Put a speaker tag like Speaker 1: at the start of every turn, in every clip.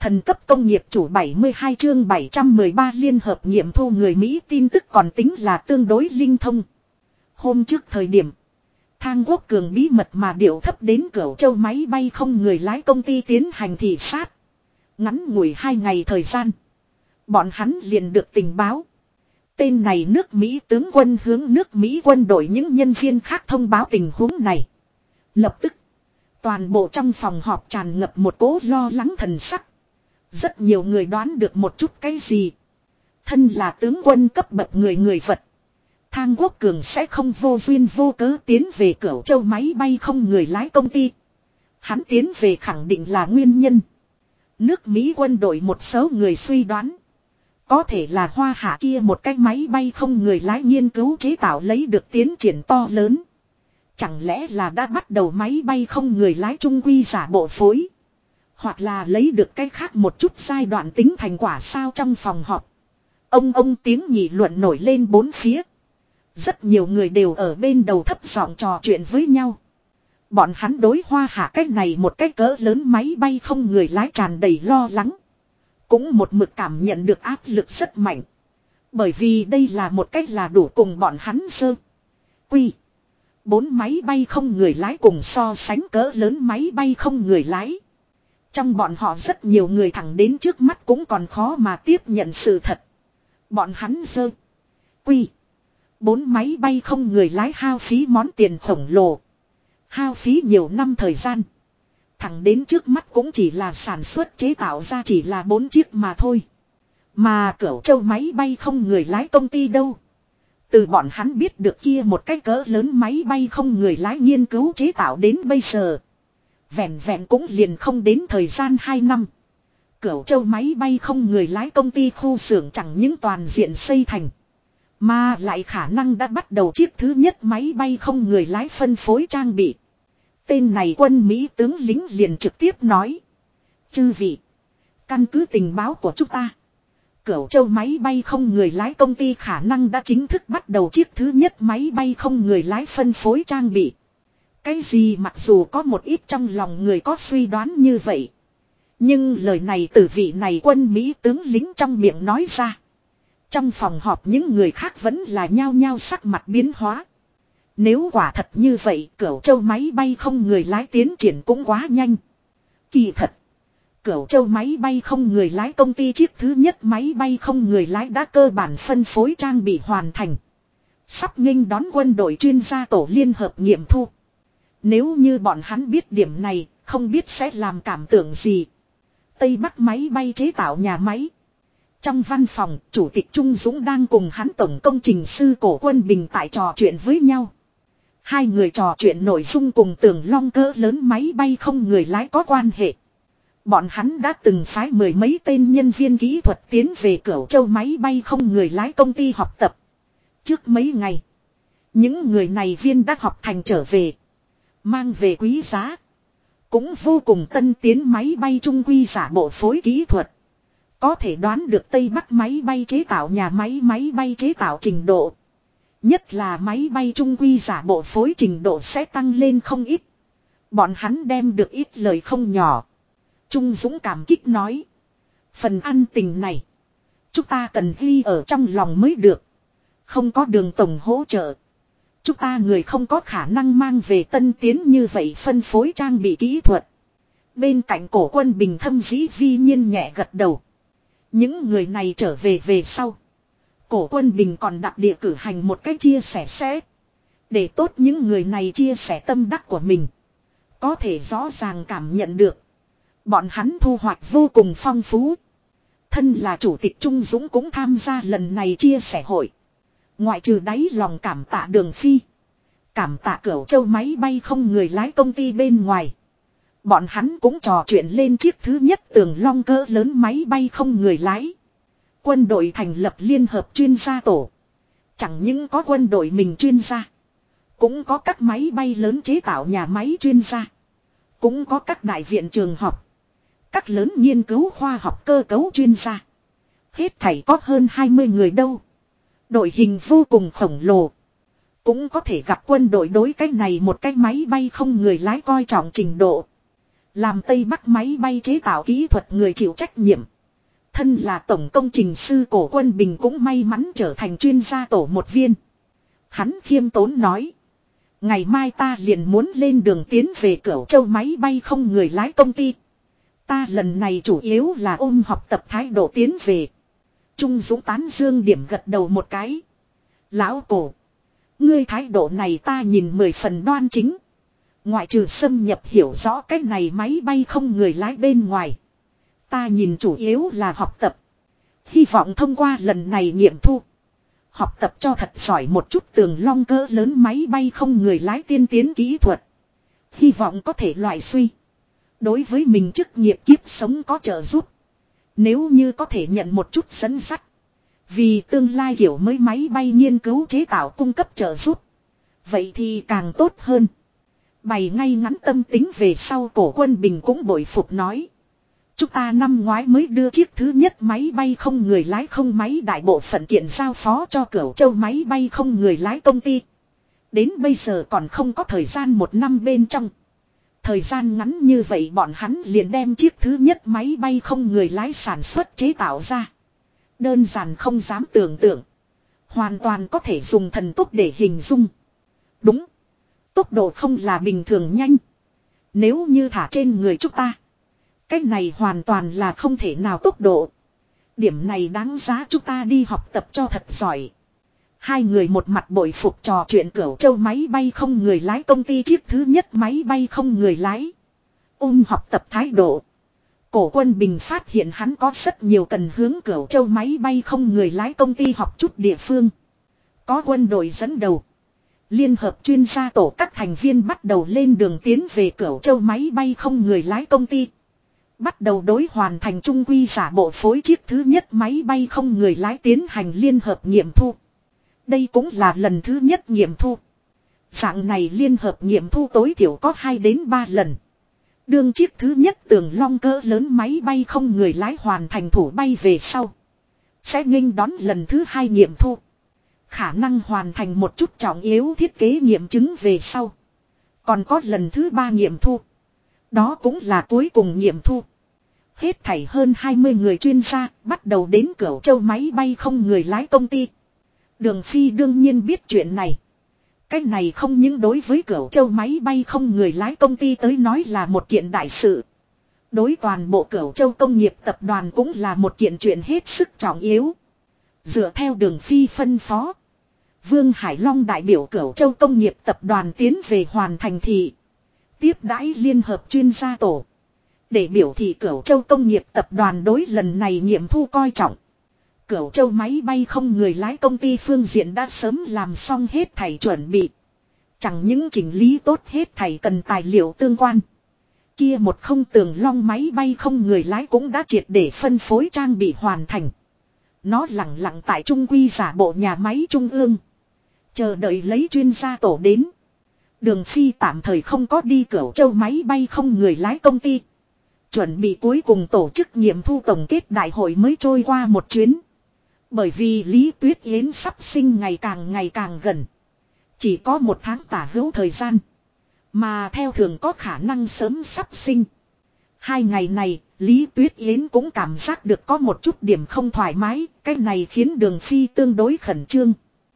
Speaker 1: Thần cấp công nghiệp chủ 72 chương 713 liên hợp nghiệm thu người Mỹ tin tức còn tính là tương đối linh thông. Hôm trước thời điểm, Thang Quốc Cường bí mật mà điệu thấp đến Cửu Châu máy bay không người lái công ty tiến hành thị sát. Ngắn ngủi 2 ngày thời gian, bọn hắn liền được tình báo. Tên này nước Mỹ tướng quân hướng nước Mỹ quân đội những nhân viên khác thông báo tình huống này. Lập tức, toàn bộ trong phòng họp tràn ngập một cỗ lo lắng thần sắc. Rất nhiều người đoán được một chút cái gì. Thân là tướng quân cấp bậc người vật. Thang Quốc Cường sẽ không vô duyên vô cớ tiến về Cửu Châu máy bay không người lái công ty. Hắn tiến về khẳng định là nguyên nhân. Nước Mỹ quân đội một số người suy đoán. Có thể là Hoa Hạ kia một cái máy bay không người lái nghiên cứu chế tạo lấy được tiến triển to lớn. Chẳng lẽ là đã bắt đầu máy bay không người lái trung quy giả bộ phối. Hoặc là lấy được cái khác một chút giai đoạn tính thành quả sao trong phòng họp. Ông tiếng nghị luận nổi lên bốn phía. Rất nhiều người đều ở bên đầu thấp giọng trò chuyện với nhau. Bọn hắn đối Hoa Hạ cách này một cái cỡ lớn máy bay không người lái tràn đầy lo lắng. Cũng một mực cảm nhận được áp lực rất mạnh. Bởi vì đây là một cách là đủ cùng bọn hắn sơ. Quy. 4 máy bay không người lái cùng so sánh cỡ lớn máy bay không người lái. Trong bọn họ rất nhiều người thẳng đến trước mắt cũng còn khó mà tiếp nhận sự thật. Bọn hắn sơ. Quy. 4 máy bay không người lái hao phí món tiền khổng lồ. Hao phí nhiều năm thời gian. Thẳng đến trước mắt cũng chỉ là sản xuất chế tạo ra chỉ là 4 chiếc mà thôi. Mà Cửu Châu máy bay không người lái công ty đâu. Từ bọn hắn biết được kia một cái cỡ lớn máy bay không người lái nghiên cứu chế tạo đến bây giờ. Vẹn vẹn cũng liền không đến thời gian 2 năm. Cửu Châu máy bay không người lái công ty khu xưởng chẳng những toàn diện xây thành. Mà lại khả năng đã bắt đầu chiếc thứ nhất máy bay không người lái phân phối trang bị. Tên này quân Mỹ tướng lính liền trực tiếp nói. Chư vị, căn cứ tình báo của chúng ta, Cửu Châu máy bay không người lái công ty khả năng đã chính thức bắt đầu chiếc thứ nhất máy bay không người lái phân phối trang bị. Cái gì mặc dù có một ít trong lòng người có suy đoán như vậy. Nhưng lời này từ vị này quân Mỹ tướng lính trong miệng nói ra. Trong phòng họp những người khác vẫn là nhao nhao sắc mặt biến hóa. Nếu quả thật như vậy, Cửu Châu máy bay không người lái tiến triển cũng quá nhanh. Kỳ thật, Cửu Châu máy bay không người lái công ty chiếc thứ nhất máy bay không người lái đã cơ bản phân phối trang bị hoàn thành. Sắp nghênh đón quân đội chuyên gia tổ liên hợp nghiệm thu. Nếu như bọn hắn biết điểm này, không biết sẽ làm cảm tưởng gì. Tây Bắc máy bay chế tạo nhà máy. Trong văn phòng, Chủ tịch Trung Dũng đang cùng hắn tổng công trình sư Cổ Quân Bình tại trò chuyện với nhau. Hai người trò chuyện nội dung cùng Tường Long cỡ lớn máy bay không người lái có quan hệ. Bọn hắn đã từng phái 10 mấy tên nhân viên kỹ thuật tiến về Cửu Châu máy bay không người lái công ty học tập. Trước mấy ngày, những người này viên đã học thành trở về. Mang về quý giá. Cũng vô cùng tân tiến máy bay trung quy giả bộ phối kỹ thuật. Có thể đoán được Tây Bắc máy bay chế tạo nhà máy bay chế tạo trình độ. Nhất là máy bay trung quy giả bộ phối trình độ sẽ tăng lên không ít. Bọn hắn đem được ít lời không nhỏ. Trung Dũng cảm kích nói. Phần ăn tình này, chúng ta cần ghi ở trong lòng mới được. Không có Đường tổng hỗ trợ, chúng ta người không có khả năng mang về tân tiến như vậy phân phối trang bị kỹ thuật. Bên cạnh Cổ Quân Bình thâm dĩ vi nhiên nhẹ gật đầu. Những người này trở về về sau, Cổ Quân Bình còn đặc địa cử hành một cái chia sẻ để tốt những người này chia sẻ tâm đắc của mình. Có thể rõ ràng cảm nhận được bọn hắn thu hoạch vô cùng phong phú. Thân là Chủ tịch Trung Dũng cũng tham gia lần này chia sẻ hội. Ngoại trừ đáy lòng cảm tạ Đường Phi, cảm tạ Cửu Châu máy bay không người lái công ty bên ngoài, bọn hắn cũng trò chuyện lên chiếc thứ nhất Tường Long cỡ lớn máy bay không người lái. Quân đội thành lập liên hợp chuyên gia tổ. Chẳng những có quân đội mình chuyên gia, cũng có các máy bay lớn chế tạo nhà máy chuyên gia, cũng có các đại viện trường học, các lớn nghiên cứu khoa học cơ cấu chuyên gia. Hết thảy có hơn 20 người đâu. Đội hình vô cùng khổng lồ. Cũng có thể gặp quân đội đối cái này một cái máy bay không người lái coi trọng trình độ. Làm Tây Bắc máy bay chế tạo kỹ thuật người chịu trách nhiệm. Thân là tổng công trình sư Cổ Quân Bình cũng may mắn trở thành chuyên gia tổ một viên. Hắn khiêm tốn nói. Ngày mai ta liền muốn lên đường tiến về Cửu Châu máy bay không người lái công ty. Ta lần này chủ yếu là ôm học tập thái độ tiến về. Trung Dũng tán dương điểm gật đầu một cái. Lão Cổ. Ngươi thái độ này ta nhìn 10 phần đoan chính. Ngoại trừ xâm nhập hiểu rõ cách này máy bay không người lái bên ngoài. Ta nhìn chủ yếu là học tập. Hy vọng thông qua lần này nghiệm thu. Học tập cho thật giỏi một chút tường long cỡ lớn máy bay không người lái tiên tiến kỹ thuật. Hy vọng có thể loại suy. Đối với mình chức nghiệp kiếp sống có trợ giúp. Nếu như có thể nhận một chút dẫn dắt. Vì tương lai kiểu mới máy bay nghiên cứu chế tạo cung cấp trợ giúp. Vậy thì càng tốt hơn. Bày ngay ngắn tâm tính về sau Cổ Quân Bình cũng bội phục nói. Chúng ta năm ngoái mới đưa chiếc thứ nhất máy bay không người lái không máy đại bộ phận kiện giao phó cho Cửu Châu máy bay không người lái công ty. Đến bây giờ còn không có thời gian 1 năm bên trong. Thời gian ngắn như vậy bọn hắn liền đem chiếc thứ nhất máy bay không người lái sản xuất chế tạo ra. Đơn giản không dám tưởng tượng. Hoàn toàn có thể dùng thần tốc để hình dung. Đúng. Tốc độ không là bình thường nhanh. Nếu như thả trên người chúng ta. Cái này hoàn toàn là không thể nào tốc độ. Điểm này đáng giá chúng ta đi học tập cho thật giỏi. Hai người một mặt bội phục trò chuyện Cửu Châu máy bay không người lái công ty chiếc thứ nhất máy bay không người lái. Học tập thái độ. Cổ Quân Bình phát hiện hắn có rất nhiều cần hướng Cửu Châu máy bay không người lái công ty học chút địa phương. Có quân đội dẫn đầu. Liên hợp chuyên gia tổ các thành viên bắt đầu lên đường tiến về Cửu Châu máy bay không người lái công ty. Bắt đầu đối hoàn thành trung quy giả bộ phối chiếc thứ nhất máy bay không người lái tiến hành liên hợp nghiệm thu. Đây cũng là lần thứ nhất nghiệm thu. Dạng này liên hợp nghiệm thu tối thiểu có 2 đến 3 lần. Đương chiếc thứ nhất tường long cỡ lớn máy bay không người lái hoàn thành thủ bay về sau. Sẽ nghênh đón lần thứ 2 nghiệm thu. Khả năng hoàn thành một chút trọng yếu thiết kế nghiệm chứng về sau. Còn có lần thứ 3 nghiệm thu. Đó cũng là cuối cùng nghiệm thu. Hết thảy hơn 20 người chuyên gia bắt đầu đến Cửu Châu máy bay không người lái công ty. Đường Phi đương nhiên biết chuyện này. Cái này không những đối với Cửu Châu máy bay không người lái công ty tới nói là một kiện đại sự. Đối toàn bộ Cửu Châu công nghiệp tập đoàn cũng là một kiện chuyện hết sức trọng yếu. Dựa theo Đường Phi phân phó. Vương Hải Long đại biểu Cửu Châu công nghiệp tập đoàn tiến về hoàn thành thị. Tiếp đãi liên hợp chuyên gia tổ. Để biểu thị Cửu Châu công nghiệp tập đoàn đối lần này nghiệm thu coi trọng. Cửu Châu máy bay không người lái công ty phương diện đã sớm làm xong hết thảy chuẩn bị. Chẳng những chỉnh lý tốt hết thảy cần tài liệu tương quan. Kia một không tường long máy bay không người lái cũng đã triệt để phân phối trang bị hoàn thành. Nó lẳng lặng tại trung quy giả bộ nhà máy trung ương. Chờ đợi lấy chuyên gia tổ đến. Đường Phi tạm thời không có đi Cửu Châu máy bay không người lái công ty. Chuẩn bị cuối cùng tổ chức nghiệm thu tổng kết đại hội mới trôi qua một chuyến. Bởi vì Lý Tuyết Yến sắp sinh ngày càng gần. Chỉ có 1 tháng tả hữu thời gian. Mà theo thường có khả năng sớm sắp sinh. 2 ngày này, Lý Tuyết Yến cũng cảm giác được có một chút điểm không thoải mái. Cái này khiến Đường Phi tương đối khẩn trương.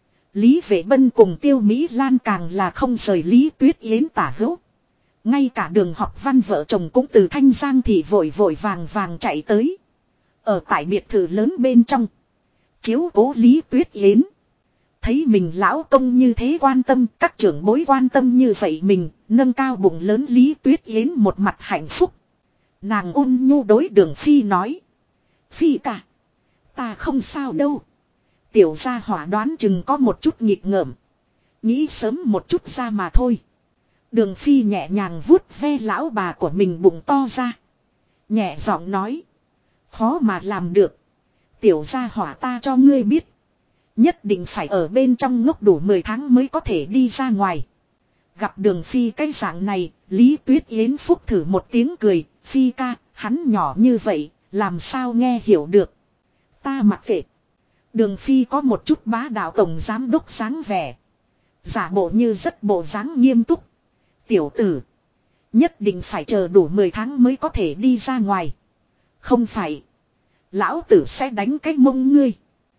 Speaker 1: Lý Vệ Bân cùng Tiêu Mỹ Lan càng là không rời Lý Tuyết Yến tả hữu. Ngay cả Đường Học Văn vợ chồng cũng từ Thanh Giang thì vội vàng chạy tới. Ở tại biệt thự lớn bên trong. Chiếu cố Lý Tuyết Yến. Thấy mình lão công như thế quan tâm, các trưởng bối quan tâm như vậy mình, nâng cao bụng lớn Lý Tuyết Yến một mặt hạnh phúc. Nàng ôn nhu đối Đường Phi nói. Phi cả. Ta không sao đâu. Tiểu gia hỏa đoán chừng có một chút nghịch ngợm. Nghĩ sớm một chút ra mà thôi. Đường Phi nhẹ nhàng vuốt ve lão bà của mình bụng to ra. Nhẹ giọng nói. Khó mà làm được. Tiểu gia hỏa ta cho ngươi biết. Nhất định phải ở bên trong ngốc đủ 10 tháng mới có thể đi ra ngoài. Gặp Đường Phi cái dạng này, Lý Tuyết Yến phúc thử một tiếng cười. Phi ca, hắn nhỏ như vậy, làm sao nghe hiểu được. Ta mặc kệ. Đường Phi có một chút bá đạo tổng giám đốc sáng vẻ. Giả bộ như rất bộ dáng nghiêm túc. Tiểu tử. Nhất định phải chờ đủ 10 tháng mới có thể đi ra ngoài. Không phải. Lão tử sẽ đánh cái mông ngươi.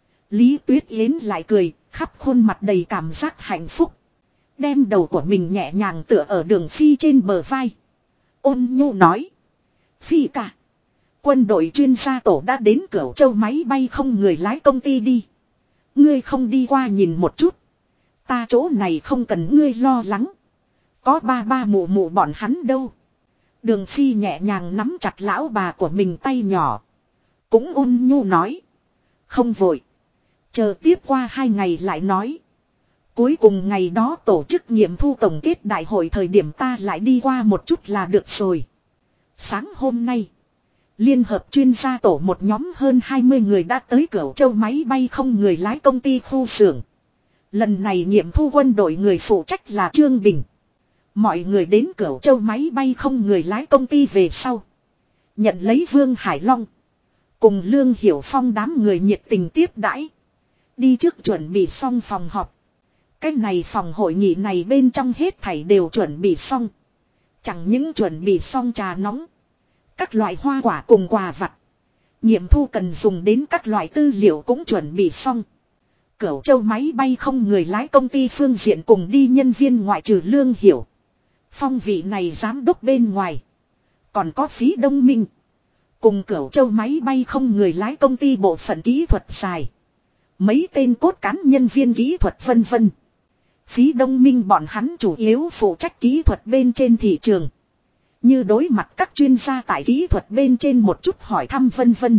Speaker 1: Lý Tuyết Yến lại cười, khắp khuôn mặt đầy cảm giác hạnh phúc. Đem đầu của mình nhẹ nhàng tựa ở Đường Phi trên bờ vai. Ôn nhu nói. Phi ca. Quân đội chuyên gia tổ đã đến Cửu Châu máy bay không người lái công ty đi. Ngươi không đi qua nhìn một chút. Ta chỗ này không cần ngươi lo lắng. Có ba ba mụ mụ bọn hắn đâu. Đường Phi nhẹ nhàng nắm chặt lão bà của mình tay nhỏ. Cũng ôn nhu nói. Không vội. Chờ tiếp qua 2 ngày lại nói. Cuối cùng ngày đó tổ chức nghiệm thu tổng kết đại hội thời điểm ta lại đi qua một chút là được rồi. Sáng hôm nay. Liên hợp chuyên gia tổ một nhóm hơn 20 người đã tới Cửu Châu máy bay không người lái công ty khu xưởng. Lần này nghiệm thu quân đội người phụ trách là Trương Bình. Mọi người đến Cửu Châu máy bay không người lái công ty về sau. Nhận lấy Vương Hải Long. Cùng Lương Hiểu Phong đám người nhiệt tình tiếp đãi. Đi trước chuẩn bị xong phòng họp. Cái này phòng hội nghị này bên trong hết thảy đều chuẩn bị xong. Chẳng những chuẩn bị xong trà nóng. Các loại hoa quả cùng quà vặt. Nghiệm thu cần dùng đến các loại tư liệu cũng chuẩn bị xong. Cửu Châu máy bay không người lái công ty phương diện cùng đi nhân viên ngoại trừ Lương Hiểu Phong vị này giám đốc bên ngoài. Còn có Phí Đông Minh. Cùng Cửu Châu máy bay không người lái công ty bộ phận kỹ thuật dài. Mấy tên cốt cán nhân viên kỹ thuật vân vân. Phí Đông Minh bọn hắn chủ yếu phụ trách kỹ thuật bên trên thị trường. Như đối mặt các chuyên gia tại kỹ thuật bên trên một chút hỏi thăm vân vân.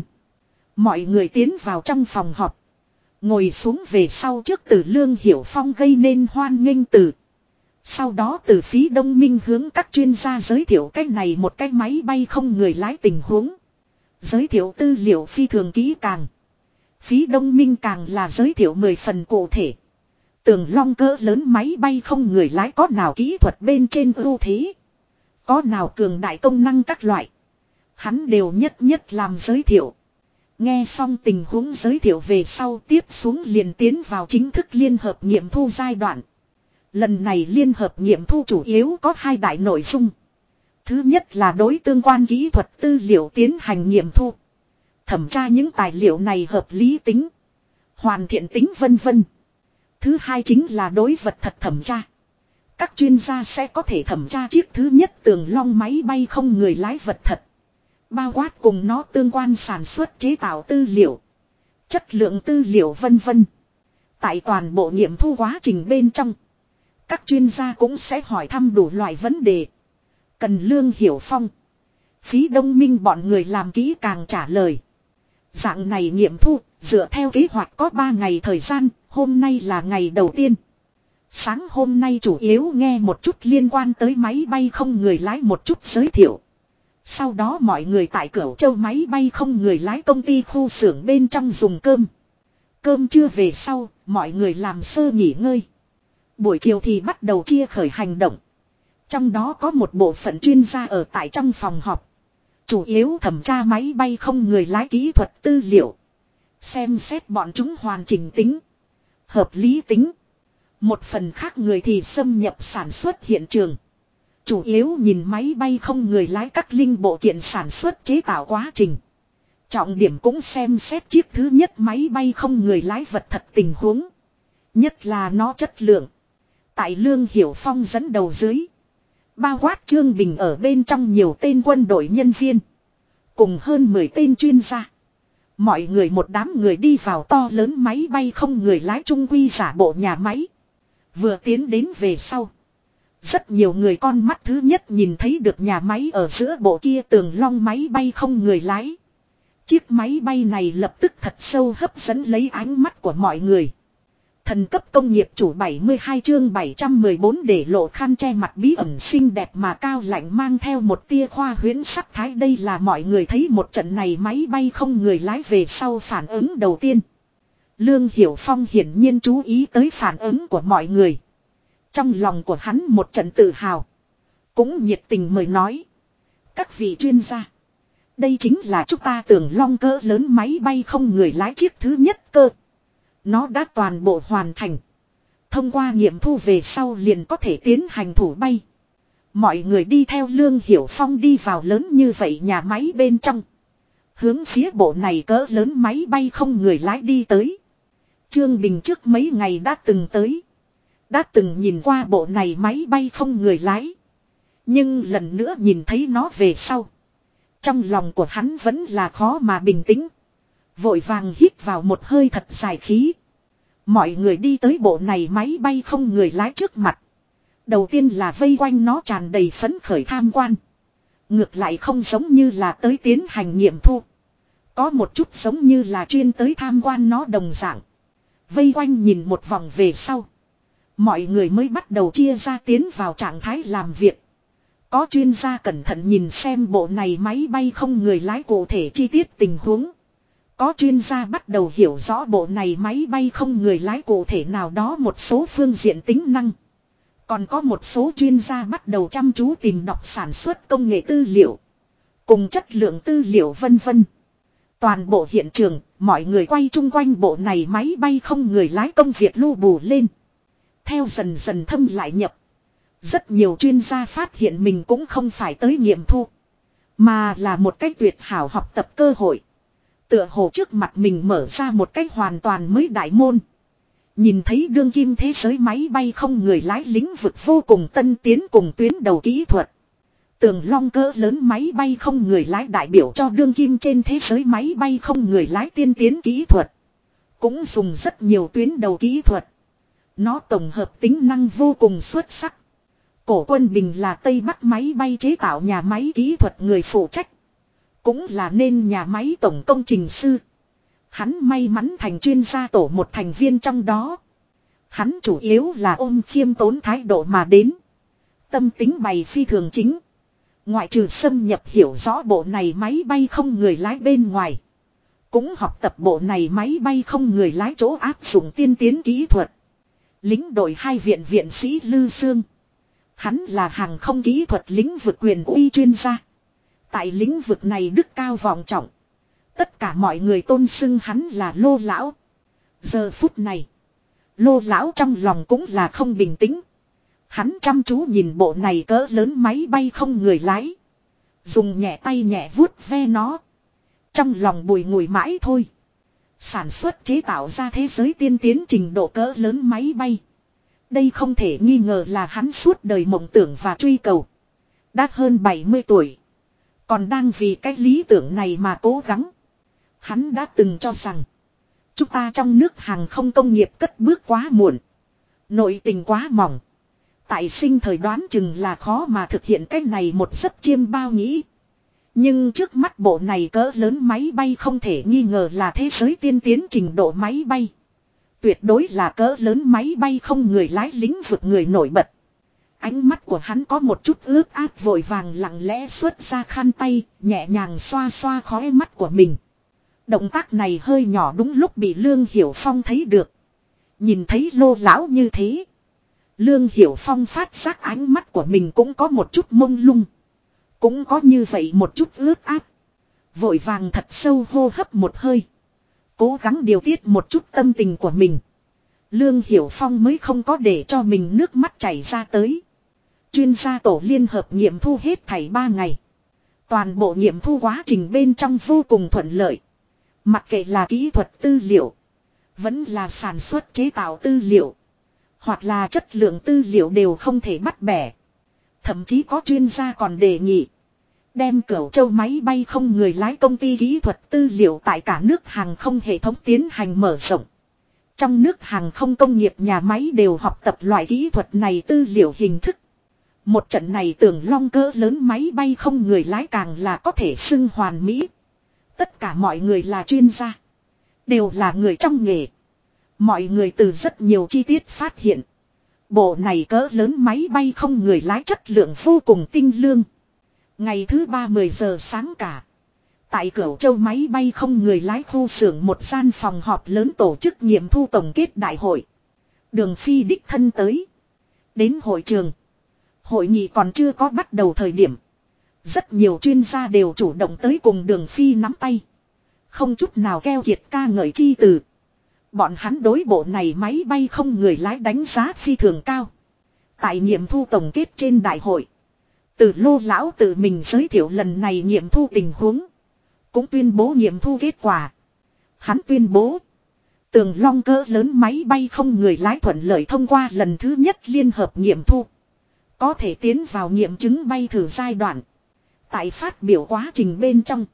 Speaker 1: Mọi người tiến vào trong phòng họp. Ngồi xuống về sau trước từ Lương Hiểu Phong gây nên hoan nghênh từ. Sau đó từ Phí Đông Minh hướng các chuyên gia giới thiệu cái này một cái máy bay không người lái tình huống. Giới thiệu tư liệu phi thường kỹ càng. Phí Đông Minh càng là giới thiệu 10 phần cụ thể. Tường long cỡ lớn máy bay không người lái có nào kỹ thuật bên trên ưu thế. Có nào cường đại công năng các loại. Hắn đều nhất nhất làm giới thiệu. Nghe xong tình huống giới thiệu về sau tiếp xuống liền tiến vào chính thức liên hợp nghiệm thu giai đoạn. Lần này liên hợp nghiệm thu chủ yếu có 2 đại nội dung. Thứ nhất là đối tương quan kỹ thuật tư liệu tiến hành nghiệm thu. Thẩm tra những tài liệu này hợp lý tính, hoàn thiện tính vân vân. Thứ hai chính là đối vật thật thẩm tra. Các chuyên gia sẽ có thể thẩm tra chiếc thứ nhất tường long máy bay không người lái vật thật. Bao quát cùng nó tương quan sản xuất chế tạo tư liệu, chất lượng tư liệu vân vân. Tại toàn bộ nghiệm thu quá trình bên trong, các chuyên gia cũng sẽ hỏi thăm đủ loại vấn đề. Cần Lương Hiểu Phong, Phí Đông Minh bọn người làm kỹ càng trả lời. Dạng này nghiệm thu, dựa theo kế hoạch có 3 ngày thời gian, hôm nay là ngày đầu tiên. Sáng hôm nay chủ yếu nghe một chút liên quan tới máy bay không người lái một chút giới thiệu. Sau đó mọi người tại Cửu Châu máy bay không người lái công ty khu xưởng bên trong dùng cơm. Cơm trưa về sau, mọi người làm sơ nghỉ ngơi. Buổi chiều thì bắt đầu chia khởi hành động. Trong đó có một bộ phận chuyên gia ở tại trong phòng họp. Chủ yếu thẩm tra máy bay không người lái kỹ thuật tư liệu. Xem xét bọn chúng hoàn chỉnh tính, hợp lý tính. Một phần khác người thì xâm nhập sản xuất hiện trường. Chủ yếu nhìn máy bay không người lái các linh bộ kiện sản xuất chế tạo quá trình. Trọng điểm cũng xem xét chiếc thứ nhất máy bay không người lái vật thật tình huống. Nhất là nó chất lượng. Tại Lương Hiểu Phong dẫn đầu dưới, bao quát Trương Bình ở bên trong nhiều tên quân đội nhân viên. Cùng hơn 10 tên chuyên gia. Mọi người một đám người đi vào to lớn máy bay không người lái trung quy giả bộ nhà máy. Vừa tiến đến về sau, rất nhiều người con mắt thứ nhất nhìn thấy được nhà máy ở giữa bộ kia tường long máy bay không người lái. Chiếc máy bay này lập tức thật sâu hấp dẫn lấy ánh mắt của mọi người. Thần cấp công nghiệp chủ 72 chương 714 để lộ khăn che mặt bí ẩn xinh đẹp mà cao lạnh mang theo một tia khoa huyễn sắc thái. Đây là mọi người thấy một trận này máy bay không người lái về sau phản ứng đầu tiên. Lương Hiểu Phong hiển nhiên chú ý tới phản ứng của mọi người. Trong lòng của hắn một trận tự hào. Cũng nhiệt tình mời nói. Các vị chuyên gia, đây chính là chúng ta tường long cỡ lớn máy bay không người lái chiếc thứ nhất cơ. Nó đã toàn bộ hoàn thành. Thông qua nghiệm thu về sau liền có thể tiến hành thủ bay. Mọi người đi theo Lương Hiểu Phong đi vào lớn như vậy nhà máy bên trong. Hướng phía bộ này cỡ lớn máy bay không người lái đi tới. Trương Bình trước mấy ngày đã từng tới. Đã từng nhìn qua bộ này máy bay không người lái. Nhưng lần nữa nhìn thấy nó về sau. Trong lòng của hắn vẫn là khó mà bình tĩnh. Vội vàng hít vào một hơi thật dài khí. Mọi người đi tới bộ này máy bay không người lái trước mặt. Đầu tiên là vây quanh nó tràn đầy phấn khởi tham quan. Ngược lại không giống như là tới tiến hành nghiệm thu. Có một chút giống như là chuyên tới tham quan nó đồng dạng. Vây quanh nhìn một vòng về sau. Mọi người mới bắt đầu chia ra tiến vào trạng thái làm việc. Có chuyên gia cẩn thận nhìn xem bộ này máy bay không người lái cụ thể chi tiết tình huống. Có chuyên gia bắt đầu hiểu rõ bộ này máy bay không người lái cụ thể nào đó một số phương diện tính năng. Còn có một số chuyên gia bắt đầu chăm chú tìm đọc sản xuất công nghệ tư liệu. Cùng chất lượng tư liệu vân vân. Toàn bộ hiện trường, mọi người quay chung quanh bộ này máy bay không người lái công việc lu bù lên. Theo dần dần thâm lại nhập. Rất nhiều chuyên gia phát hiện mình cũng không phải tới nghiệm thu. Mà là một cách tuyệt hảo học tập cơ hội. Tựa hồ trước mặt mình mở ra một cách hoàn toàn mới đại môn. Nhìn thấy đương kim thế giới máy bay không người lái lĩnh vực vô cùng tân tiến cùng tuyến đầu kỹ thuật. Tường long cỡ lớn máy bay không người lái đại biểu cho đương kim trên thế giới máy bay không người lái tiên tiến kỹ thuật. Cũng dùng rất nhiều tuyến đầu kỹ thuật. Nó tổng hợp tính năng vô cùng xuất sắc. Cổ Quân Bình là Tây Bắc máy bay chế tạo nhà máy kỹ thuật người phụ trách. Cũng là nên nhà máy tổng công trình sư. Hắn may mắn thành chuyên gia tổ một thành viên trong đó. Hắn chủ yếu là ôm khiêm tốn thái độ mà đến. Tâm tính bày phi thường chính. Ngoại trừ xâm nhập hiểu rõ bộ này máy bay không người lái bên ngoài. Cũng học tập bộ này máy bay không người lái chỗ áp dụng tiên tiến kỹ thuật. Lính đội 2 viện viện sĩ Lư Sương. Hắn là hàng không kỹ thuật lĩnh vực quyền uy chuyên gia. Tại lĩnh vực này đức cao vọng trọng. Tất cả mọi người tôn xưng hắn là Lô Lão. Giờ phút này. Lô Lão trong lòng cũng là không bình tĩnh. Hắn chăm chú nhìn bộ này cỡ lớn máy bay không người lái. Dùng nhẹ tay nhẹ vuốt ve nó. Trong lòng bùi ngùi mãi thôi. Sản xuất chế tạo ra thế giới tiên tiến trình độ cỡ lớn máy bay. Đây không thể nghi ngờ là hắn suốt đời mộng tưởng và truy cầu. Đã hơn 70 tuổi. Còn đang vì cái lý tưởng này mà cố gắng. Hắn đã từng cho rằng. Chúng ta trong nước hàng không công nghiệp cất bước quá muộn. Nội tình quá mỏng. Tại sinh thời đoán chừng là khó mà thực hiện cái này một giấc chiêm bao nghĩ. Nhưng trước mắt bộ này cỡ lớn máy bay không thể nghi ngờ là thế giới tiên tiến trình độ máy bay. Tuyệt đối là cỡ lớn máy bay không người lái lĩnh vực người nổi bật. Ánh mắt của hắn có một chút ướt át vội vàng lặng lẽ xuất ra khăn tay, nhẹ nhàng xoa xoa khóe mắt của mình. Động tác này hơi nhỏ đúng lúc bị Lương Hiểu Phong thấy được. Nhìn thấy Lô Lão như thế. Lương Hiểu Phong phát giác ánh mắt của mình cũng có một chút mông lung. Cũng có như vậy một chút ướt át. Vội vàng thật sâu hô hấp một hơi. Cố gắng điều tiết một chút tâm tình của mình. Lương Hiểu Phong mới không có để cho mình nước mắt chảy ra tới. Chuyên gia tổ liên hợp nghiệm thu hết thảy 3 ngày. Toàn bộ nghiệm thu quá trình bên trong vô cùng thuận lợi. Mặc kệ là kỹ thuật tư liệu. Vẫn là sản xuất chế tạo tư liệu. Hoặc là chất lượng tư liệu đều không thể bắt bẻ. Thậm chí có chuyên gia còn đề nghị. Đem Cửu Châu máy bay không người lái công ty kỹ thuật tư liệu tại cả nước hàng không hệ thống tiến hành mở rộng. Trong nước hàng không công nghiệp nhà máy đều học tập loại kỹ thuật này tư liệu hình thức. Một trận này Tường Long cỡ lớn máy bay không người lái càng là có thể xưng hoàn mỹ. Tất cả mọi người là chuyên gia. Đều là người trong nghề. Mọi người từ rất nhiều chi tiết phát hiện. Bộ này cỡ lớn máy bay không người lái chất lượng vô cùng tinh lương. Ngày thứ 3 10 giờ sáng cả. Tại Cửu Châu máy bay không người lái khu xưởng một gian phòng họp lớn tổ chức nghiệm thu tổng kết đại hội. Đường Phi đích thân tới. Đến hội trường. Hội nghị còn chưa có bắt đầu thời điểm. Rất nhiều chuyên gia đều chủ động tới cùng Đường Phi nắm tay. Không chút nào keo kiệt ca ngợi chi từ. Bọn hắn đối bộ này máy bay không người lái đánh giá phi thường cao. Tại nghiệm thu tổng kết trên đại hội. Từ Lô lão tự mình giới thiệu lần này nghiệm thu tình huống. Cũng tuyên bố nghiệm thu kết quả. Hắn tuyên bố. Tường Long cỡ lớn máy bay không người lái thuận lợi thông qua lần thứ nhất liên hợp nghiệm thu. Có thể tiến vào nghiệm chứng bay thử giai đoạn. Tại phát biểu quá trình bên trong.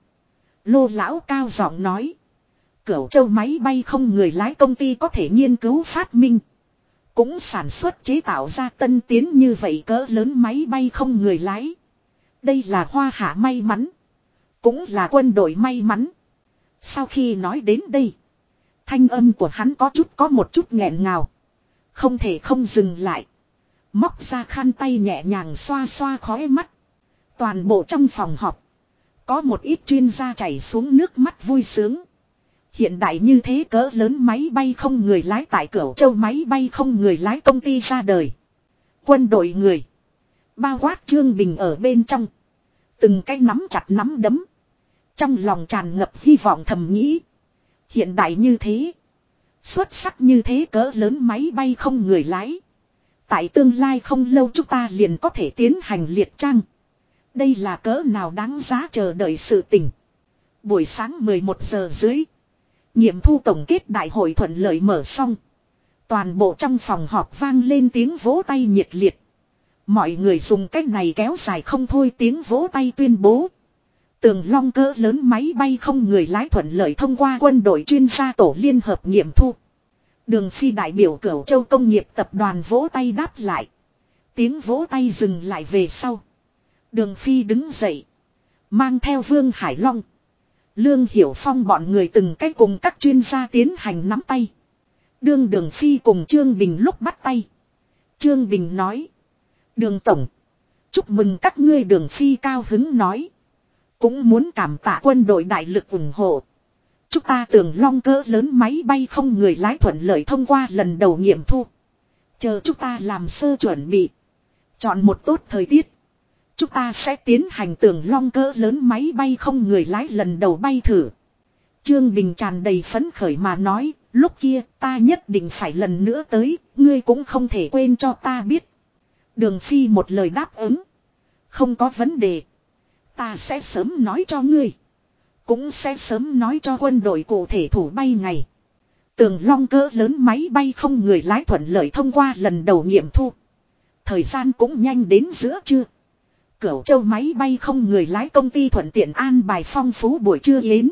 Speaker 1: Lô lão cao giọng nói. Cửu Châu máy bay không người lái công ty có thể nghiên cứu phát minh. Cũng sản xuất chế tạo ra tân tiến như vậy cỡ lớn máy bay không người lái. Đây là Hoa Hạ may mắn. Cũng là quân đội may mắn. Sau khi nói đến đây. Thanh âm của hắn có một chút nghẹn ngào. Không thể không dừng lại. Móc ra khăn tay nhẹ nhàng xoa xoa khóe mắt. Toàn bộ trong phòng họp. Có một ít chuyên gia chảy xuống nước mắt vui sướng. Hiện đại như thế cỡ lớn máy bay không người lái tại Cửu Châu máy bay không người lái công ty ra đời. Quân đội người. Bao quát Trương Bình ở bên trong. Từng cái nắm chặt nắm đấm. Trong lòng tràn ngập hy vọng thầm nghĩ. Hiện đại như thế. Xuất sắc như thế cỡ lớn máy bay không người lái. Tại tương lai không lâu chúng ta liền có thể tiến hành liệt trang. Đây là cỡ nào đáng giá chờ đợi sự tình. Buổi sáng 11 giờ dưới. Nghiệm thu tổng kết đại hội thuận lợi mở xong. Toàn bộ trong phòng họp vang lên tiếng vỗ tay nhiệt liệt. Mọi người dùng cách này kéo dài không thôi tiếng vỗ tay tuyên bố. Tường Long cỡ lớn máy bay không người lái thuận lợi thông qua quân đội chuyên gia tổ liên hợp nghiệm thu. Đường Phi đại biểu Cửu Châu công nghiệp tập đoàn vỗ tay đáp lại. Tiếng vỗ tay dừng lại về sau. Đường Phi đứng dậy. Mang theo Vương Hải Long. Lương Hiểu Phong bọn người từng cách cùng các chuyên gia tiến hành nắm tay. Đường Phi cùng Trương Bình lúc bắt tay. Trương Bình nói. Đường Tổng. Chúc mừng các ngươi. Đường Phi cao hứng nói. Cũng muốn cảm tạ quân đội đại lực ủng hộ. Chúng ta Tường Long cỡ lớn máy bay không người lái thuận lợi thông qua lần đầu nghiệm thu. Chờ chúng ta làm sơ chuẩn bị. Chọn một tốt thời tiết. Chúng ta sẽ tiến hành Tường Long cỡ lớn máy bay không người lái lần đầu bay thử. Trương Bình tràn đầy phấn khởi mà nói. Lúc kia ta nhất định phải lần nữa tới. Ngươi cũng không thể quên cho ta biết. Đường Phi một lời đáp ứng. Không có vấn đề. Ta sẽ sớm nói cho ngươi. Cũng sẽ sớm nói cho quân đội cụ thể thủ bay ngày. Tường Long cỡ lớn máy bay không người lái thuận lợi thông qua lần đầu nghiệm thu. Thời gian cũng nhanh đến giữa trưa. Cửu Châu máy bay không người lái công ty thuận tiện an bài phong phú buổi trưa yến.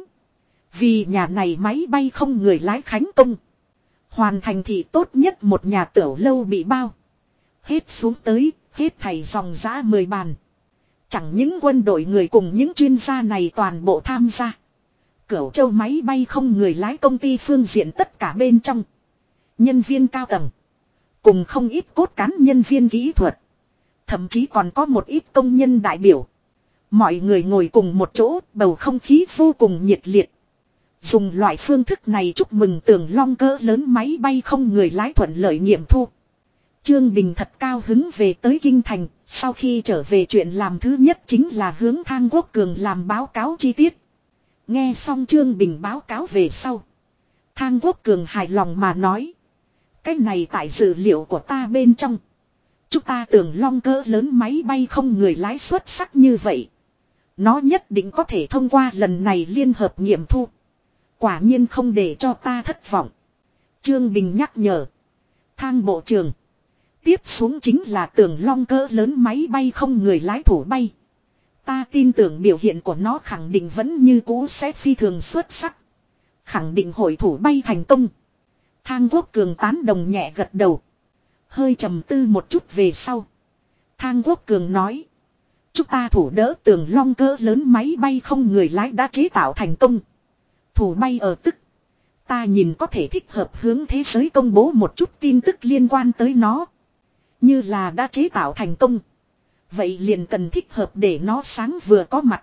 Speaker 1: Vì nhà này máy bay không người lái khánh công. Hoàn thành thì tốt nhất một nhà tiểu lâu bị bao. Hết xuống tới, hết thảy dòng giã 10 bàn. Chẳng những quân đội người cùng những chuyên gia này toàn bộ tham gia. Cửu Châu máy bay không người lái công ty phương diện tất cả bên trong. Nhân viên cao tầng. Cùng không ít cốt cán nhân viên kỹ thuật. Thậm chí còn có một ít công nhân đại biểu. Mọi người ngồi cùng một chỗ, bầu không khí vô cùng nhiệt liệt. Dùng loại phương thức này chúc mừng Tường Long cỡ lớn máy bay không người lái thuận lợi nghiệm thu. Trương Bình thật cao hứng về tới Kinh Thành, sau khi trở về chuyện làm thứ nhất chính là hướng Thang Quốc Cường làm báo cáo chi tiết. Nghe xong Trương Bình báo cáo về sau. Thang Quốc Cường hài lòng mà nói. Cái này tại dữ liệu của ta bên trong. Chúng ta Tường Long cỡ lớn máy bay không người lái xuất sắc như vậy. Nó nhất định có thể thông qua lần này liên hợp nghiệm thu. Quả nhiên không để cho ta thất vọng. Trương Bình nhắc nhở. Thang bộ trưởng. Tiếp xuống chính là Tường Long cỡ lớn máy bay không người lái thủ bay. Ta tin tưởng biểu hiện của nó khẳng định vẫn như cũ sẽ phi thường xuất sắc. Khẳng định hội thủ bay thành công. Thang Quốc Cường tán đồng nhẹ gật đầu. Hơi trầm tư một chút về sau. Thang Quốc Cường nói. Chúng ta thủ đỡ Tường Long cỡ lớn máy bay không người lái đã chế tạo thành công. Thủ bay ở tức. Ta nhìn có thể thích hợp hướng thế giới công bố một chút tin tức liên quan tới nó. Như là đã chế tạo thành công. Vậy liền cần thích hợp để nó sáng vừa có mặt.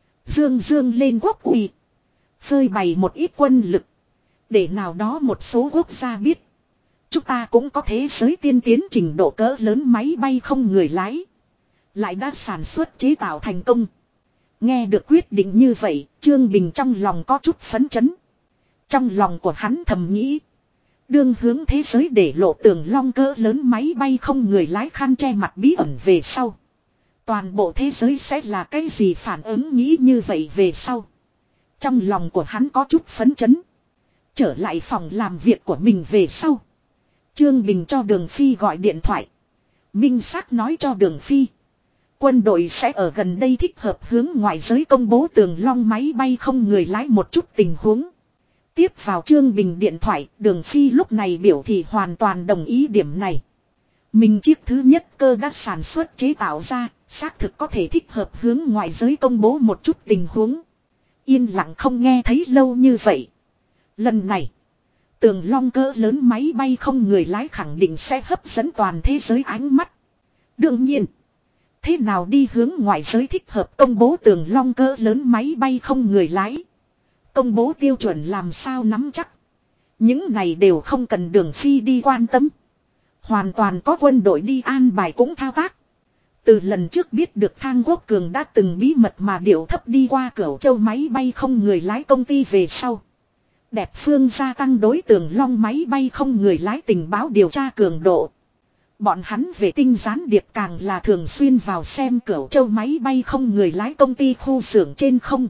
Speaker 1: Dương lên quốc uy. Phơi bày một ít quân lực. Để nào đó một số quốc gia biết. Chúng ta cũng có thế giới tiên tiến trình độ cỡ lớn máy bay không người lái. Lại đã sản xuất chế tạo thành công. Nghe được quyết định như vậy, Trương Bình trong lòng có chút phấn chấn. Trong lòng của hắn thầm nghĩ. Đương hướng thế giới để lộ Tường Long cỡ lớn máy bay không người lái khăn che mặt bí ẩn về sau. Toàn bộ thế giới sẽ là cái gì phản ứng nghĩ như vậy về sau. Trong lòng của hắn có chút phấn chấn. Trở lại phòng làm việc của mình về sau. Trương Bình cho Đường Phi gọi điện thoại. Minh xác nói cho Đường Phi. Quân đội sẽ ở gần đây thích hợp hướng ngoại giới công bố tường long máy bay không người lái một chút tình huống. Tiếp vào Trương Bình điện thoại, Đường Phi lúc này biểu thị hoàn toàn đồng ý điểm này. Mình chiếc thứ nhất cơ đã sản xuất chế tạo ra, xác thực có thể thích hợp hướng ngoại giới công bố một chút tình huống. Yên lặng không nghe thấy lâu như vậy. Lần này, tường long cỡ lớn máy bay không người lái khẳng định sẽ hấp dẫn toàn thế giới ánh mắt. Đương nhiên, thế nào đi hướng ngoại giới thích hợp công bố tường long cỡ lớn máy bay không người lái. Công bố tiêu chuẩn làm sao nắm chắc. Những này đều không cần Đường Phi đi quan tâm. Hoàn toàn có quân đội đi an bài cũng thao tác. Từ lần trước biết được Thang Quốc Cường đã từng bí mật mà điệu thấp đi qua Cửu Châu máy bay không người lái công ty về sau. Đẹp Phương gia tăng đối tường long máy bay không người lái tình báo điều tra cường độ. Bọn hắn vệ tinh gián điệp càng là thường xuyên vào xem Cửu Châu máy bay không người lái công ty khu xưởng trên không.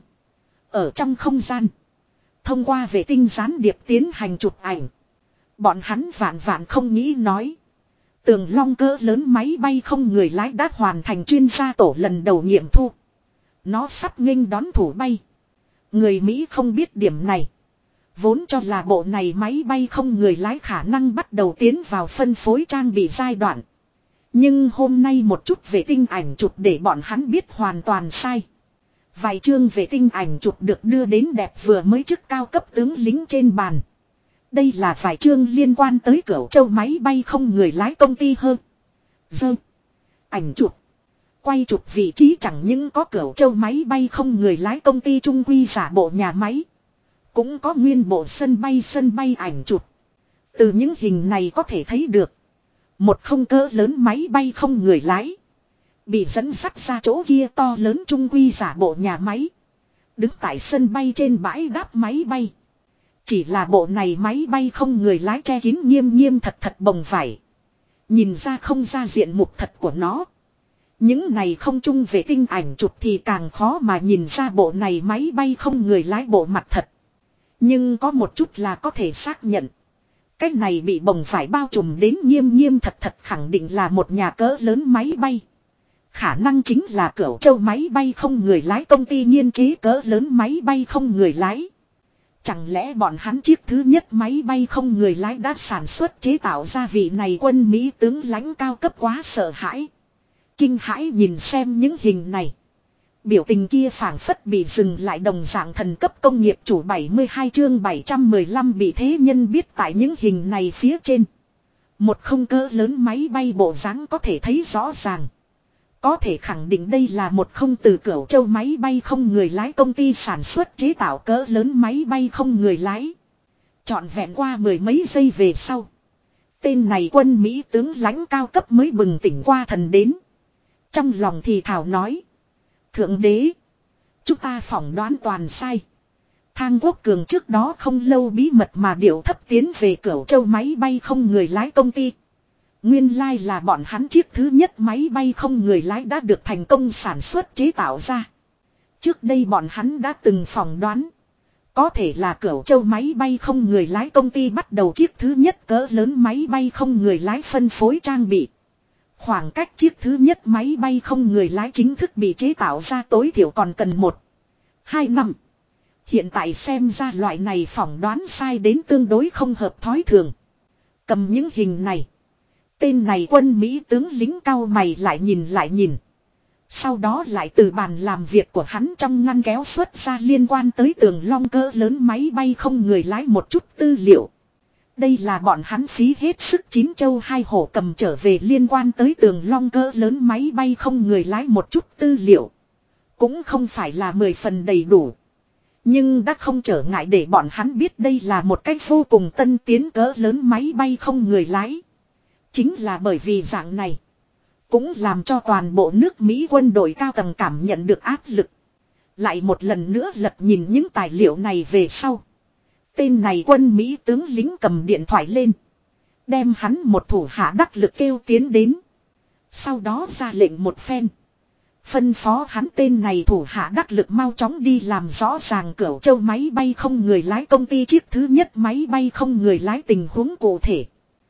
Speaker 1: Ở trong không gian. Thông qua vệ tinh gián điệp tiến hành chụp ảnh. Bọn hắn vạn không nghĩ nói. Tường long cỡ lớn máy bay không người lái đã hoàn thành chuyên gia tổ lần đầu nghiệm thu. Nó sắp nghênh đón thủ bay. Người Mỹ không biết điểm này. Vốn cho là bộ này máy bay không người lái khả năng bắt đầu tiến vào phân phối trang bị giai đoạn. Nhưng hôm nay một chút vệ tinh ảnh chụp để bọn hắn biết hoàn toàn sai. Vài chương vệ tinh ảnh chụp được đưa đến đẹp vừa mới chức cao cấp tướng lính trên bàn. Đây là vài chương liên quan tới Cửu Châu máy bay không người lái công ty hơn. Dơ. Ảnh chụp. Quay chụp vị trí chẳng những có Cửu Châu máy bay không người lái công ty trung quy giả bộ nhà máy. Cũng có nguyên bộ sân bay ảnh chụp. Từ những hình này có thể thấy được. Một không cỡ lớn máy bay không người lái. Bị dẫn dắt ra chỗ kia to lớn trung quy giả bộ nhà máy. Đứng tại sân bay trên bãi đáp máy bay. Chỉ là bộ này máy bay không người lái che kín nghiêm thật bồng vải. Nhìn ra không ra diện mục thật của nó. Những này không chung vệ tinh ảnh chụp thì càng khó mà nhìn ra bộ này máy bay không người lái bộ mặt thật. Nhưng có một chút là có thể xác nhận. Cái này bị bồng vải bao trùm đến nghiêm thật khẳng định là một nhà cỡ lớn máy bay. Khả năng chính là Cửu Châu máy bay không người lái công ty nghiên chế cỡ lớn máy bay không người lái. Chẳng lẽ bọn hắn chiếc thứ nhất máy bay không người lái đã sản xuất chế tạo ra vị này quân Mỹ tướng lãnh cao cấp quá sợ hãi. Kinh hãi nhìn xem những hình này. Biểu tình kia phảng phất bị dừng lại đồng dạng thần cấp công nghiệp chủ 72 chương 715 bị thế nhân biết tại những hình này phía trên. Một không cỡ lớn máy bay bộ dáng có thể thấy rõ ràng. Có thể khẳng định đây là một không từ Cửu Châu máy bay không người lái công ty sản xuất chế tạo cỡ lớn máy bay không người lái. Trọn vẹn qua mười mấy giây về sau. Tên này quân Mỹ tướng lãnh cao cấp mới bừng tỉnh qua thần đến. Trong lòng thì thảo nói. Thượng đế. Chúng ta phỏng đoán toàn sai. Thang Quốc Cường trước đó không lâu bí mật mà điệu thấp tiến về Cửu Châu máy bay không người lái công ty. Nguyên lai là bọn hắn chiếc thứ nhất máy bay không người lái đã được thành công sản xuất chế tạo ra. Trước đây bọn hắn đã từng phỏng đoán. Có thể là Cửu Châu máy bay không người lái công ty bắt đầu chiếc thứ nhất cỡ lớn máy bay không người lái phân phối trang bị. Khoảng cách chiếc thứ nhất máy bay không người lái chính thức bị chế tạo ra tối thiểu còn cần 1-2 năm. Hiện tại xem ra loại này phỏng đoán sai đến tương đối không hợp thói thường. Cầm những hình này. Tên này quân Mỹ tướng lính cao mày lại nhìn. Sau đó lại từ bàn làm việc của hắn trong ngăn kéo xuất ra liên quan tới tường long cỡ lớn máy bay không người lái một chút tư liệu. Đây là bọn hắn phí hết sức 9 châu 2 hổ cầm trở về liên quan tới tường long cỡ lớn máy bay không người lái một chút tư liệu. Cũng không phải là 10 phần đầy đủ. Nhưng đã không trở ngại để bọn hắn biết đây là một cách vô cùng tân tiến cỡ lớn máy bay không người lái. Chính là bởi vì dạng này. Cũng làm cho toàn bộ nước Mỹ quân đội cao tầng cảm nhận được áp lực. Lại một lần nữa lật nhìn những tài liệu này về sau. Tên này quân Mỹ tướng lính cầm điện thoại lên. Đem hắn một thủ hạ đắc lực kêu tiến đến. Sau đó ra lệnh một phen. Phân phó hắn tên này thủ hạ đắc lực mau chóng đi làm rõ ràng Cửu Châu máy bay không người lái công ty chiếc thứ nhất máy bay không người lái tình huống cụ thể.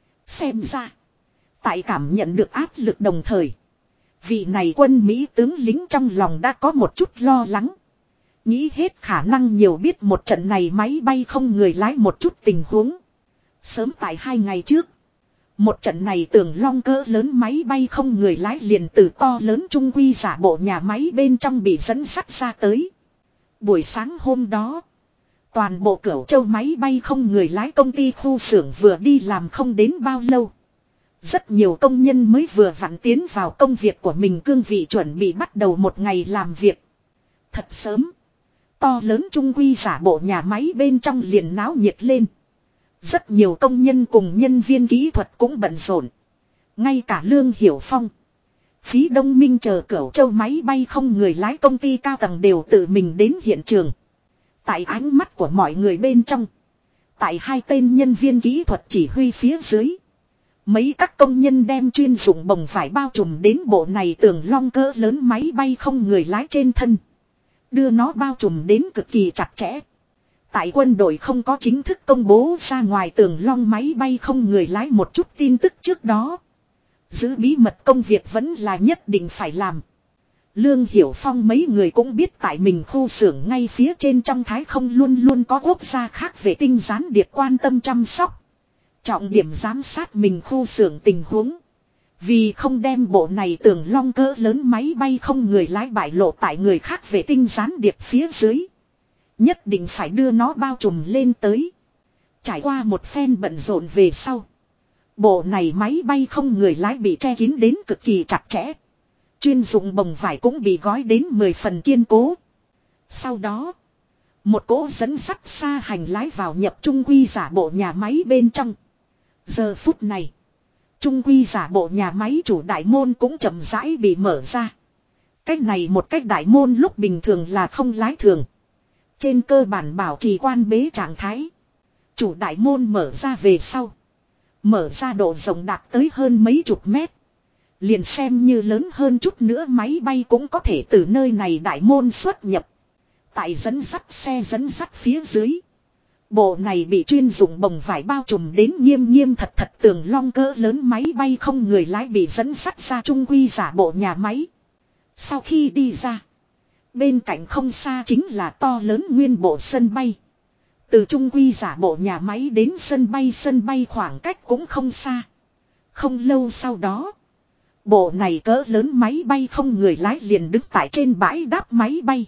Speaker 1: Xem ra, tại cảm nhận được áp lực đồng thời, vị này quân Mỹ tướng lính trong lòng đã có một chút lo lắng. Nghĩ hết khả năng nhiều biết một trận này máy bay không người lái một chút tình huống. Sớm tại 2 ngày trước, một trận này Tường Long cỡ lớn máy bay không người lái liền từ to lớn trung quy giả bộ nhà máy bên trong bị dẫn sắt ra tới. Buổi sáng hôm đó, toàn bộ Cửu Châu máy bay không người lái công ty khu xưởng vừa đi làm không đến bao lâu. Rất nhiều công nhân mới vừa vặn tiến vào công việc của mình cương vị chuẩn bị bắt đầu một ngày làm việc. Thật sớm, to lớn trung quy giả bộ nhà máy bên trong liền náo nhiệt lên. Rất nhiều công nhân cùng nhân viên kỹ thuật cũng bận rộn. Ngay cả Lương Hiểu Phong, Phí Đông Minh chờ Cửu Châu máy bay không người lái công ty cao tầng đều tự mình đến hiện trường. Tại ánh mắt của mọi người bên trong, tại 2 tên nhân viên kỹ thuật chỉ huy phía dưới, mấy các công nhân đem chuyên dụng bồng vải bao trùm đến bộ này Tường Long cỡ lớn máy bay không người lái trên thân. Đưa nó bao trùm đến cực kỳ chặt chẽ. Tại quân đội không có chính thức công bố ra ngoài Tường Long máy bay không người lái một chút tin tức trước đó, giữ bí mật công việc vẫn là nhất định phải làm. Lương Hiểu Phong mấy người cũng biết tại mình khu xưởng ngay phía trên trong Thái Không luôn luôn có quốc gia khác vệ tinh gián điệp quan tâm chăm sóc. Trọng điểm giám sát mình khu xưởng tình huống. Vì không đem bộ này Tường Long cỡ lớn máy bay không người lái bại lộ tại người khác vệ tinh gián điệp phía dưới, nhất định phải đưa nó bao trùm lên tới. Trải qua một phen bận rộn về sau, bộ này máy bay không người lái bị che kín đến cực kỳ chặt chẽ. Chuyên dụng bồng vải cũng bị gói đến 10 phần kiên cố. Sau đó, một cỗ dẫn sắt xa hành lái vào nhập trung quy giả bộ nhà máy bên trong. Giờ phút này, trung quy giả bộ nhà máy chủ đại môn cũng chậm rãi bị mở ra. Cách này một cách đại môn lúc bình thường là không lái thường, trên cơ bản bảo trì quan bế trạng thái. Chủ đại môn mở ra về sau, mở ra độ rộng đạt tới hơn mấy chục mét. Liền xem như lớn hơn chút nữa máy bay cũng có thể từ nơi này đại môn xuất nhập. Tại dẫn sắt xe dẫn sắt phía dưới, bộ này bị chuyên dụng bồng vải bao trùm đến nghiêm nghiêm thật thật Tường Long cỡ lớn máy bay không người lái bị dẫn sắt ra trung quy giả bộ nhà máy. Sau khi đi ra, bên cạnh không xa chính là to lớn nguyên bộ sân bay. Từ trung quy giả bộ nhà máy đến sân bay khoảng cách cũng không xa. Không lâu sau đó, bộ này cỡ lớn máy bay không người lái liền đứng tại trên bãi đáp máy bay.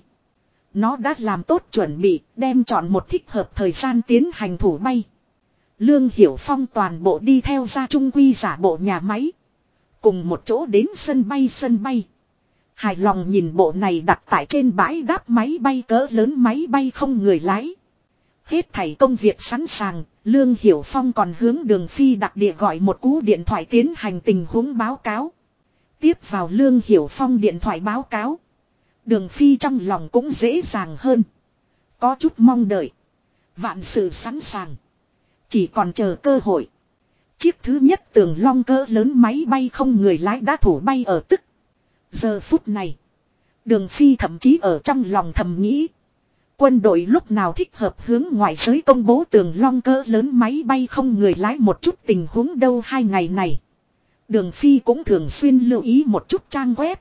Speaker 1: Nó đã làm tốt chuẩn bị, đem chọn một thích hợp thời gian tiến hành thủ bay. Lương Hiểu Phong toàn bộ đi theo ra trung quy giả bộ nhà máy, cùng một chỗ đến sân bay. Hài lòng nhìn bộ này đặt tại trên bãi đáp máy bay cỡ lớn máy bay không người lái. Hết thảy công việc sẵn sàng, Lương Hiểu Phong còn hướng Đường Phi đặc địa gọi một cú điện thoại tiến hành tình huống báo cáo. Tiếp vào Lương Hiểu Phong điện thoại báo cáo, Đường Phi trong lòng cũng dễ dàng hơn. Có chút mong đợi. Vạn sự sẵn sàng, chỉ còn chờ cơ hội. Chiếc thứ nhất Tường Long cỡ lớn máy bay không người lái đã thủ bay ở tức. Giờ phút này, Đường Phi thậm chí ở trong lòng thầm nghĩ, quân đội lúc nào thích hợp hướng ngoại giới công bố Tường Long cỡ lớn máy bay không người lái một chút tình huống đâu. 2 ngày này, Đường Phi cũng thường xuyên lưu ý một chút trang web,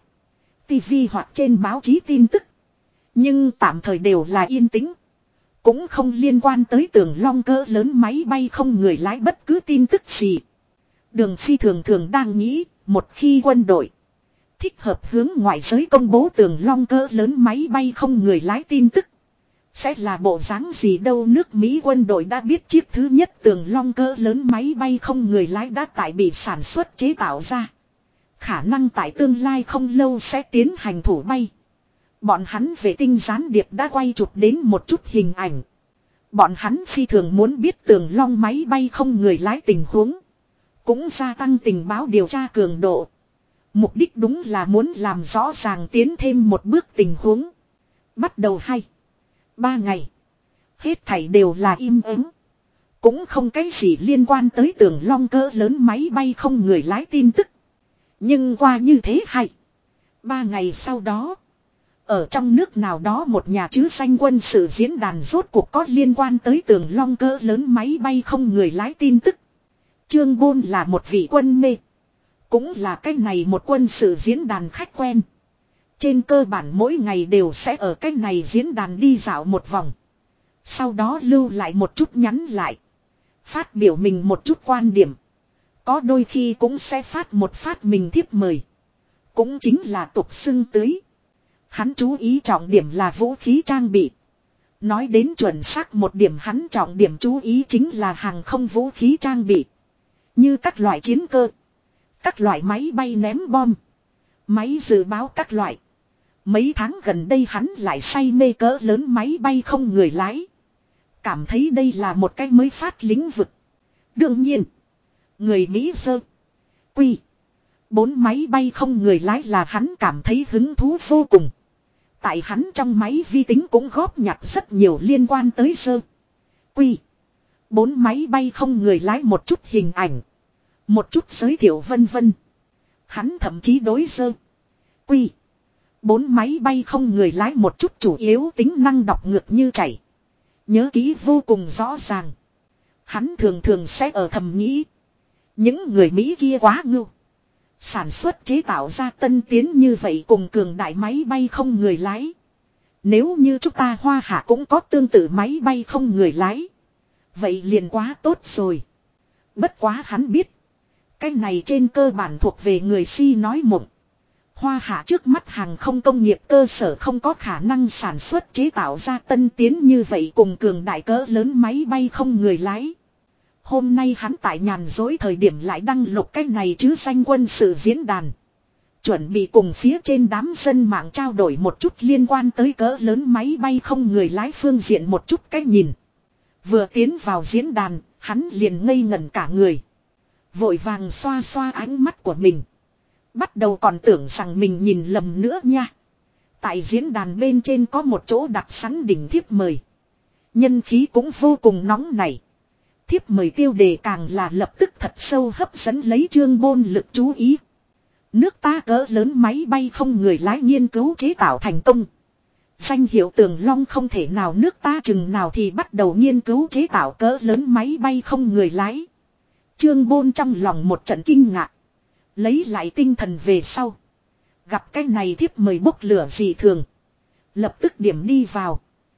Speaker 1: TV hoặc trên báo chí tin tức. Nhưng tạm thời đều là yên tĩnh, cũng không liên quan tới Tường Long cỡ lớn máy bay không người lái bất cứ tin tức gì. Đường Phi thường thường đang nghĩ, một khi quân đội thích hợp hướng ngoại giới công bố Tường Long cỡ lớn máy bay không người lái tin tức, sẽ là bộ dáng gì đâu. Nước Mỹ quân đội đã biết chiếc thứ nhất Tường Long cỡ lớn máy bay không người lái đã tại bị sản xuất chế tạo ra, khả năng tại tương lai không lâu sẽ tiến hành thủ bay. Bọn hắn vệ tinh gián điệp đã quay chụp đến một chút hình ảnh. Bọn hắn phi thường muốn biết Tường Long máy bay không người lái tình huống, cũng gia tăng tình báo điều tra cường độ. Mục đích đúng là muốn làm rõ ràng tiến thêm một bước tình huống. Bắt đầu 2-3 ngày, hết thảy đều là im ắng, cũng không cái gì liên quan tới Tường Long cỡ lớn máy bay không người lái tin tức. Nhưng qua như thế 3 ngày sau đó. Ở trong nước nào đó một nhà chứ danh quân sự diễn đàn rốt cuộc có liên quan tới tường long cỡ lớn máy bay không người lái tin tức. Trương Bôn là một vị quân mê. Cũng là cái này một quân sự diễn đàn khách quen. Trên cơ bản mỗi ngày đều sẽ ở cái này diễn đàn đi dạo một vòng. Sau đó lưu lại một chút nhắn lại. Phát biểu mình một chút quan điểm. Có đôi khi cũng sẽ phát một phát mình thiếp mời. Cũng chính là tục xưng tưới. Hắn chú ý trọng điểm là vũ khí trang bị. Nói đến chuẩn xác một điểm hắn trọng điểm chú ý chính là hàng không vũ khí trang bị. Như các loại chiến cơ. Các loại máy bay ném bom. Máy dự báo các loại. Mấy tháng gần đây hắn lại say mê cỡ lớn máy bay không người lái. Cảm thấy đây là một cái mới phát lĩnh vực. Đương nhiên. Người Mỹ sơ. Quy. 4 máy bay không người lái là hắn cảm thấy hứng thú vô cùng. Tại hắn trong máy vi tính cũng góp nhặt rất nhiều liên quan tới sơ. Quy. 4 máy bay không người lái một chút hình ảnh. Một chút giới thiệu vân vân. Hắn thậm chí đối sơ. Quy. 4 máy bay không người lái một chút chủ yếu tính năng đọc ngược như chảy. Nhớ kỹ vô cùng rõ ràng. Hắn thường thường sẽ ở thầm nghĩ. Những người Mỹ kia quá ngưu. Sản xuất chế tạo ra tân tiến như vậy cùng cường đại máy bay không người lái. Nếu như chúng ta Hoa Hạ cũng có tương tự máy bay không người lái. Vậy liền quá tốt rồi. Bất quá hắn biết. Cái này trên cơ bản thuộc về người si nói mộng. Hoa Hạ trước mắt hàng không công nghiệp cơ sở không có khả năng sản xuất chế tạo ra tân tiến như vậy cùng cường đại cỡ lớn máy bay không người lái. Hôm nay hắn tại nhàn dối thời điểm lại đăng lục cái này chứ danh quân sự diễn đàn. Chuẩn bị cùng phía trên đám dân mạng trao đổi một chút liên quan tới cỡ lớn máy bay không người lái phương diện một chút cách nhìn. Vừa tiến vào diễn đàn, hắn liền ngây ngẩn cả người. Vội vàng xoa xoa ánh mắt của mình. Bắt đầu còn tưởng rằng mình nhìn lầm nữa nha. Tại diễn đàn bên trên có một chỗ đặt sẵn đỉnh thiếp mời. Nhân khí cũng vô cùng nóng nảy. Thiếp mời tiêu đề càng là lập tức thật sâu hấp dẫn lấy Trương Bôn lực chú ý. Nước ta cỡ lớn máy bay không người lái nghiên cứu chế tạo thành công. Danh hiệu Tường Long không thể nào nước ta chừng nào thì bắt đầu nghiên cứu chế tạo cỡ lớn máy bay không người lái. Trương Bôn trong lòng một trận kinh ngạc. Lấy lại tinh thần về sau. Gặp cái này thiếp mời bốc lửa dị thường. Lập tức điểm đi vào.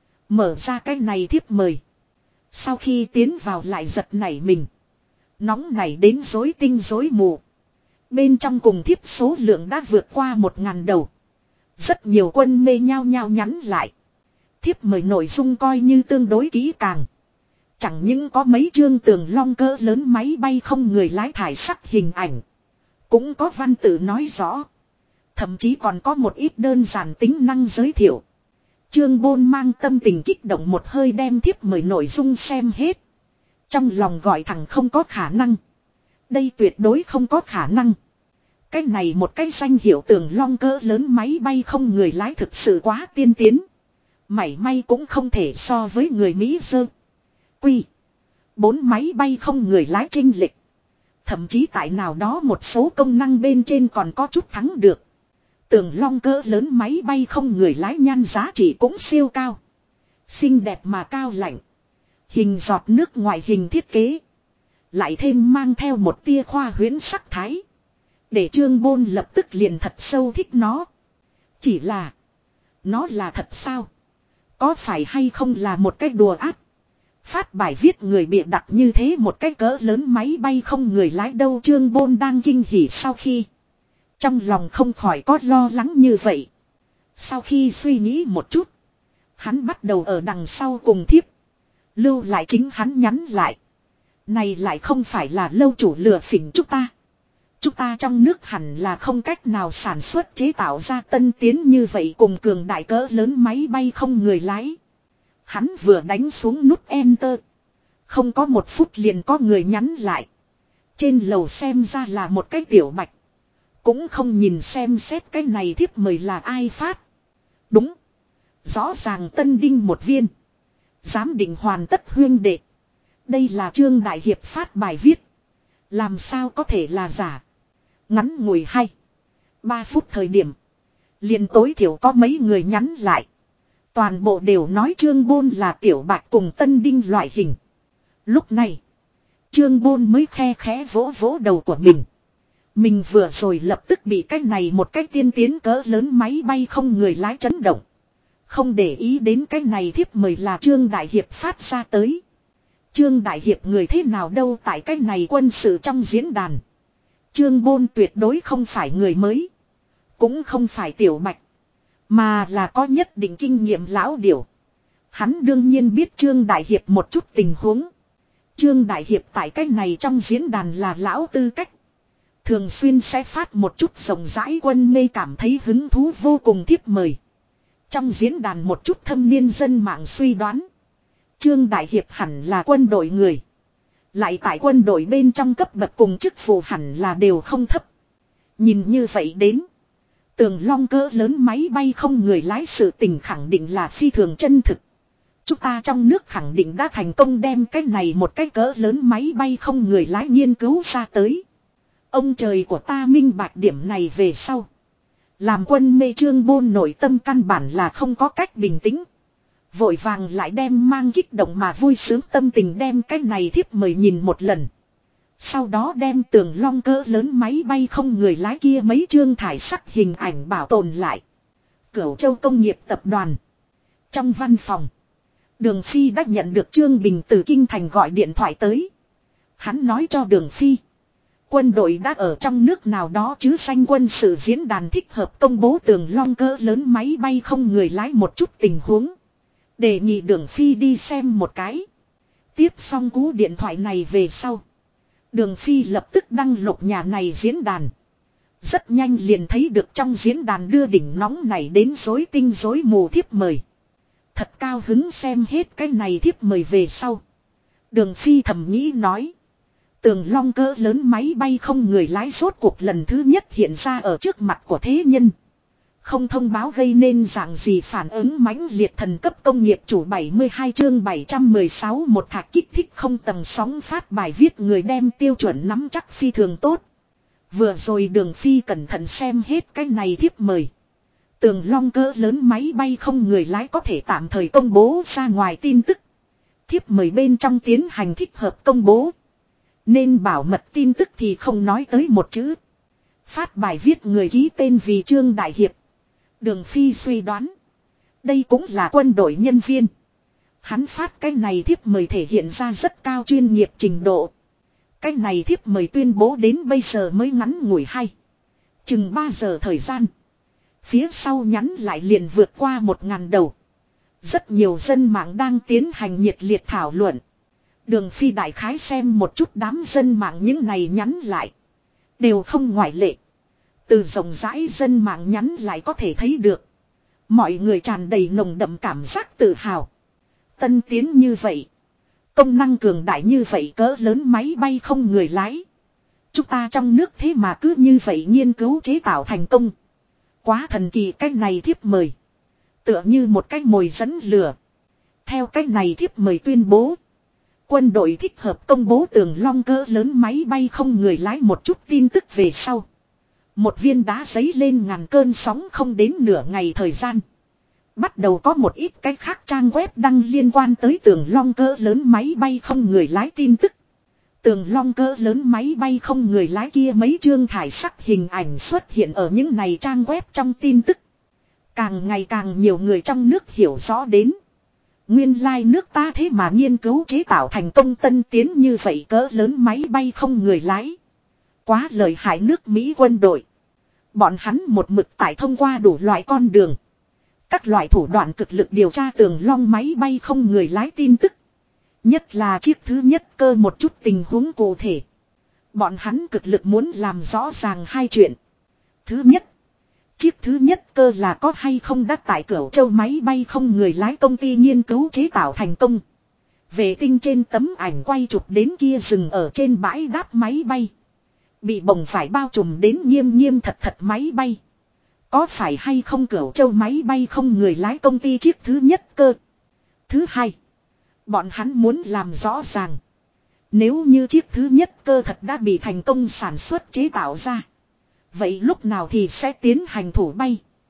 Speaker 1: Mở ra cái này thiếp mời. Sau khi tiến vào lại giật nảy mình. Nóng nảy đến rối tinh rối mù. Bên trong cùng thiếp số lượng đã vượt qua 1000 đầu. Rất nhiều quân mê nhao nhao nhắn lại. Thiếp mời nội dung coi như tương đối kỹ càng. Chẳng những có mấy chương Tường Long cỡ lớn máy bay không người lái thải sắc hình ảnh. Cũng có văn tự nói rõ. Thậm chí còn có một ít đơn giản tính năng giới thiệu. Trương Bôn mang tâm tình kích động một hơi đem thiếp mời nội dung xem hết. Trong lòng gọi thẳng không có khả năng. Đây tuyệt đối không có khả năng. Cái này một cái danh hiệu Tường Long cỡ lớn máy bay không người lái thực sự quá tiên tiến. Mảy may cũng không thể so với người Mỹ sơ. Quy. 4 máy bay không người lái chênh lệch. Thậm chí tại nào đó một số công năng bên trên còn có chút thắng được. Tường Long cỡ lớn máy bay không người lái nhan giá trị cũng siêu cao. Xinh đẹp mà cao lạnh. Hình giọt nước ngoài hình thiết kế. Lại thêm mang theo một tia khoa huyễn sắc thái. Để Trương Bôn lập tức liền thật sâu thích nó. Chỉ là. Nó là thật sao? Có phải hay không là một cái đùa ác? Phát bài viết người bịa đặt như thế một cái cỡ lớn máy bay không người lái đâu. Trương Bôn đang kinh hỉ sau khi. Trong lòng không khỏi có lo lắng như vậy. Sau khi suy nghĩ một chút. Hắn bắt đầu ở đằng sau cùng thiếp. Lưu lại chính hắn nhắn lại. Này lại không phải là lâu chủ lừa phỉnh chúng ta. Chúng ta trong nước hẳn là không cách nào sản xuất chế tạo ra tân tiến như vậy cùng cường đại cỡ lớn máy bay không người lái. Hắn vừa đánh xuống nút enter. Không có 1 phút liền có người nhắn lại. Trên lầu xem ra là một cái tiểu bạch. Cũng không nhìn xem xét cái này thiếp mời là ai phát. Đúng. Rõ ràng Tân Đinh một viên. Giám định hoàn tất huyên đệ. Đây là Trương Đại Hiệp phát bài viết. Làm sao có thể là giả. Ngắn ngủi hay. 3 phút thời điểm. liền tối thiểu có mấy người nhắn lại. Toàn bộ đều nói Trương Bôn là Tiểu Bạch cùng Tân Đinh loại hình. Lúc này, Trương Bôn mới khe khẽ vỗ vỗ đầu của mình. Mình vừa rồi lập tức bị cái này một cái tiên tiến cỡ lớn máy bay không người lái chấn động. Không để ý đến cái này thiếp mời là Trương Đại Hiệp phát ra tới. Trương Đại Hiệp người thế nào đâu tại cái này quân sự trong diễn đàn. Trương Bôn tuyệt đối không phải người mới. Cũng không phải Tiểu Bạch. Mà là có nhất định kinh nghiệm lão điểu. Hắn đương nhiên biết Trương Đại Hiệp một chút tình huống. Trương Đại Hiệp tại cái này trong diễn đàn là lão tư cách. Thường xuyên sẽ phát một chút rộng rãi quân mê cảm thấy hứng thú vô cùng thiếp mời. Trong diễn đàn một chút thâm niên dân mạng suy đoán. Trương Đại Hiệp hẳn là quân đội người. Lại tại quân đội bên trong cấp bậc cùng chức vụ hẳn là đều không thấp. Nhìn như vậy đến. Tường Long cỡ lớn máy bay không người lái sự tình khẳng định là phi thường chân thực. Chúng ta trong nước khẳng định đã thành công đem cái này một cái cỡ lớn máy bay không người lái nghiên cứu ra tới. Ông trời của ta minh bạch điểm này về sau. Làm quân mê Trương Bôn nội tâm căn bản là không có cách bình tĩnh. Vội vàng lại đem mang kích động mà vui sướng tâm tình đem cái này thiếp mời nhìn một lần. Sau đó đem Tường Long cỡ lớn máy bay không người lái kia mấy chương thải sắc hình ảnh bảo tồn lại. Cửu Châu Công nghiệp tập đoàn. Trong văn phòng, Đường Phi đã nhận được Trương Bình từ Kinh Thành gọi điện thoại tới. Hắn nói cho Đường Phi. Quân đội đã ở trong nước nào đó chứ danh quân sự diễn đàn thích hợp công bố Tường Long cỡ lớn máy bay không người lái một chút tình huống. Đề nghị Đường Phi đi xem một cái. Tiếp xong cú điện thoại này về sau. Đường Phi lập tức đăng lục nhà này diễn đàn. Rất nhanh liền thấy được trong diễn đàn đưa đỉnh nóng này đến rối tinh rối mù thiếp mời. Thật cao hứng xem hết cái này thiếp mời về sau. Đường Phi thầm nghĩ nói. Tường Long cỡ lớn máy bay không người lái rốt cuộc lần thứ nhất hiện ra ở trước mặt của thế nhân. Không thông báo gây nên dạng gì phản ứng mãnh liệt thần cấp công nghiệp chủ 72 chương 716 một thạc kích thích không tầng sóng phát bài viết người đem tiêu chuẩn nắm chắc phi thường tốt. Vừa rồi Đường Phi cẩn thận xem hết cái này thiếp mời. Tường Long cỡ lớn máy bay không người lái có thể tạm thời công bố ra ngoài tin tức. Thiếp mời bên trong tiến hành thích hợp công bố. Nên bảo mật tin tức thì không nói tới một chữ. Phát bài viết người ký tên vì Trương Đại Hiệp. Đường Phi suy đoán. Đây cũng là quân đội nhân viên. Hắn phát cái này thiếp mời thể hiện ra rất cao chuyên nghiệp trình độ. Cái này thiếp mời tuyên bố đến bây giờ mới ngắn ngủi hay. Chừng 3 giờ thời gian. Phía sau nhắn lại liền vượt qua 1000 đầu. Rất nhiều dân mạng đang tiến hành nhiệt liệt thảo luận. Đường Phi đại khái xem một chút đám dân mạng những này nhắn lại. Đều không ngoại lệ. Từ rộng rãi dân mạng nhắn lại có thể thấy được. Mọi người tràn đầy nồng đậm cảm giác tự hào. Tân tiến như vậy. Công năng cường đại như vậy cỡ lớn máy bay không người lái. Chúng ta trong nước thế mà cứ như vậy nghiên cứu chế tạo thành công. Quá thần kỳ cái này thiếp mời. Tựa như một cái mồi dẫn lửa. Theo cái này thiếp mời tuyên bố. Quân đội thích hợp công bố Tường Long cỡ lớn máy bay không người lái một chút tin tức về sau. Một viên đá giấy lên ngàn cơn sóng không đến nửa ngày thời gian. Bắt đầu có một ít cái khác trang web đăng liên quan tới Tường Long cỡ lớn máy bay không người lái tin tức. Tường Long cỡ lớn máy bay không người lái kia mấy chương thải sắc hình ảnh xuất hiện ở những này trang web trong tin tức. Càng ngày càng nhiều người trong nước hiểu rõ đến. Nguyên lai nước ta thế mà nghiên cứu chế tạo thành công tân tiến như vậy cỡ lớn máy bay không người lái. Quá lợi hại nước Mỹ quân đội. Bọn hắn một mực tại thông qua đủ loại con đường. Các loại thủ đoạn cực lực điều tra Tường Long máy bay không người lái tin tức. Nhất là chiếc thứ nhất cơ một chút tình huống cụ thể. Bọn hắn cực lực muốn làm rõ ràng hai chuyện. Thứ nhất. Chiếc thứ nhất cơ là có hay không đã tại Cửu Châu máy bay không người lái công ty nghiên cứu chế tạo thành công. Vệ tinh trên tấm ảnh quay chụp đến kia dừng ở trên bãi đáp máy bay. Bị bồng phải bao trùm đến nghiêm nghiêm thật thật máy bay. Có phải hay không Cửu Châu máy bay không người lái công ty chiếc thứ nhất cơ. Thứ hai. Bọn hắn muốn làm rõ ràng. Nếu như chiếc thứ nhất cơ thật đã bị thành công sản xuất chế tạo ra. Vậy lúc nào thì sẽ tiến hành thử bay.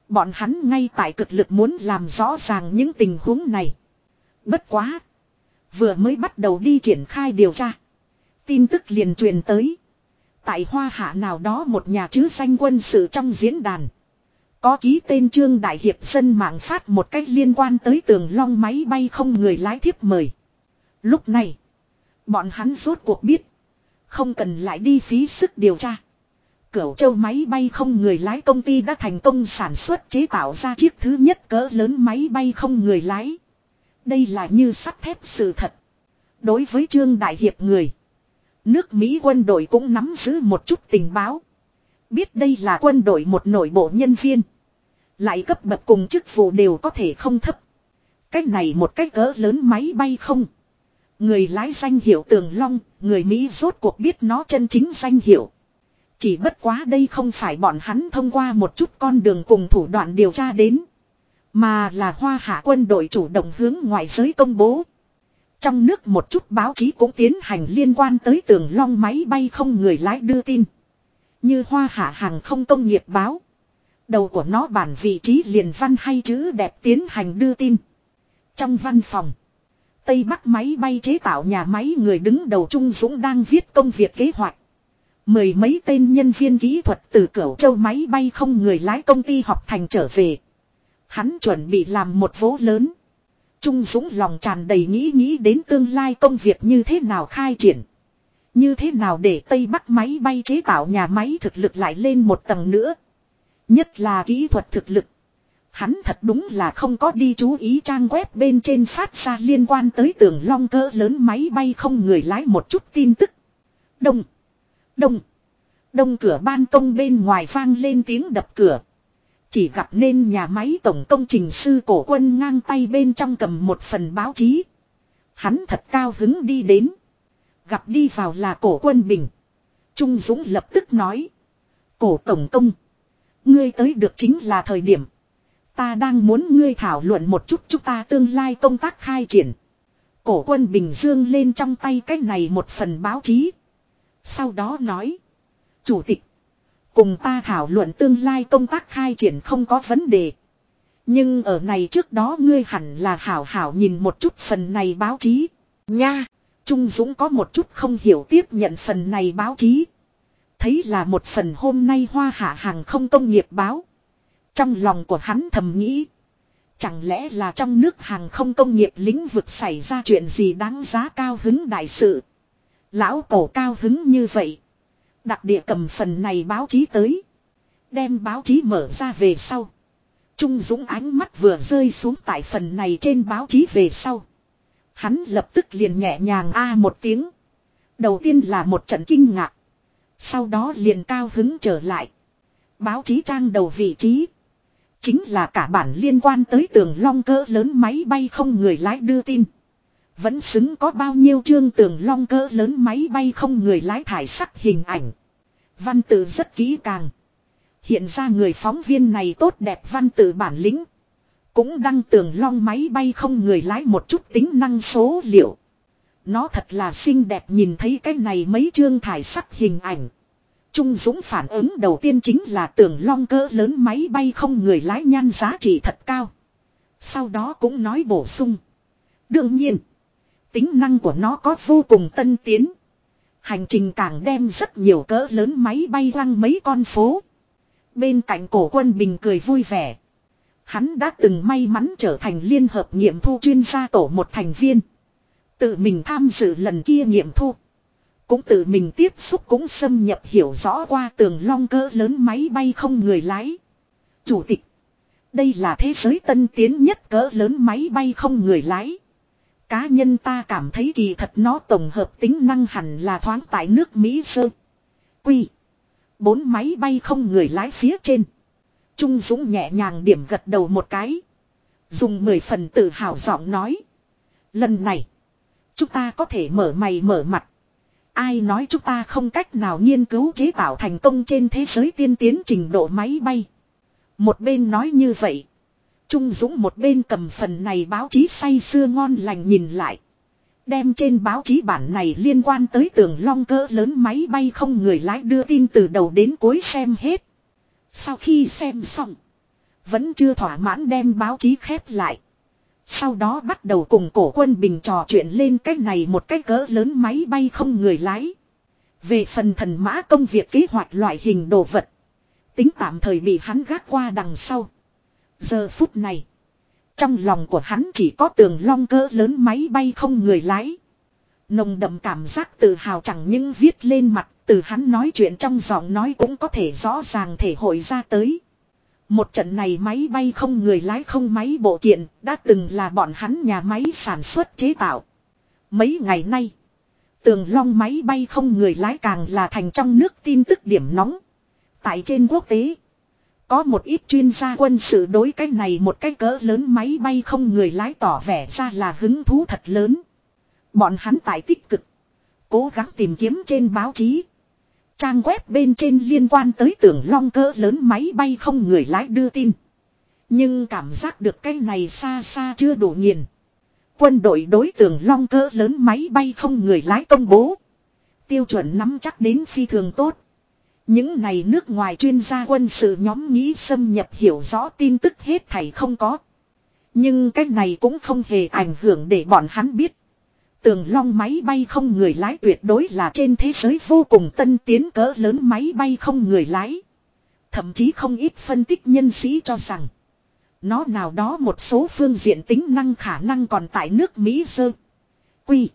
Speaker 1: Bọn hắn ngay tại cực lực muốn làm rõ ràng những tình huống này. Bất quá. Vừa mới bắt đầu đi triển khai điều tra. Tin tức liền truyền tới. Tại Hoa Hạ nào đó một nhà chứ danh quân sự trong diễn đàn. Có ký tên Trương Đại Hiệp dân mạng phát một cách liên quan tới Tường Long máy bay không người lái thiếp mời. Lúc này. Bọn hắn rốt cuộc biết. Không cần lại đi phí sức điều tra. Cửu Châu máy bay không người lái công ty đã thành công sản xuất chế tạo ra chiếc thứ nhất cỡ lớn máy bay không người lái. Đây là như sắt thép sự thật. Đối với Trương Đại Hiệp người. Nước Mỹ quân đội cũng nắm giữ một chút tình báo. Biết đây là quân đội một nội bộ nhân viên. Lại cấp bậc cùng chức vụ đều có thể không thấp. Cách này một cái cỡ lớn máy bay không. Người lái danh hiệu Tường Long, người Mỹ rốt cuộc biết nó chân chính danh hiệu. Chỉ bất quá đây không phải bọn hắn thông qua một chút con đường cùng thủ đoạn điều tra đến. Mà là Hoa Hạ quân đội chủ động hướng ngoại giới công bố. Trong nước một chút báo chí cũng tiến hành liên quan tới Tường Long máy bay không người lái đưa tin. Như Hoa Hạ hàng không công nghiệp báo. Đầu của nó bản vị trí liền văn hay chữ đẹp tiến hành đưa tin. Trong văn phòng. Tây Bắc máy bay chế tạo nhà máy người đứng đầu Trung Dũng đang viết công việc kế hoạch. Mười mấy tên nhân viên kỹ thuật từ Cửu Châu máy bay không người lái công ty học thành trở về. Hắn chuẩn bị làm một vố lớn. Trung Dũng lòng tràn đầy nghĩ đến tương lai công việc như thế nào khai triển. Như thế nào để Tây Bắc máy bay chế tạo nhà máy thực lực lại lên một tầng nữa. Nhất là kỹ thuật thực lực. Hắn thật đúng là không có đi chú ý trang web bên trên phát ra liên quan tới Tường Long cỡ lớn máy bay không người lái một chút tin tức. Đông. Đông cửa ban công bên ngoài vang lên tiếng đập cửa. Chỉ gặp nên nhà máy tổng công trình sư Cổ Quân ngang tay bên trong cầm một phần báo chí. Hắn thật cao hứng đi đến. Gặp đi vào là Cổ Quân Bình. Trung Dũng lập tức nói. Cổ tổng công. Ngươi tới được chính là thời điểm. Ta đang muốn ngươi thảo luận một chút chúng ta tương lai công tác khai triển. Cổ Quân Bình dương lên trong tay cái này một phần báo chí. Sau đó nói. Chủ tịch. Cùng ta thảo luận tương lai công tác khai triển không có vấn đề. Nhưng ở này trước đó ngươi hẳn là hảo hảo nhìn một chút phần này báo chí. Nha. Trung Dũng có một chút không hiểu tiếp nhận phần này báo chí. Thấy là một phần hôm nay Hoa Hạ hàng không công nghiệp báo. Trong lòng của hắn thầm nghĩ. Chẳng lẽ là trong nước hàng không công nghiệp lĩnh vực xảy ra chuyện gì đáng giá cao hứng đại sự. Lão Cổ cao hứng như vậy. Đặc địa cầm phần này báo chí tới. Đem báo chí mở ra về sau. Trung Dũng ánh mắt vừa rơi xuống tại phần này trên báo chí về sau. Hắn lập tức liền nhẹ nhàng một tiếng. Đầu tiên là một trận kinh ngạc. Sau đó liền cao hứng trở lại. Báo chí trang đầu vị trí. Chính là cả bản liên quan tới Tường Long cỡ lớn máy bay không người lái đưa tin. Vẫn xứng có bao nhiêu chương Tường Long cỡ lớn máy bay không người lái thải sắc hình ảnh. Văn tự rất kỹ càng. Hiện ra người phóng viên này tốt đẹp văn tự bản lĩnh. Cũng đăng Tường Long máy bay không người lái một chút tính năng số liệu. Nó thật là xinh đẹp nhìn thấy cái này mấy chương thải sắc hình ảnh. Trung Dũng phản ứng đầu tiên chính là Tường Long cỡ lớn máy bay không người lái nhan giá trị thật cao. Sau đó cũng nói bổ sung. Đương nhiên, tính năng của nó có vô cùng tân tiến. Hành trình càng đem rất nhiều cỡ lớn máy bay quăng mấy con phố. Bên cạnh Cổ Quân Bình cười vui vẻ. Hắn đã từng may mắn trở thành liên hợp nghiệm thu chuyên gia tổ một thành viên. Tự mình tham dự lần kia nghiệm thu. Cũng tự mình tiếp xúc cũng xâm nhập hiểu rõ qua Tường Long cỡ lớn máy bay không người lái. Chủ tịch. Đây là thế giới tân tiến nhất cỡ lớn máy bay không người lái. Cá nhân ta cảm thấy kỳ thật nó tổng hợp tính năng hẳn là thoáng tại nước Mỹ sơ. Quy. 4 máy bay không người lái phía trên. Trung Dũng nhẹ nhàng điểm gật đầu một cái. Dùng 10 phần tự hào giọng nói. Lần này. Chúng ta có thể mở mày mở mặt. Ai nói chúng ta không cách nào nghiên cứu chế tạo thành công trên thế giới tiên tiến trình độ máy bay. Một bên nói như vậy. Trung Dũng một bên cầm phần này báo chí say sưa ngon lành nhìn lại. Đem trên báo chí bản này liên quan tới Tường Long cỡ lớn máy bay không người lái đưa tin từ đầu đến cuối xem hết. Sau khi xem xong. Vẫn chưa thỏa mãn đem báo chí khép lại. Sau đó bắt đầu cùng Cổ Quân Bình trò chuyện lên cái này một cái cỡ lớn máy bay không người lái. Về phần thần mã công việc kế hoạch loại hình đồ vật. Tính tạm thời bị hắn gác qua đằng sau. Giờ phút này. Trong lòng của hắn chỉ có Tường Long cỡ lớn máy bay không người lái. Nồng đậm cảm giác tự hào chẳng những viết lên mặt. Từ hắn nói chuyện trong giọng nói cũng có thể rõ ràng thể hội ra tới. Một trận này máy bay không người lái không máy bộ kiện đã từng là bọn hắn nhà máy sản xuất chế tạo. Mấy ngày nay, Tường Long máy bay không người lái càng là thành trong nước tin tức điểm nóng. Tại trên quốc tế, có một ít chuyên gia quân sự đối cái này một cái cỡ lớn máy bay không người lái tỏ vẻ ra là hứng thú thật lớn. Bọn hắn tại tích cực, cố gắng tìm kiếm trên báo chí. Trang web bên trên liên quan tới Tường Long cỡ lớn máy bay không người lái đưa tin. Nhưng cảm giác được cái này xa xa chưa đủ nghiền. Quân đội đối Tường Long cỡ lớn máy bay không người lái công bố. Tiêu chuẩn nắm chắc đến phi thường tốt. Những này nước ngoài chuyên gia quân sự nhóm nghĩ xâm nhập hiểu rõ tin tức hết thảy không có. Nhưng cái này cũng không hề ảnh hưởng để bọn hắn biết. Tường Long máy bay không người lái tuyệt đối là trên thế giới vô cùng tân tiến cỡ lớn máy bay không người lái. Thậm chí không ít phân tích nhân sĩ cho rằng nó nào đó một số phương diện tính năng khả năng còn tại nước Mỹ sơ. Quy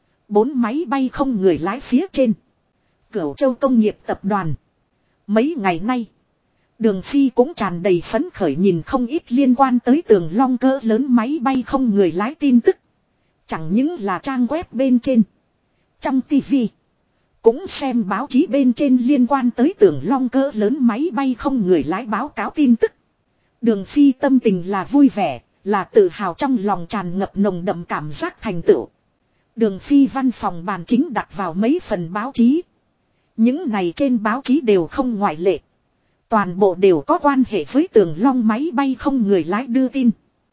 Speaker 1: 4 máy bay không người lái phía trên. Cửu Châu Công nghiệp tập đoàn. Mấy ngày nay, Đường Phi cũng tràn đầy phấn khởi nhìn không ít liên quan tới Tường Long cỡ lớn máy bay không người lái tin tức. Chẳng những là trang web bên trên, trong tivi, cũng xem báo chí bên trên liên quan tới Tường Long cỡ lớn máy bay không người lái báo cáo tin tức. Đường Phi tâm tình là vui vẻ, là tự hào trong lòng tràn ngập nồng đậm cảm giác thành tựu. Đường Phi văn phòng bàn chính đặt vào mấy phần báo chí. Những này trên báo chí đều không ngoại lệ. Toàn bộ đều có quan hệ với Tường Long máy bay không người lái đưa tin.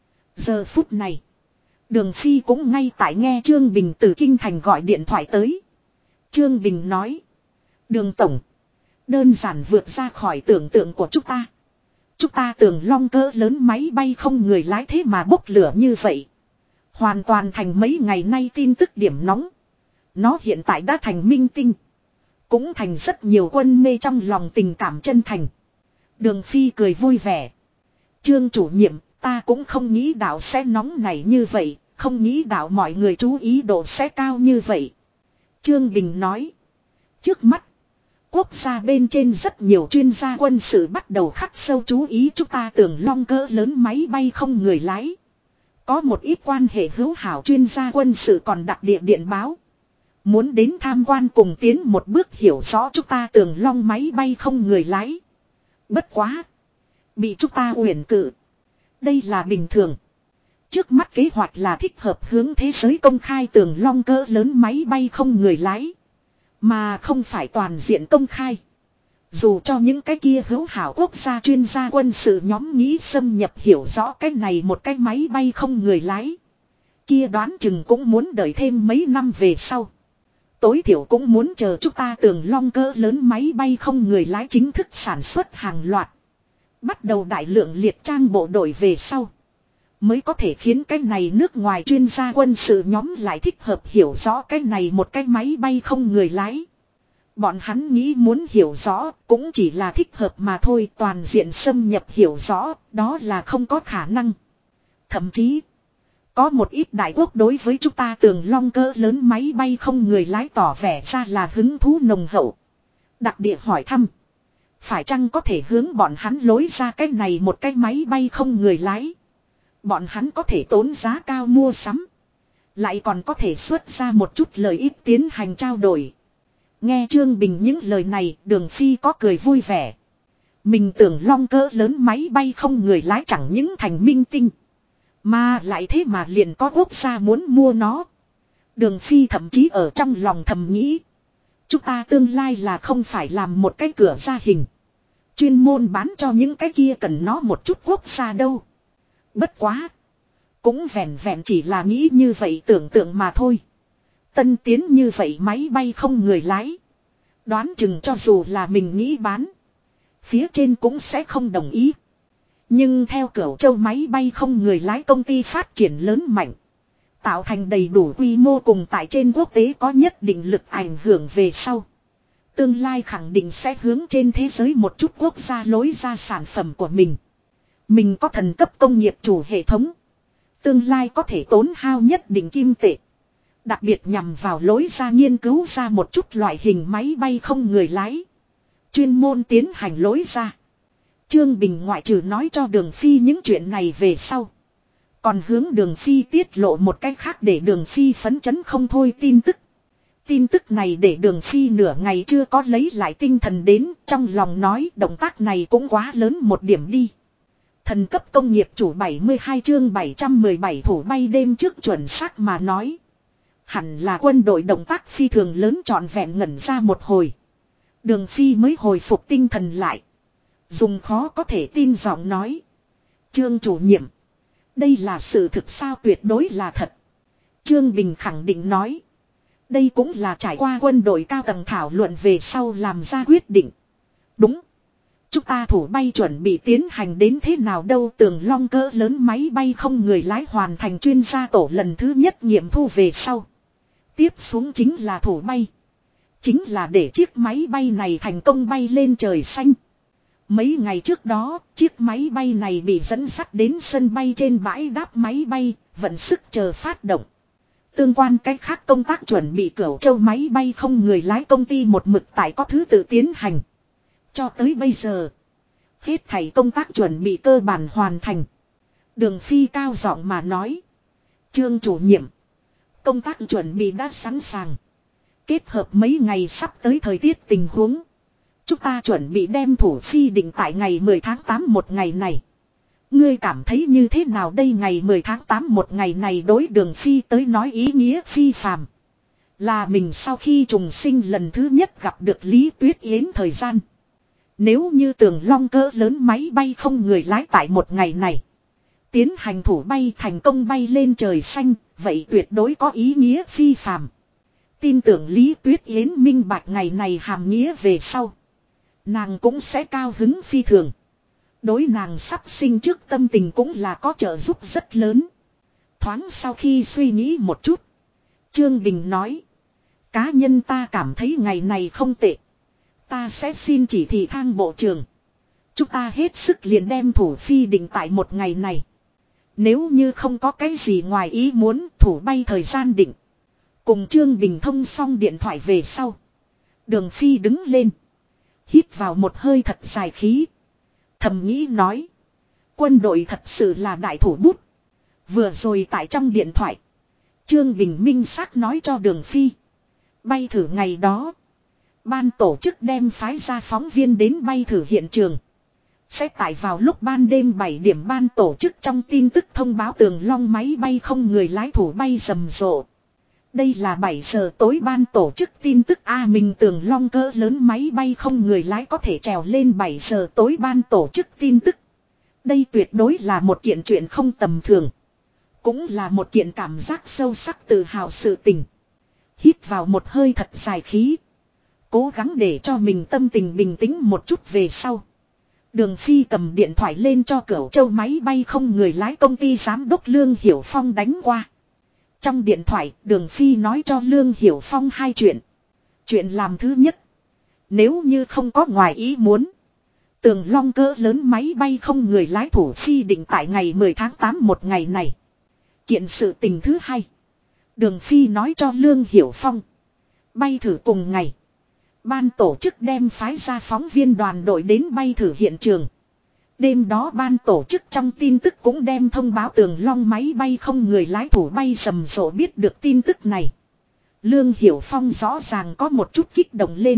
Speaker 1: Giờ phút này, Đường Phi cũng ngay tại nghe Trương Bình từ Kinh Thành gọi điện thoại tới. Trương Bình nói: Đường Tổng, đơn giản vượt ra khỏi tưởng tượng của chúng ta. Chúng ta Tường Long cỡ lớn máy bay không người lái thế mà bốc lửa như vậy. Hoàn toàn thành mấy ngày nay tin tức điểm nóng. Nó hiện tại đã thành minh tinh. Cũng thành rất nhiều quân mê trong lòng tình cảm chân thành. Đường Phi cười vui vẻ. Trương chủ nhiệm, ta cũng không nghĩ đạo sẽ nóng này như vậy. Không nghĩ đạo mọi người chú ý độ sẽ cao như vậy. Trương Bình nói: trước mắt, quốc gia bên trên rất nhiều chuyên gia quân sự bắt đầu khắc sâu chú ý chúng ta Tường Long cỡ lớn máy bay không người lái. Có một ít quan hệ hữu hảo chuyên gia quân sự còn đặc địa điện báo. Muốn đến tham quan cùng tiến một bước hiểu rõ chúng ta Tường Long máy bay không người lái. Bất quá, bị chúng ta uyển cự. Đây là bình thường. Trước mắt kế hoạch là thích hợp hướng thế giới công khai Tường Long cỡ lớn máy bay không người lái. Mà không phải toàn diện công khai. Dù cho những cái kia hữu hảo quốc gia chuyên gia quân sự nhóm nghĩ xâm nhập hiểu rõ cái này một cái máy bay không người lái. Kia đoán chừng cũng muốn đợi thêm mấy năm về sau. Tối thiểu cũng muốn chờ chúng ta Tường Long cỡ lớn máy bay không người lái chính thức sản xuất hàng loạt. Bắt đầu đại lượng liệt trang bộ đội về sau. Mới có thể khiến cái này nước ngoài chuyên gia quân sự nhóm lại thích hợp hiểu rõ cái này một cái máy bay không người lái. Bọn hắn nghĩ muốn hiểu rõ cũng chỉ là thích hợp mà thôi, toàn diện xâm nhập hiểu rõ đó là không có khả năng. Thậm chí, có một ít đại quốc đối với chúng ta Tường Long cỡ lớn máy bay không người lái tỏ vẻ ra là hứng thú nồng hậu. Đặc địa hỏi thăm, phải chăng có thể hướng bọn hắn lối ra cái này một cái máy bay không người lái. Bọn hắn có thể tốn giá cao mua sắm. Lại còn có thể xuất ra một chút lợi ích tiến hành trao đổi. Nghe Trương Bình những lời này, Đường Phi có cười vui vẻ. Mình tưởng Long cỡ lớn máy bay không người lái chẳng những thành minh tinh. Mà lại thế mà liền có quốc gia muốn mua nó. Đường Phi thậm chí ở trong lòng thầm nghĩ. Chúng ta tương lai là không phải làm một cái cửa ra hình. Chuyên môn bán cho những cái kia cần nó một chút quốc gia đâu. Bất quá. Cũng vẹn vẹn chỉ là nghĩ như vậy tưởng tượng mà thôi. Tân tiến như vậy máy bay không người lái. Đoán chừng cho dù là mình nghĩ bán. Phía trên cũng sẽ không đồng ý. Nhưng theo Cửu Châu máy bay không người lái công ty phát triển lớn mạnh. Tạo thành đầy đủ quy mô cùng tại trên quốc tế có nhất định lực ảnh hưởng về sau. Tương lai khẳng định sẽ hướng trên thế giới một chút quốc gia lối ra sản phẩm của mình. Mình có thần cấp công nghiệp chủ hệ thống. Tương lai có thể tốn hao nhất định kim tệ. Đặc biệt nhằm vào lối ra nghiên cứu ra một chút loại hình máy bay không người lái. Chuyên môn tiến hành lối ra. Trương Bình ngoại trừ nói cho Đường Phi những chuyện này về sau. Còn hướng Đường Phi tiết lộ một cách khác để Đường Phi phấn chấn không thôi tin tức. Tin tức này để Đường Phi nửa ngày chưa có lấy lại tinh thần đến, trong lòng nói động tác này cũng quá lớn một điểm đi. Thần cấp công nghiệp chủ 72 chương 717 thủ bay đêm trước chuẩn xác mà nói. Hẳn là quân đội động tác phi thường lớn trọn vẹn ngẩn ra một hồi. Đường Phi mới hồi phục tinh thần lại. Dùng khó có thể tin giọng nói. Trương chủ nhiệm. Đây là sự thực sao tuyệt đối là thật. Trương Bình khẳng định nói. Đây cũng là trải qua quân đội cao tầng thảo luận về sau làm ra quyết định. Đúng. Chúng ta thủ bay chuẩn bị tiến hành đến thế nào đâu Tường Long cỡ lớn máy bay không người lái hoàn thành chuyên gia tổ lần thứ nhất nghiệm thu về sau. Tiếp xuống chính là thủ bay. Chính là để chiếc máy bay này thành công bay lên trời xanh. Mấy ngày trước đó, chiếc máy bay này bị dẫn dắt đến sân bay trên bãi đáp máy bay, vận sức chờ phát động. Tương quan cách khác công tác chuẩn bị Cửu Châu máy bay không người lái công ty một mực tại có thứ tự tiến hành. Cho tới bây giờ, hết thảy công tác chuẩn bị cơ bản hoàn thành. Đường Phi cao giọng mà nói. Trương chủ nhiệm, công tác chuẩn bị đã sẵn sàng. Kết hợp mấy ngày sắp tới thời tiết tình huống. Chúng ta chuẩn bị đem thủ phi định tại ngày 10 tháng 8 một ngày này. Ngươi cảm thấy như thế nào đây ngày 10 tháng 8 một ngày này đối Đường Phi tới nói ý nghĩa phi phàm. Là mình sau khi trùng sinh lần thứ nhất gặp được Lý Tuyết Yến thời gian. Nếu như Tường Long cỡ lớn máy bay không người lái tại một ngày này. Tiến hành thủ bay thành công bay lên trời xanh, vậy tuyệt đối có ý nghĩa phi phàm. Tin tưởng Lý Tuyết Yến minh bạch ngày này hàm nghĩa về sau. Nàng cũng sẽ cao hứng phi thường. Đối nàng sắp sinh trước tâm tình cũng là có trợ giúp rất lớn. Thoáng sau khi suy nghĩ một chút. Trương Bình nói. Cá nhân ta cảm thấy ngày này không tệ. Ta sẽ xin chỉ thị thang bộ trưởng. Chúng ta hết sức liền đem thủ phi định tại một ngày này. Nếu như không có cái gì ngoài ý muốn thủ bay thời gian định. Cùng Trương Bình thông xong điện thoại về sau. Đường Phi đứng lên. Hít vào một hơi thật dài khí. Thầm nghĩ nói. Quân đội thật sự là đại thủ bút. Vừa rồi tại trong điện thoại. Trương Bình minh xác nói cho Đường Phi. Bay thử ngày đó. Ban tổ chức đem phái ra phóng viên đến bay thử hiện trường. Sẽ tại vào lúc ban đêm 7 điểm ban tổ chức trong tin tức thông báo Tường Long máy bay không người lái thủ bay rầm rộ. Đây là 7 giờ tối ban tổ chức tin tức mình Tường Long cỡ lớn máy bay không người lái có thể trèo lên 7 giờ tối ban tổ chức tin tức. Đây tuyệt đối là một kiện chuyện không tầm thường. Cũng là một kiện cảm giác sâu sắc tự hào sự tình. Hít vào một hơi thật dài khí. Cố gắng để cho mình tâm tình bình tĩnh một chút về sau. Đường Phi cầm điện thoại lên cho Cửu Châu máy bay không người lái công ty giám đốc Lương Hiểu Phong đánh qua. Trong điện thoại, Đường Phi nói cho Lương Hiểu Phong hai chuyện. Chuyện làm thứ nhất. Nếu như không có ngoài ý muốn. Tường Long cỡ lớn máy bay không người lái thủ phi định tại ngày 10 tháng 8 một ngày này. Kiện sự tình thứ hai. Đường Phi nói cho Lương Hiểu Phong. Bay thử cùng ngày. Ban tổ chức đem phái ra phóng viên đoàn đội đến bay thử hiện trường. Đêm đó ban tổ chức trong tin tức cũng đem thông báo Tường Long máy bay không người lái thủ bay rầm rộ biết được tin tức này. Lương Hiểu Phong rõ ràng có một chút kích động lên.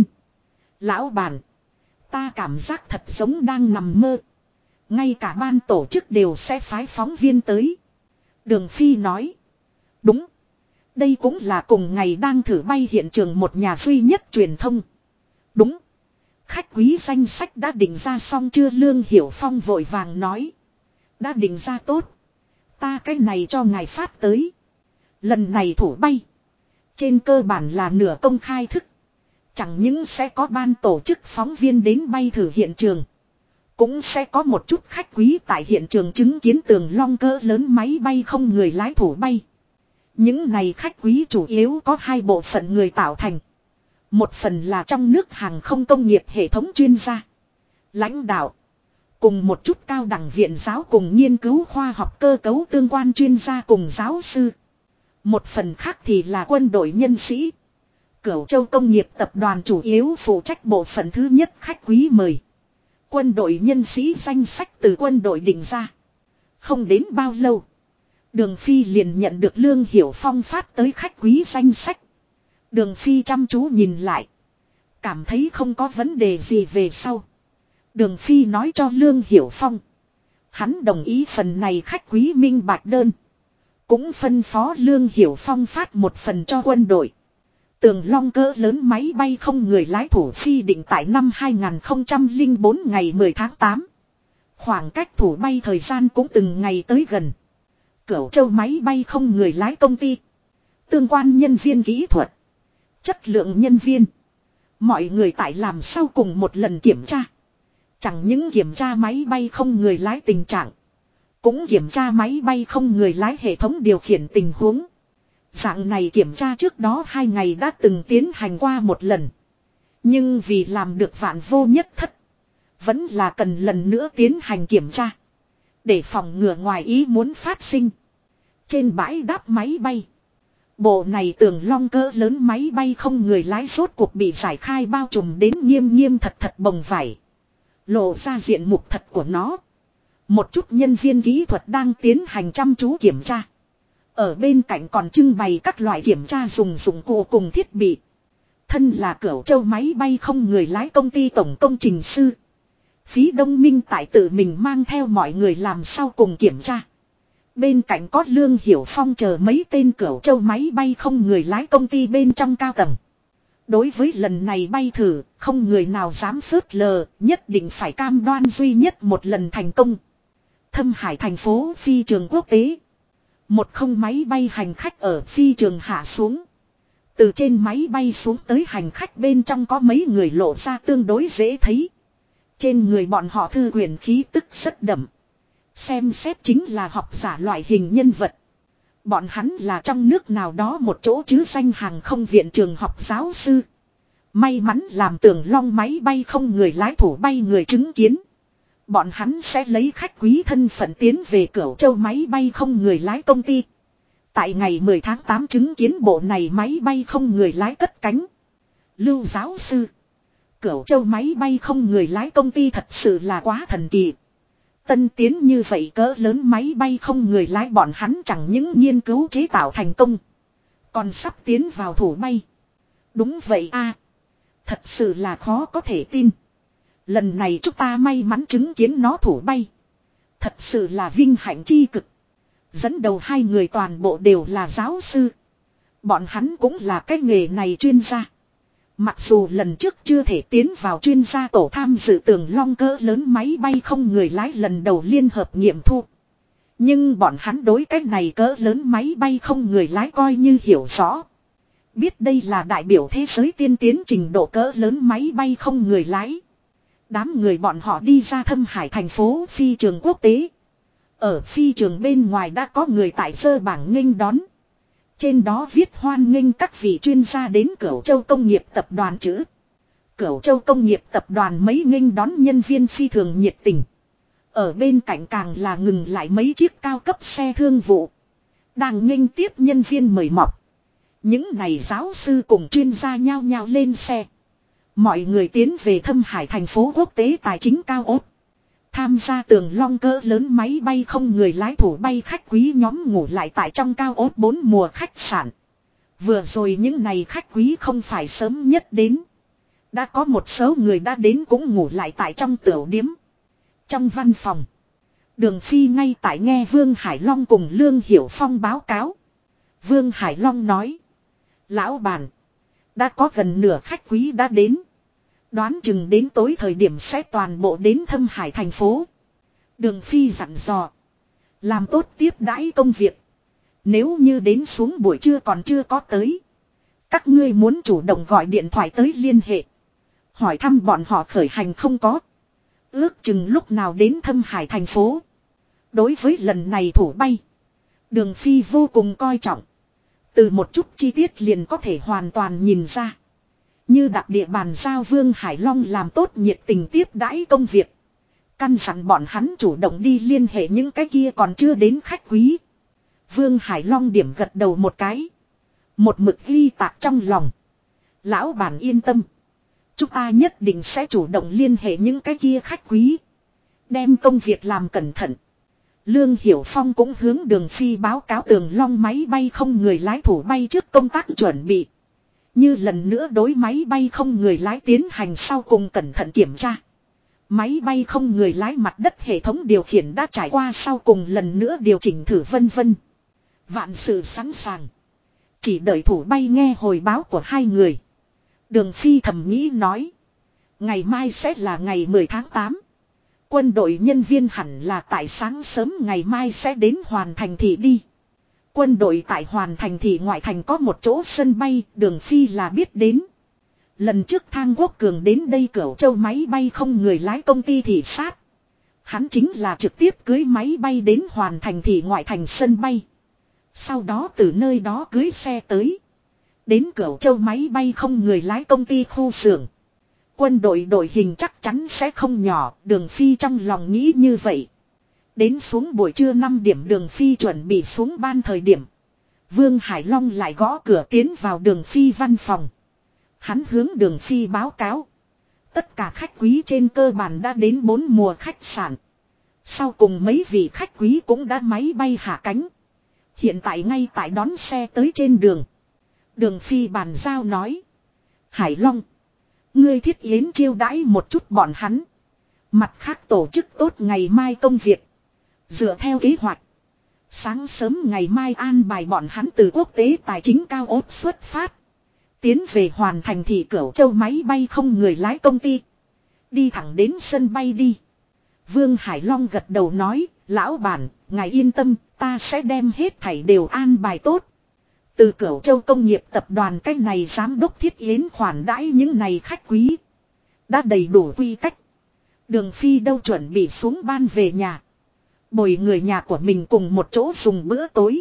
Speaker 1: Lão bản, ta cảm giác thật giống đang nằm mơ. Ngay cả ban tổ chức đều sẽ phái phóng viên tới. Đường Phi nói. Đúng. Đây cũng là cùng ngày đang thử bay hiện trường một nhà duy nhất truyền thông. Đúng. Khách quý danh sách đã định ra xong chưa Lương Hiểu Phong vội vàng nói. Đã định ra tốt. Ta cái này cho ngài phát tới. Lần này thủ bay. Trên cơ bản là nửa công khai thức. Chẳng những sẽ có ban tổ chức phóng viên đến bay thử hiện trường. Cũng sẽ có một chút khách quý tại hiện trường chứng kiến tường long cỡ lớn máy bay không người lái thủ bay. Những này khách quý chủ yếu có hai bộ phận người tạo thành. Một phần là trong nước hàng không công nghiệp hệ thống chuyên gia, lãnh đạo, cùng một chút cao đẳng viện giáo cùng nghiên cứu khoa học cơ cấu tương quan chuyên gia cùng giáo sư. Một phần khác thì là quân đội nhân sĩ. Cửu Châu Công nghiệp tập đoàn chủ yếu phụ trách bộ phận thứ nhất khách quý mời. Quân đội nhân sĩ danh sách từ quân đội định ra. Không đến bao lâu, Đường Phi liền nhận được Lương Hiểu Phong phát tới khách quý danh sách. Đường Phi chăm chú nhìn lại, cảm thấy không có vấn đề gì về sau. Đường Phi nói cho Lương Hiểu Phong, hắn đồng ý phần này khách quý minh bạch đơn. Cũng phân phó Lương Hiểu Phong phát một phần cho quân đội. Tường long cỡ lớn máy bay không người lái thủ phi định tại năm 2004 ngày 10 tháng 8. Khoảng cách thủ bay thời gian cũng từng ngày tới gần. Cửu Châu máy bay không người lái công ty, tương quan nhân viên kỹ thuật, chất lượng nhân viên, mọi người tại làm sau cùng một lần kiểm tra. Chẳng những kiểm tra máy bay không người lái tình trạng, cũng kiểm tra máy bay không người lái hệ thống điều khiển tình huống. Dạng này kiểm tra trước đó 2 ngày đã từng tiến hành qua một lần. Nhưng vì làm được vạn vô nhất thất, vẫn là cần lần nữa tiến hành kiểm tra, để phòng ngừa ngoài ý muốn phát sinh. Trên bãi đáp máy bay, bộ này tường long cỡ lớn máy bay không người lái rốt cuộc bị giải khai bao trùm đến nghiêm nghiêm thật thật bồng vải, lộ ra diện mục thật của nó. Một chút nhân viên kỹ thuật đang tiến hành chăm chú kiểm tra. Ở bên cạnh còn trưng bày các loại kiểm tra dùng dụng cụ cùng thiết bị. Thân là Cửu Châu máy bay không người lái công ty tổng công trình sư, Phí Đông Minh tại tự mình mang theo mọi người làm sau cùng kiểm tra. Bên cạnh có Lương Hiểu Phong chờ mấy tên Cửu Châu máy bay không người lái công ty bên trong cao tầng. Đối với lần này bay thử, không người nào dám phớt lờ, nhất định phải cam đoan duy nhất một lần thành công. Thâm Hải thành phố phi trường quốc tế. Một không máy bay hành khách ở phi trường hạ xuống. Từ trên máy bay xuống tới hành khách bên trong có mấy người lộ ra tương đối dễ thấy. Trên người bọn họ thư huyền khí tức rất đậm. Xem xét chính là học giả loại hình nhân vật. Bọn hắn là trong nước nào đó một chỗ chứ danh hàng không viện trường học giáo sư. May mắn làm tường long máy bay không người lái thủ bay người chứng kiến. Bọn hắn sẽ lấy khách quý thân phận tiến về Cửu Châu máy bay không người lái công ty. Tại ngày 10 tháng 8 chứng kiến bộ này máy bay không người lái cất cánh. Lưu giáo sư, Cửu Châu máy bay không người lái công ty thật sự là quá thần kỳ. Tân tiến như vậy cỡ lớn máy bay không người lái bọn hắn chẳng những nghiên cứu chế tạo thành công, còn sắp tiến vào thủ bay. Đúng vậy a, thật sự là khó có thể tin. Lần này chúng ta may mắn chứng kiến nó thủ bay, thật sự là vinh hạnh chi cực. Dẫn đầu hai người toàn bộ đều là giáo sư. Bọn hắn cũng là cái nghề này chuyên gia. Mặc dù lần trước chưa thể tiến vào chuyên gia tổ tham dự tường long cỡ lớn máy bay không người lái lần đầu liên hợp nghiệm thu, nhưng bọn hắn đối cái này cỡ lớn máy bay không người lái coi như hiểu rõ. Biết đây là đại biểu thế giới tiên tiến trình độ cỡ lớn máy bay không người lái. Đám người bọn họ đi ra Thâm Hải thành phố phi trường quốc tế. Ở phi trường bên ngoài đã có người tại giơ bảng nghênh đón. Trên đó viết hoan nghênh các vị chuyên gia đến Cửu Châu Công nghiệp tập đoàn chữ. Cửu Châu Công nghiệp tập đoàn mấy nghênh đón nhân viên phi thường nhiệt tình. Ở bên cạnh càng là ngừng lại mấy chiếc cao cấp xe thương vụ, đang nghênh tiếp nhân viên mời mọc. Những này giáo sư cùng chuyên gia nhao nhao lên xe. Mọi người tiến về Thâm Hải thành phố quốc tế tài chính cao ốt. Tham gia tường long cỡ lớn máy bay không người lái thủ bay khách quý nhóm ngủ lại tại trong cao ốt 4 mùa khách sạn. Vừa rồi những này khách quý không phải sớm nhất đến. Đã có một số người đã đến cũng ngủ lại tại trong tiểu điếm. Trong văn phòng, Đường Phi ngay tại nghe Vương Hải Long cùng Lương Hiểu Phong báo cáo. Vương Hải Long nói: lão bản, đã có gần nửa khách quý đã đến. Đoán chừng đến tối thời điểm sẽ toàn bộ đến Thâm Hải thành phố. Đường Phi dặn dò: làm tốt tiếp đãi công việc. Nếu như đến xuống buổi trưa còn chưa có tới, các ngươi muốn chủ động gọi điện thoại tới liên hệ, hỏi thăm bọn họ khởi hành không có. Ước chừng lúc nào đến Thâm Hải thành phố. Đối với lần này thủ bay, Đường Phi vô cùng coi trọng. Từ một chút chi tiết liền có thể hoàn toàn nhìn ra. Như đặc địa bàn giao Vương Hải Long làm tốt nhiệt tình tiếp đãi công việc. Căn dặn bọn hắn chủ động đi liên hệ những cái kia còn chưa đến khách quý. Vương Hải Long điểm gật đầu một cái. Một mực ghi tạc trong lòng. Lão bản yên tâm. Chúng ta nhất định sẽ chủ động liên hệ những cái kia khách quý. Đem công việc làm cẩn thận. Lương Hiểu Phong cũng hướng Đường Phi báo cáo Tường Long máy bay không người lái thủ bay trước công tác chuẩn bị. Như lần nữa đối máy bay không người lái tiến hành sau cùng cẩn thận kiểm tra. Máy bay không người lái mặt đất hệ thống điều khiển đã trải qua sau cùng lần nữa điều chỉnh thử vân vân. Vạn sự sẵn sàng. Chỉ đợi thủ bay nghe hồi báo của hai người. Đường Phi thầm nghĩ nói. Ngày mai sẽ là ngày 10 tháng 8. Quân đội nhân viên hẳn là tại sáng sớm ngày mai sẽ đến Hoàn Thành thị đi. Quân đội tại Hoàn Thành thị ngoại thành có một chỗ sân bay, Đường Phi là biết đến. Lần trước Thang Quốc Cường đến đây Cửu Châu máy bay không người lái công ty thị sát. Hắn chính là trực tiếp cưới máy bay đến Hoàn Thành thị ngoại thành sân bay. Sau đó từ nơi đó cưới xe tới. Đến Cửu Châu máy bay không người lái công ty khu xưởng. Quân đội đội hình chắc chắn sẽ không nhỏ, Đường Phi trong lòng nghĩ như vậy. Đến xuống buổi trưa 5 điểm Đường Phi chuẩn bị xuống ban thời điểm. Vương Hải Long lại gõ cửa tiến vào Đường Phi văn phòng. Hắn hướng Đường Phi báo cáo. Tất cả khách quý trên cơ bản đã đến 4 mùa khách sạn. Sau cùng mấy vị khách quý cũng đã máy bay hạ cánh. Hiện tại ngay tại đón xe tới trên đường. Đường Phi bàn giao nói. Hải Long. Ngươi thiết yến chiêu đãi một chút bọn hắn. Mặt khác tổ chức tốt ngày mai công việc. Dựa theo kế hoạch. Sáng sớm ngày mai an bài bọn hắn từ quốc tế tài chính cao ốt xuất phát. Tiến về Hoàn Thành thị Cửu Châu máy bay không người lái công ty. Đi thẳng đến sân bay đi. Vương Hải Long gật đầu nói. Lão bản, ngài yên tâm, ta sẽ đem hết thảy đều an bài tốt. Từ Cửu Châu công nghiệp tập đoàn cách này giám đốc thiết yến khoản đãi những này khách quý. Đã đầy đủ quy cách. Đường Phi đâu chuẩn bị xuống ban về nhà. Bồi người nhà của mình cùng một chỗ dùng bữa tối.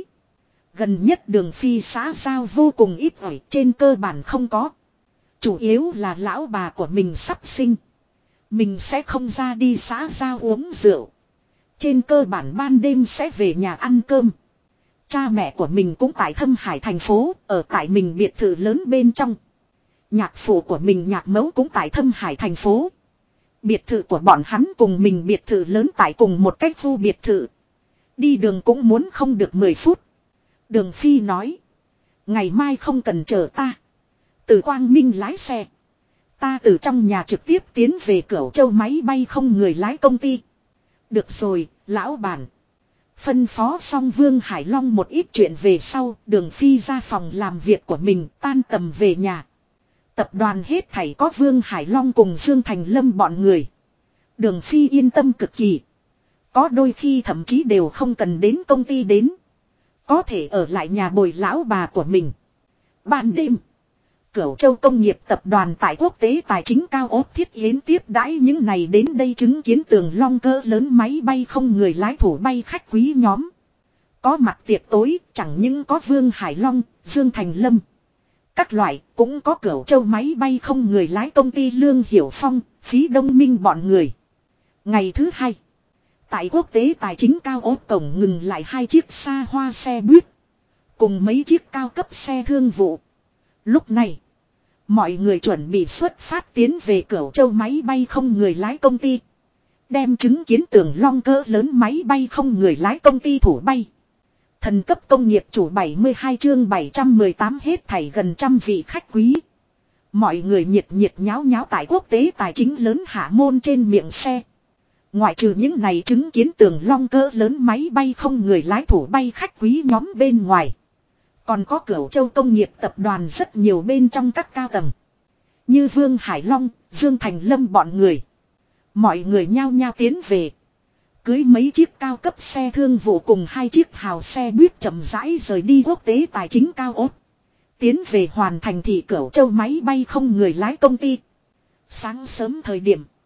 Speaker 1: Gần nhất Đường Phi xã giao vô cùng ít ỏi, trên cơ bản không có. Chủ yếu là lão bà của mình sắp sinh. Mình sẽ không ra đi xã giao uống rượu. Trên cơ bản ban đêm sẽ về nhà ăn cơm. Cha mẹ của mình cũng tại Thâm Hải thành phố, ở tại mình biệt thự lớn bên trong. Nhạc phụ của mình nhạc mẫu cũng tại Thâm Hải thành phố. Biệt thự của bọn hắn cùng mình biệt thự lớn tại cùng một cái khu biệt thự. Đi đường cũng muốn không được 10 phút. Đường Phi nói. Ngày mai không cần chờ ta. Từ Quang Minh lái xe. Ta từ trong nhà trực tiếp tiến về Cửu Châu máy bay không người lái công ty. Được rồi, lão bản. Phân phó xong Vương Hải Long một ít chuyện về sau, Đường Phi ra phòng làm việc của mình, tan tầm về nhà. Tập đoàn hết thảy có Vương Hải Long cùng Dương Thành Lâm bọn người. Đường Phi yên tâm cực kỳ. Có đôi khi thậm chí đều không cần đến công ty đến. Có thể ở lại nhà bồi lão bà của mình. Ban đêm, Cửu Châu công nghiệp tập đoàn tại quốc tế tài chính cao ốt thiết yến tiếp đãi những này đến đây chứng kiến Tường Long cỡ lớn máy bay không người lái thủ bay khách quý nhóm. Có mặt tiệc tối, chẳng những có Vương Hải Long, Dương Thành Lâm. Các loại, cũng có Cửu Châu máy bay không người lái công ty Lương Hiểu Phong, Phí Đông Minh bọn người. Ngày thứ hai, tại quốc tế tài chính cao ốt cổng ngừng lại 2 chiếc xa hoa xe buýt. Cùng mấy chiếc cao cấp xe thương vụ. Lúc này, mọi người chuẩn bị xuất phát tiến về Cửu Châu máy bay không người lái công ty. Đem chứng kiến Tường Long cỡ lớn máy bay không người lái công ty thủ bay. Thần cấp công nghiệp chủ 72 chương 718 hết thảy gần trăm vị khách quý. Mọi người nhiệt nhiệt nháo nháo tại quốc tế tài chính lớn hạ môn trên miệng xe. Ngoại trừ những này chứng kiến Tường Long cỡ lớn máy bay không người lái thủ bay khách quý nhóm bên ngoài. Còn có Cửu Châu công nghiệp tập đoàn rất nhiều bên trong các cao tầng. Như Vương Hải Long, Dương Thành Lâm bọn người. Mọi người nhao nhao tiến về. Cưới mấy chiếc cao cấp xe thương vụ cùng 2 chiếc hào xe buýt chậm rãi rời đi quốc tế tài chính cao ốt. Tiến về Hoàn Thành thị Cửu Châu máy bay không người lái công ty. Sáng sớm thời điểm.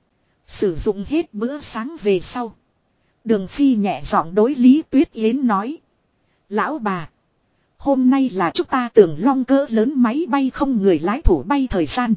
Speaker 1: Sử dụng hết bữa sáng về sau. Đường Phi nhẹ giọng đối Lý Tuyết Yến nói. Lão bà. Hôm nay là chúng ta Tường Long cỡ lớn máy bay không người lái thủ bay thời gian.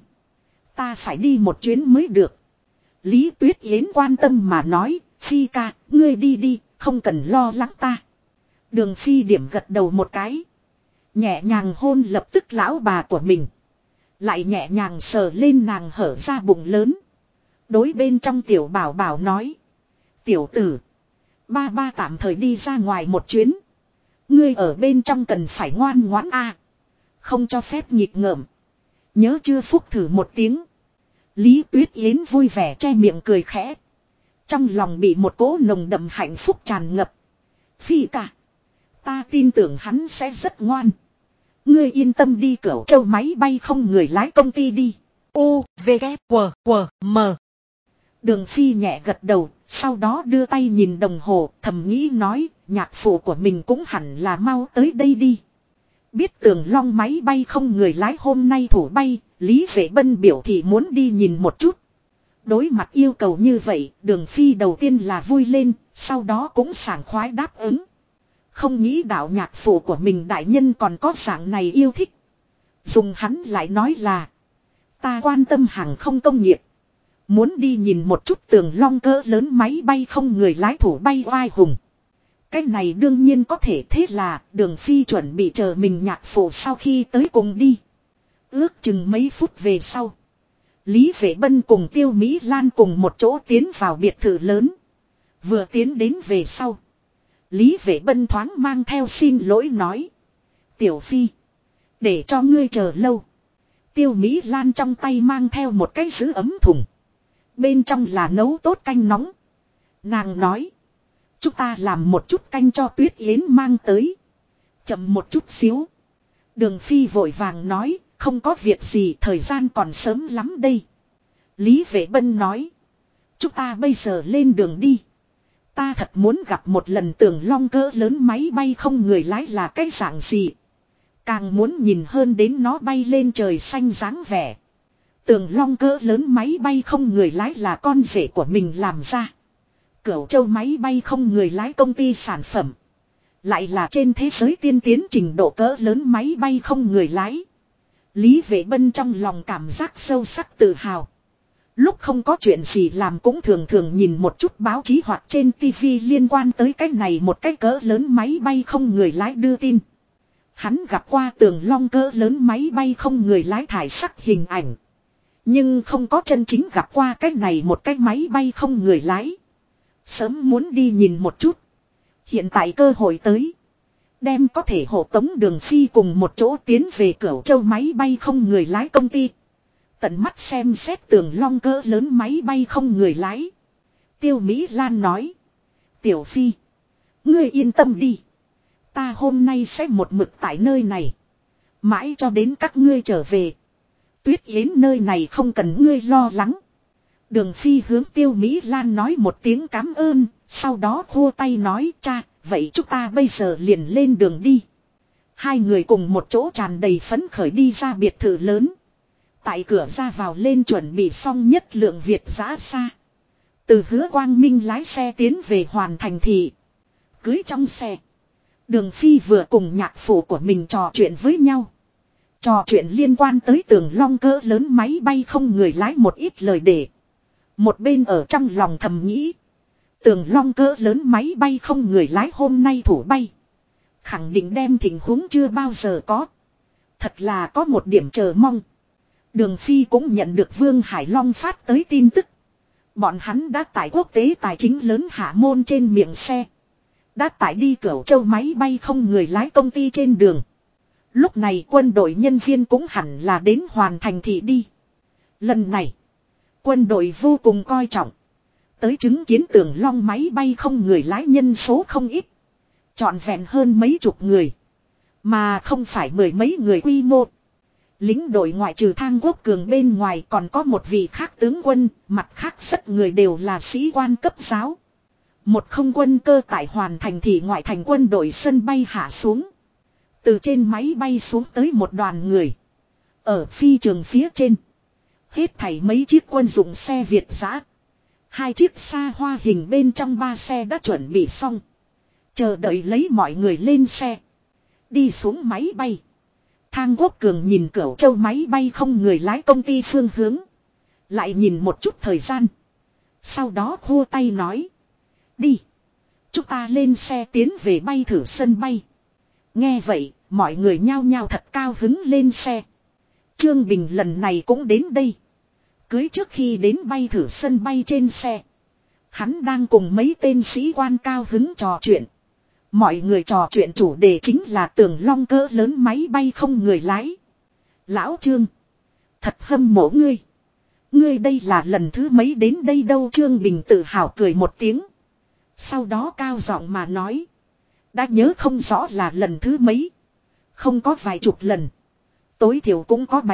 Speaker 1: Ta phải đi một chuyến mới được. Lý Tuyết Yến quan tâm mà nói. Phi ca, ngươi đi đi, không cần lo lắng ta. Đường Phi điểm gật đầu một cái. Nhẹ nhàng hôn lập tức lão bà của mình. Lại nhẹ nhàng sờ lên nàng hở ra bụng lớn. Đối bên trong tiểu bảo bảo nói. Tiểu tử. Ba ba tạm thời đi ra ngoài một chuyến. Ngươi ở bên trong cần phải ngoan ngoãn a, không cho phép nghịch ngợm. Nhớ chưa phúc thử một tiếng. Lý Tuyết Yến vui vẻ che miệng cười khẽ. Trong lòng bị một cỗ nồng đậm hạnh phúc tràn ngập. Phi cả. Ta tin tưởng hắn sẽ rất ngoan. Ngươi yên tâm đi Cửu Châu máy bay không người lái công ty đi. U, V, K, W, W, M. Đường Phi nhẹ gật đầu, sau đó đưa tay nhìn đồng hồ, thầm nghĩ nói, nhạc phụ của mình cũng hẳn là mau tới đây đi. Biết Tường Long máy bay không người lái hôm nay thủ bay, Lý Vệ Bân biểu thị muốn đi nhìn một chút. Đối mặt yêu cầu như vậy, Đường Phi đầu tiên là vui lên, sau đó cũng sảng khoái đáp ứng. Không nghĩ đạo nhạc phụ của mình đại nhân còn có dạng này yêu thích. Dùng hắn lại nói là, ta quan tâm hàng không công nghiệp. Muốn đi nhìn một chút Tường Long cỡ lớn máy bay không người lái thủ bay oai hùng. Cái này đương nhiên có thể, thế là Đường Phi chuẩn bị chờ mình nhạc phụ sau khi tới cùng đi. Ước chừng mấy phút về sau. Lý Vệ Bân cùng Tiêu Mỹ Lan cùng một chỗ tiến vào biệt thự lớn. Vừa tiến đến về sau. Lý Vệ Bân thoáng mang theo xin lỗi nói. Tiểu Phi. Để cho ngươi chờ lâu. Tiêu Mỹ Lan trong tay mang theo một cái giữ ấm thùng. Bên trong là nấu tốt canh nóng. Nàng nói. Chúng ta làm một chút canh cho Tuyết Yến mang tới. Chậm một chút xíu. Đường Phi vội vàng nói. Không có việc gì, thời gian còn sớm lắm đây. Lý Vệ Bân nói. Chúng ta bây giờ lên đường đi. Ta thật muốn gặp một lần Tường Long cỡ lớn máy bay không người lái là cái dạng gì. Càng muốn nhìn hơn đến nó bay lên trời xanh dáng vẻ. Tường Long cỡ lớn máy bay không người lái là con rể của mình làm ra. Cửu Châu máy bay không người lái công ty sản phẩm. Lại là trên thế giới tiên tiến trình độ cỡ lớn máy bay không người lái. Lý Vệ Bân trong lòng cảm giác sâu sắc tự hào. Lúc không có chuyện gì làm cũng thường thường nhìn một chút báo chí hoặc trên TV liên quan tới cái này một cái cỡ lớn máy bay không người lái đưa tin. Hắn gặp qua Tường Long cỡ lớn máy bay không người lái thải sắc hình ảnh. Nhưng không có chân chính gặp qua cái này một cái máy bay không người lái. Sớm muốn đi nhìn một chút. Hiện tại cơ hội tới. Đem có thể hộ tống Đường Phi cùng một chỗ tiến về Cửu Châu máy bay không người lái công ty. Tận mắt xem xét Tường Long cỡ lớn máy bay không người lái. Tiêu Mỹ Lan nói. Tiểu Phi. Ngươi yên tâm đi. Ta hôm nay sẽ một mực tại nơi này. Mãi cho đến các ngươi trở về. Tuyết Yến nơi này không cần ngươi lo lắng. Đường Phi hướng Tiêu Mỹ Lan nói một tiếng cảm ơn. Sau đó khua tay nói cha. Vậy chúng ta bây giờ liền lên đường đi. Hai người cùng một chỗ tràn đầy phấn khởi đi ra biệt thự lớn. Tại cửa ra vào lên chuẩn bị xong nhất lượng Việt giã xa. Từ Hứa Quang Minh lái xe tiến về Hoàn Thành thị. Cưới trong xe. Đường Phi vừa cùng nhạc phụ của mình trò chuyện với nhau. Trò chuyện liên quan tới Tường Long cỡ lớn máy bay không người lái một ít lời để. Một bên ở trong lòng thầm nghĩ. Tường Long cỡ lớn máy bay không người lái hôm nay thủ bay. Khẳng định đem tình huống chưa bao giờ có. Thật là có một điểm chờ mong. Đường Phi cũng nhận được Vương Hải Long phát tới tin tức. Bọn hắn đã tải quốc tế tài chính lớn Hạ Môn trên miệng xe. Đã tải đi Cửu Châu máy bay không người lái công ty trên đường. Lúc này quân đội nhân viên cũng hẳn là đến Hoàn Thành thị đi. Lần này, quân đội vô cùng coi trọng. Tới chứng kiến Tường Long máy bay không người lái nhân số không ít. Trọn vẹn hơn mấy chục người. Mà không phải mười mấy người quy mô. Lính đội ngoại trừ Thang Quốc Cường bên ngoài còn có một vị khác tướng quân, mặt khác rất người đều là sĩ quan cấp giáo. Một không quân cơ tại Hoàn Thành thị ngoại thành quân đội sân bay hạ xuống. Từ trên máy bay xuống tới một đoàn người. Ở phi trường phía trên. Hết thảy mấy chiếc quân dụng xe Việt giã. Hai chiếc xa hoa hình bên trong ba xe đã chuẩn bị xong. Chờ đợi lấy mọi người lên xe. Đi xuống máy bay. Thang Quốc Cường nhìn Cửu Châu máy bay không người lái công ty phương hướng. Lại nhìn một chút thời gian. Sau đó khua tay nói. Đi. Chúng ta lên xe tiến về bay thử sân bay. Nghe vậy, mọi người nhao nhao thật cao hứng lên xe. Trương Bình lần này cũng đến đây. Cưới trước khi đến bay thử sân bay trên xe. Hắn đang cùng mấy tên sĩ quan cao hứng trò chuyện. Mọi người trò chuyện chủ đề chính là Tường Long cỡ lớn máy bay không người lái. Lão Trương. Thật hâm mộ ngươi. Ngươi đây là lần thứ mấy đến đây đâu? Trương Bình tự hào cười một tiếng. Sau đó cao giọng mà nói. Đã nhớ không rõ là lần thứ mấy. Không có vài chục lần. Tối thiểu cũng có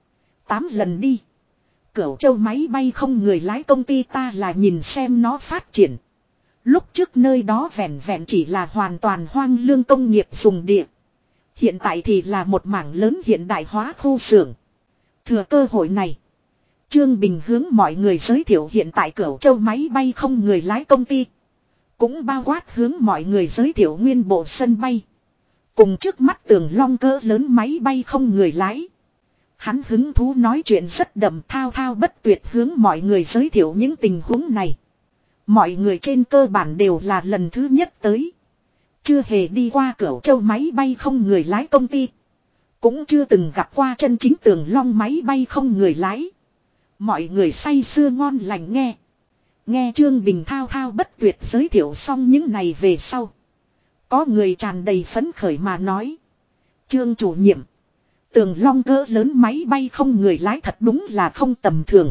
Speaker 1: 7-8 lần đi. Cửu Châu máy bay không người lái công ty ta là nhìn xem nó phát triển. Lúc trước nơi đó vẹn vẹn chỉ là hoàn toàn hoang lương công nghiệp dùng địa. Hiện tại thì là một mảng lớn hiện đại hóa khu xưởng. Thừa cơ hội này. Trương Bình hướng mọi người giới thiệu hiện tại Cửu Châu máy bay không người lái công ty. Cũng bao quát hướng mọi người giới thiệu nguyên bộ sân bay. Cùng trước mắt Tường Long cỡ lớn máy bay không người lái. Hắn hứng thú nói chuyện rất đậm thao thao bất tuyệt hướng mọi người giới thiệu những tình huống này. Mọi người trên cơ bản đều là lần thứ nhất tới. Chưa hề đi qua Cửu Châu máy bay không người lái công ty. Cũng chưa từng gặp qua chân chính Tường Long máy bay không người lái. Mọi người say sưa ngon lành nghe. Nghe Trương Bình thao thao bất tuyệt giới thiệu xong những này về sau. Có người tràn đầy phấn khởi mà nói. Trương chủ nhiệm. Tường Long cỡ lớn máy bay không người lái thật đúng là không tầm thường.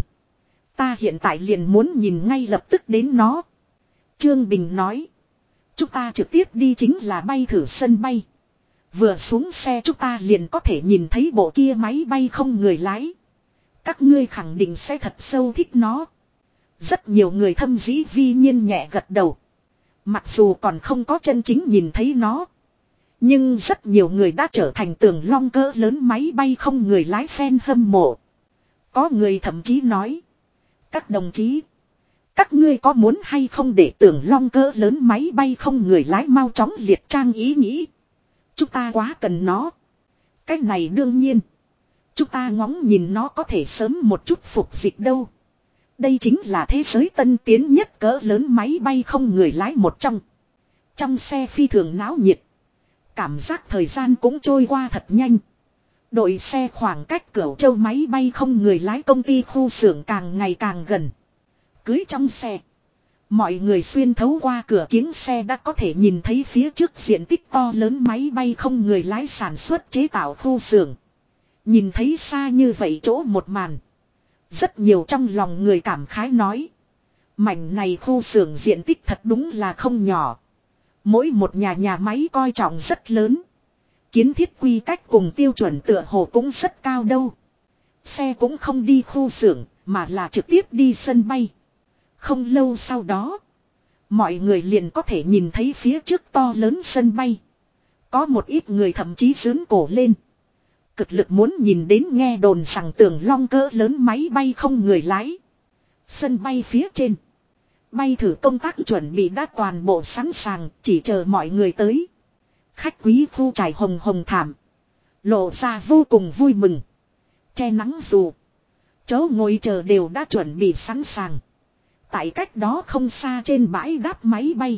Speaker 1: Ta hiện tại liền muốn nhìn ngay lập tức đến nó. Trương Bình nói. Chúng ta trực tiếp đi chính là bay thử sân bay. Vừa xuống xe chúng ta liền có thể nhìn thấy bộ kia máy bay không người lái. Các ngươi khẳng định sẽ thật sâu thích nó. Rất nhiều người thâm dĩ vi nhiên nhẹ gật đầu. Mặc dù còn không có chân chính nhìn thấy nó. Nhưng rất nhiều người đã trở thành Tường Long cỡ lớn máy bay không người lái fan hâm mộ. Có người thậm chí nói. Các đồng chí. Các ngươi có muốn hay không để Tường Long cỡ lớn máy bay không người lái mau chóng liệt trang ý nghĩ. Chúng ta quá cần nó. Cái này đương nhiên. Chúng ta ngóng nhìn nó có thể sớm một chút phục dịch đâu. Đây chính là thế giới tân tiến nhất cỡ lớn máy bay không người lái một trong. Trong xe phi thường náo nhiệt. Cảm giác thời gian cũng trôi qua thật nhanh. Đội xe khoảng cách Cửu Châu máy bay không người lái công ty khu xưởng càng ngày càng gần. Cưới trong xe. Mọi người xuyên thấu qua cửa kính xe đã có thể nhìn thấy phía trước diện tích to lớn máy bay không người lái sản xuất chế tạo khu xưởng. Nhìn thấy xa như vậy chỗ một màn. Rất nhiều trong lòng người cảm khái nói. Mảnh này khu xưởng diện tích thật đúng là không nhỏ. Mỗi một nhà máy coi trọng rất lớn. Kiến thiết quy cách cùng tiêu chuẩn tựa hồ cũng rất cao đâu. Xe cũng không đi khu xưởng mà là trực tiếp đi sân bay. Không lâu sau đó. Mọi người liền có thể nhìn thấy phía trước to lớn sân bay. Có một ít người thậm chí giương cổ lên. Cực lực muốn nhìn đến nghe đồn rằng Tường Long cỡ lớn máy bay không người lái. Sân bay phía trên. Bay thử công tác chuẩn bị đã toàn bộ sẵn sàng, chỉ chờ mọi người tới. Khách quý khu trải hồng hồng thảm. Lộ ra vô cùng vui mừng. Che nắng dù. Chỗ ngồi chờ đều đã chuẩn bị sẵn sàng. Tại cách đó không xa trên bãi đáp máy bay.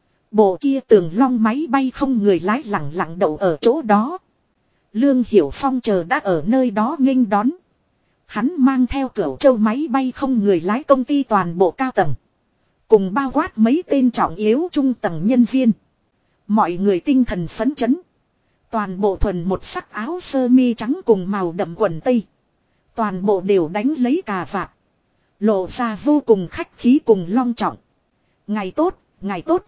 Speaker 1: Bộ kia Tường Long máy bay không người lái lẳng lặng đậu ở chỗ đó. Lương Hiểu Phong chờ đã ở nơi đó nghênh đón. Hắn mang theo Cửu Châu máy bay không người lái công ty toàn bộ cao tầng. Cùng bao quát mấy tên trọng yếu trung tầng nhân viên. Mọi người tinh thần phấn chấn. Toàn bộ thuần một sắc áo sơ mi trắng cùng màu đậm quần tây. Toàn bộ đều đánh lấy cà vạt. Lộ ra vô cùng khách khí cùng long trọng. Ngày tốt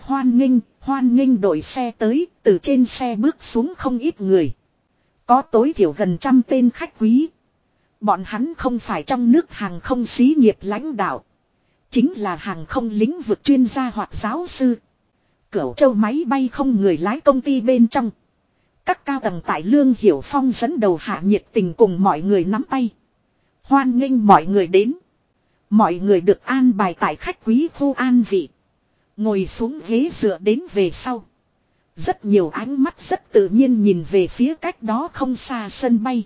Speaker 1: hoan nghênh đội xe tới, từ trên xe bước xuống không ít người. Có tối thiểu gần 100 tên khách quý. Bọn hắn không phải trong nước hàng không xí nghiệp lãnh đạo. Chính là hàng không lĩnh vực chuyên gia hoặc giáo sư. Cửu Châu máy bay không người lái công ty bên trong. Các cao tầng tại Lương Hiểu Phong dẫn đầu hạ nhiệt tình cùng mọi người nắm tay. Hoan nghênh mọi người đến. Mọi người được an bài tại khách quý khu an vị. Ngồi xuống ghế dựa đến về sau. Rất nhiều ánh mắt rất tự nhiên nhìn về phía cách đó không xa sân bay.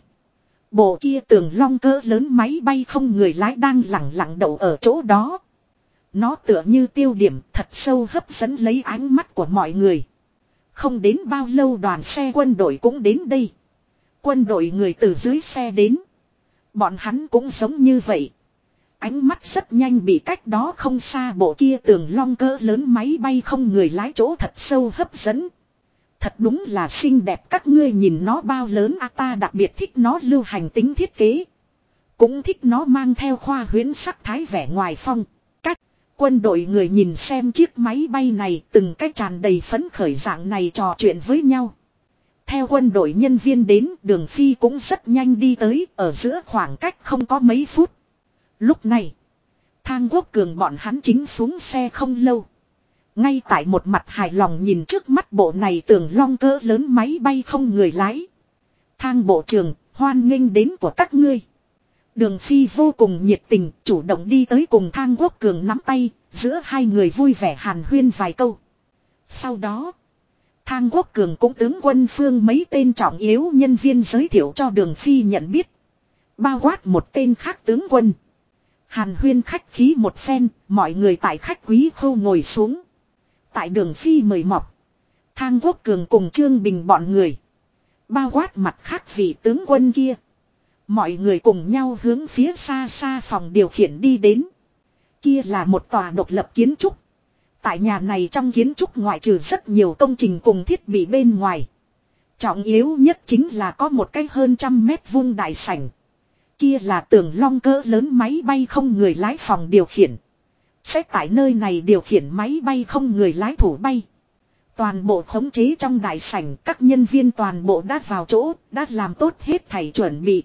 Speaker 1: Bộ kia tường long cỡ lớn máy bay không người lái đang lẳng lặng đậu ở chỗ đó. Nó tựa như tiêu điểm thật sâu hấp dẫn lấy ánh mắt của mọi người. Không đến bao lâu đoàn xe quân đội cũng đến đây. Quân đội người từ dưới xe đến. Bọn hắn cũng giống như vậy. Ánh mắt rất nhanh bị cách đó không xa bộ kia tường long cỡ lớn máy bay không người lái chỗ thật sâu hấp dẫn. Thật đúng là xinh đẹp, các ngươi nhìn nó bao lớn à, ta đặc biệt thích nó lưu hành tính thiết kế. Cũng thích nó mang theo khoa huyễn sắc thái vẻ ngoài phong. Cách quân đội người nhìn xem chiếc máy bay này từng cách tràn đầy phấn khởi dạng này trò chuyện với nhau. Theo quân đội nhân viên đến, Đường Phi cũng rất nhanh đi tới, ở giữa khoảng cách không có mấy phút. Lúc này, Thang Quốc Cường bọn hắn chính xuống xe không lâu. Ngay tại một mặt hài lòng nhìn trước mắt bộ này tường long cỡ lớn máy bay không người lái. Thang bộ trưởng, hoan nghênh đến của các ngươi. Đường Phi vô cùng nhiệt tình, chủ động đi tới cùng Thang Quốc Cường nắm tay, giữa hai người vui vẻ hàn huyên vài câu. Sau đó, Thang Quốc Cường cũng tướng quân phương mấy tên trọng yếu nhân viên giới thiệu cho Đường Phi nhận biết. Bao quát một tên khác tướng quân. Hàn huyên khách khí một phen, mọi người tại khách quý khu ngồi xuống. Tại Đường Phi mời mọc, Thang Quốc Cường cùng Trương Bình bọn người. Bao quát mặt khác vị tướng quân kia. Mọi người cùng nhau hướng phía xa xa phòng điều khiển đi đến. Kia là một tòa độc lập kiến trúc. Tại nhà này trong kiến trúc ngoại trừ rất nhiều công trình cùng thiết bị bên ngoài. Trọng yếu nhất chính là có một cái hơn 100 mét vuông đại sảnh. Kia là tường long cỡ lớn máy bay không người lái phòng điều khiển. Sẽ tại nơi này điều khiển máy bay không người lái thủ bay. Toàn bộ khống chế trong đại sảnh, các nhân viên toàn bộ đã vào chỗ, đã làm tốt hết thảy chuẩn bị.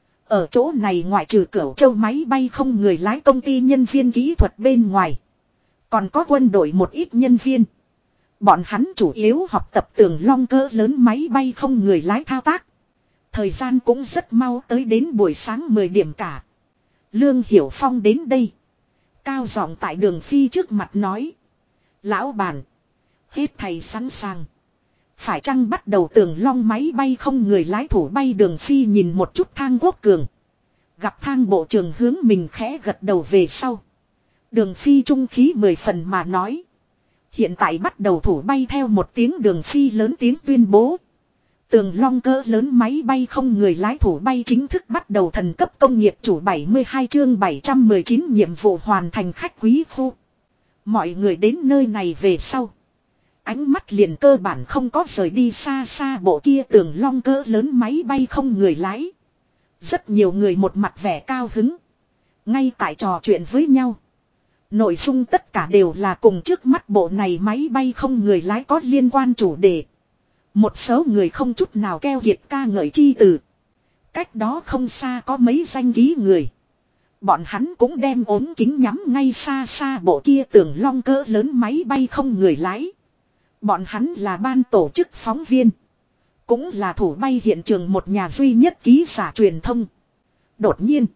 Speaker 1: Ở chỗ này ngoại trừ Cửu Châu máy bay không người lái công ty nhân viên kỹ thuật bên ngoài. Còn có quân đội một ít nhân viên. Bọn hắn chủ yếu học tập tường long cỡ lớn máy bay không người lái thao tác. Thời gian cũng rất mau tới đến buổi sáng 10 điểm cả. Lương Hiểu Phong đến đây. Cao giọng tại Đường Phi trước mặt nói. Lão bản. Hết thầy sẵn sàng. Phải chăng bắt đầu tường long máy bay không người lái thủ bay? Đường Phi nhìn một chút Thang Quốc Cường. Gặp Thang bộ trưởng hướng mình khẽ gật đầu về sau. Đường Phi trung khí 10 phần mà nói. Hiện tại bắt đầu thủ bay. Theo một tiếng Đường Phi lớn tiếng tuyên bố. Tường long cỡ lớn máy bay không người lái thủ bay chính thức bắt đầu. Thần cấp công nghiệp chủ 72 chương 719 nhiệm vụ hoàn thành. Khách quý khu. Mọi người đến nơi này về sau. Ánh mắt liền cơ bản không có rời đi xa xa bộ kia tường long cỡ lớn máy bay không người lái. Rất nhiều người một mặt vẻ cao hứng. Ngay tại trò chuyện với nhau. Nội dung tất cả đều là cùng trước mắt bộ này máy bay không người lái có liên quan chủ đề. Một số người không chút nào keo kiệt ca ngợi chi từ. Cách đó không xa có mấy danh ký người. Bọn hắn cũng đem ốm kính nhắm ngay xa xa bộ kia tường long cỡ lớn máy bay không người lái. Bọn hắn là ban tổ chức phóng viên. Cũng là thủ bay hiện trường một nhà duy nhất ký giả truyền thông. Đột nhiên.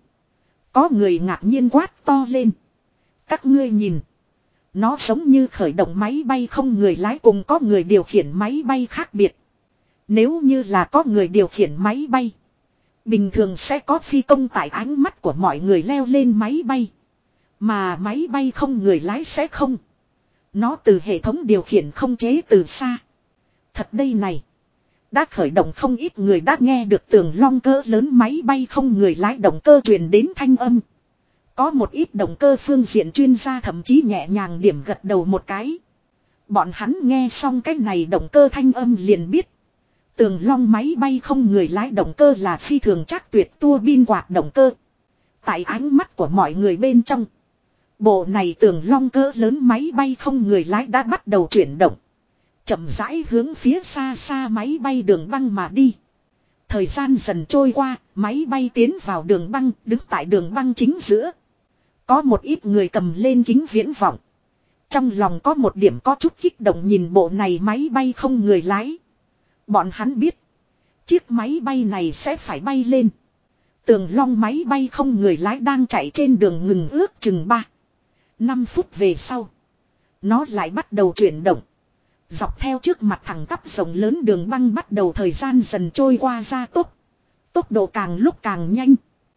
Speaker 1: Có người ngạc nhiên quát to lên. Các ngươi nhìn. Nó giống như khởi động máy bay không người lái cùng có người điều khiển máy bay khác biệt. Nếu như là có người điều khiển máy bay. Bình thường sẽ có phi công tại ánh mắt của mọi người leo lên máy bay. Mà máy bay không người lái sẽ không. Nó từ hệ thống điều khiển không chế từ xa. Thật đây này. Đã khởi động không ít người đã nghe được tường long cỡ lớn máy bay không người lái động cơ truyền đến thanh âm. Có một ít động cơ phương diện chuyên gia thậm chí nhẹ nhàng điểm gật đầu một cái. Bọn hắn nghe xong cái này động cơ thanh âm liền biết. Tường long máy bay không người lái động cơ là phi thường chắc tuyệt tua bin quạt động cơ. Tại ánh mắt của mọi người bên trong. Bộ này tường long cỡ lớn máy bay không người lái đã bắt đầu chuyển động. Chậm rãi hướng phía xa xa máy bay đường băng mà đi. Thời gian dần trôi qua, máy bay tiến vào đường băng, đứng tại đường băng chính giữa. Có một ít người cầm lên kính viễn vọng. Trong lòng có một điểm có chút kích động nhìn bộ này máy bay không người lái. Bọn hắn biết, chiếc máy bay này sẽ phải bay lên. Tường long máy bay không người lái đang chạy trên đường ngừng ước chừng 5 phút về sau. Nó lại bắt đầu chuyển động. Dọc theo trước mặt thẳng tắp rộng lớn đường băng bắt đầu thời gian dần trôi qua gia tốc. Tốc độ càng lúc càng nhanh.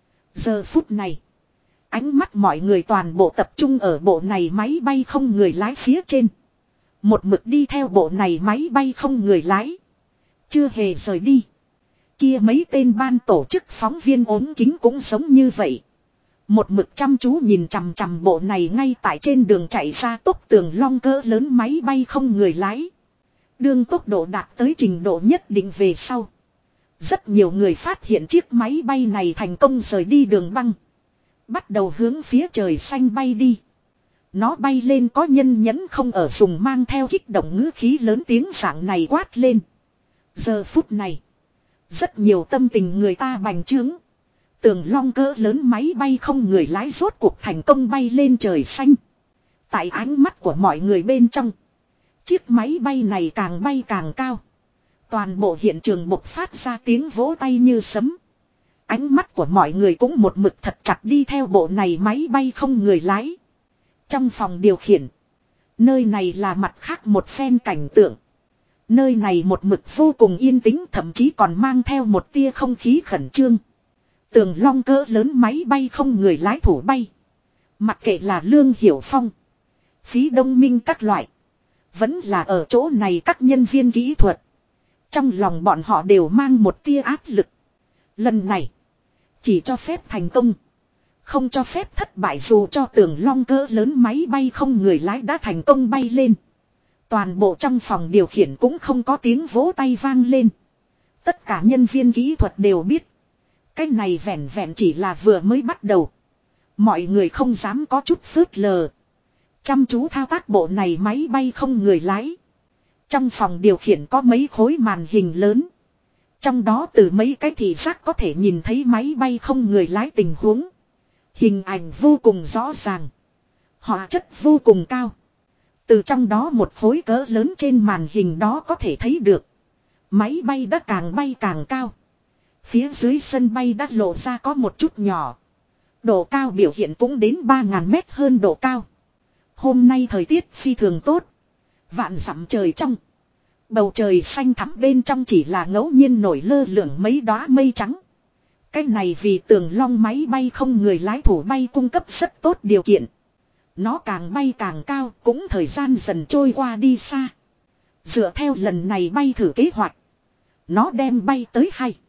Speaker 1: Giờ phút này. Ánh mắt mọi người toàn bộ tập trung ở bộ này máy bay không người lái phía trên. Một mực đi theo bộ này máy bay không người lái. Chưa hề rời đi. Kia mấy tên ban tổ chức phóng viên ốm kính cũng giống như vậy. Một mực chăm chú nhìn chằm chằm bộ này ngay tại trên đường chạy ra tốc tường long cỡ lớn máy bay không người lái. Đương tốc độ đạt tới trình độ nhất định về sau. Rất nhiều người phát hiện chiếc máy bay này thành công rời đi đường băng. Bắt đầu hướng phía trời xanh bay đi. Nó bay lên có nhân nhẫn không ở dùng mang theo kích động ngữ khí lớn tiếng dạng này quát lên. Giờ phút này. Rất nhiều tâm tình người ta bành trướng. Tường long cỡ lớn máy bay không người lái rốt cuộc thành công bay lên trời xanh. Tại ánh mắt của mọi người bên trong. Chiếc máy bay này càng bay càng cao. Toàn bộ hiện trường bộc phát ra tiếng vỗ tay như sấm. Ánh mắt của mọi người cũng một mực thật chặt đi theo bộ này máy bay không người lái. Trong phòng điều khiển. Nơi này là mặt khác một phen cảnh tượng. Nơi này một mực vô cùng yên tĩnh thậm chí còn mang theo một tia không khí khẩn trương. Tường long cỡ lớn máy bay không người lái thủ bay. Mặc kệ là Lương Hiểu Phong. Phí Đông Minh các loại. Vẫn là ở chỗ này các nhân viên kỹ thuật. Trong lòng bọn họ đều mang một tia áp lực. Lần này. Chỉ cho phép thành công. Không cho phép thất bại dù cho tường long cỡ lớn máy bay không người lái đã thành công bay lên. Toàn bộ trong phòng điều khiển cũng không có tiếng vỗ tay vang lên. Tất cả nhân viên kỹ thuật đều biết. Cái này vẹn vẹn chỉ là vừa mới bắt đầu. Mọi người không dám có chút phớt lờ. Chăm chú thao tác bộ này máy bay không người lái. Trong phòng điều khiển có mấy khối màn hình lớn. Trong đó từ mấy cái thị giác có thể nhìn thấy máy bay không người lái tình huống. Hình ảnh vô cùng rõ ràng. Họa chất vô cùng cao. Từ trong đó một khối cỡ lớn trên màn hình đó có thể thấy được. Máy bay đã càng bay càng cao. Phía dưới sân bay đã lộ ra có một chút nhỏ. Độ cao biểu hiện cũng đến 3.000 mét hơn độ cao. Hôm nay thời tiết phi thường tốt. Vạn dặm trời trong. Bầu trời xanh thẳm bên trong chỉ là ngẫu nhiên nổi lơ lửng mấy đóa mây trắng. Cái này vì tường long máy bay không người lái thủ bay cung cấp rất tốt điều kiện. Nó càng bay càng cao cũng thời gian dần trôi qua đi xa. Dựa theo lần này bay thử kế hoạch. Nó đem bay tới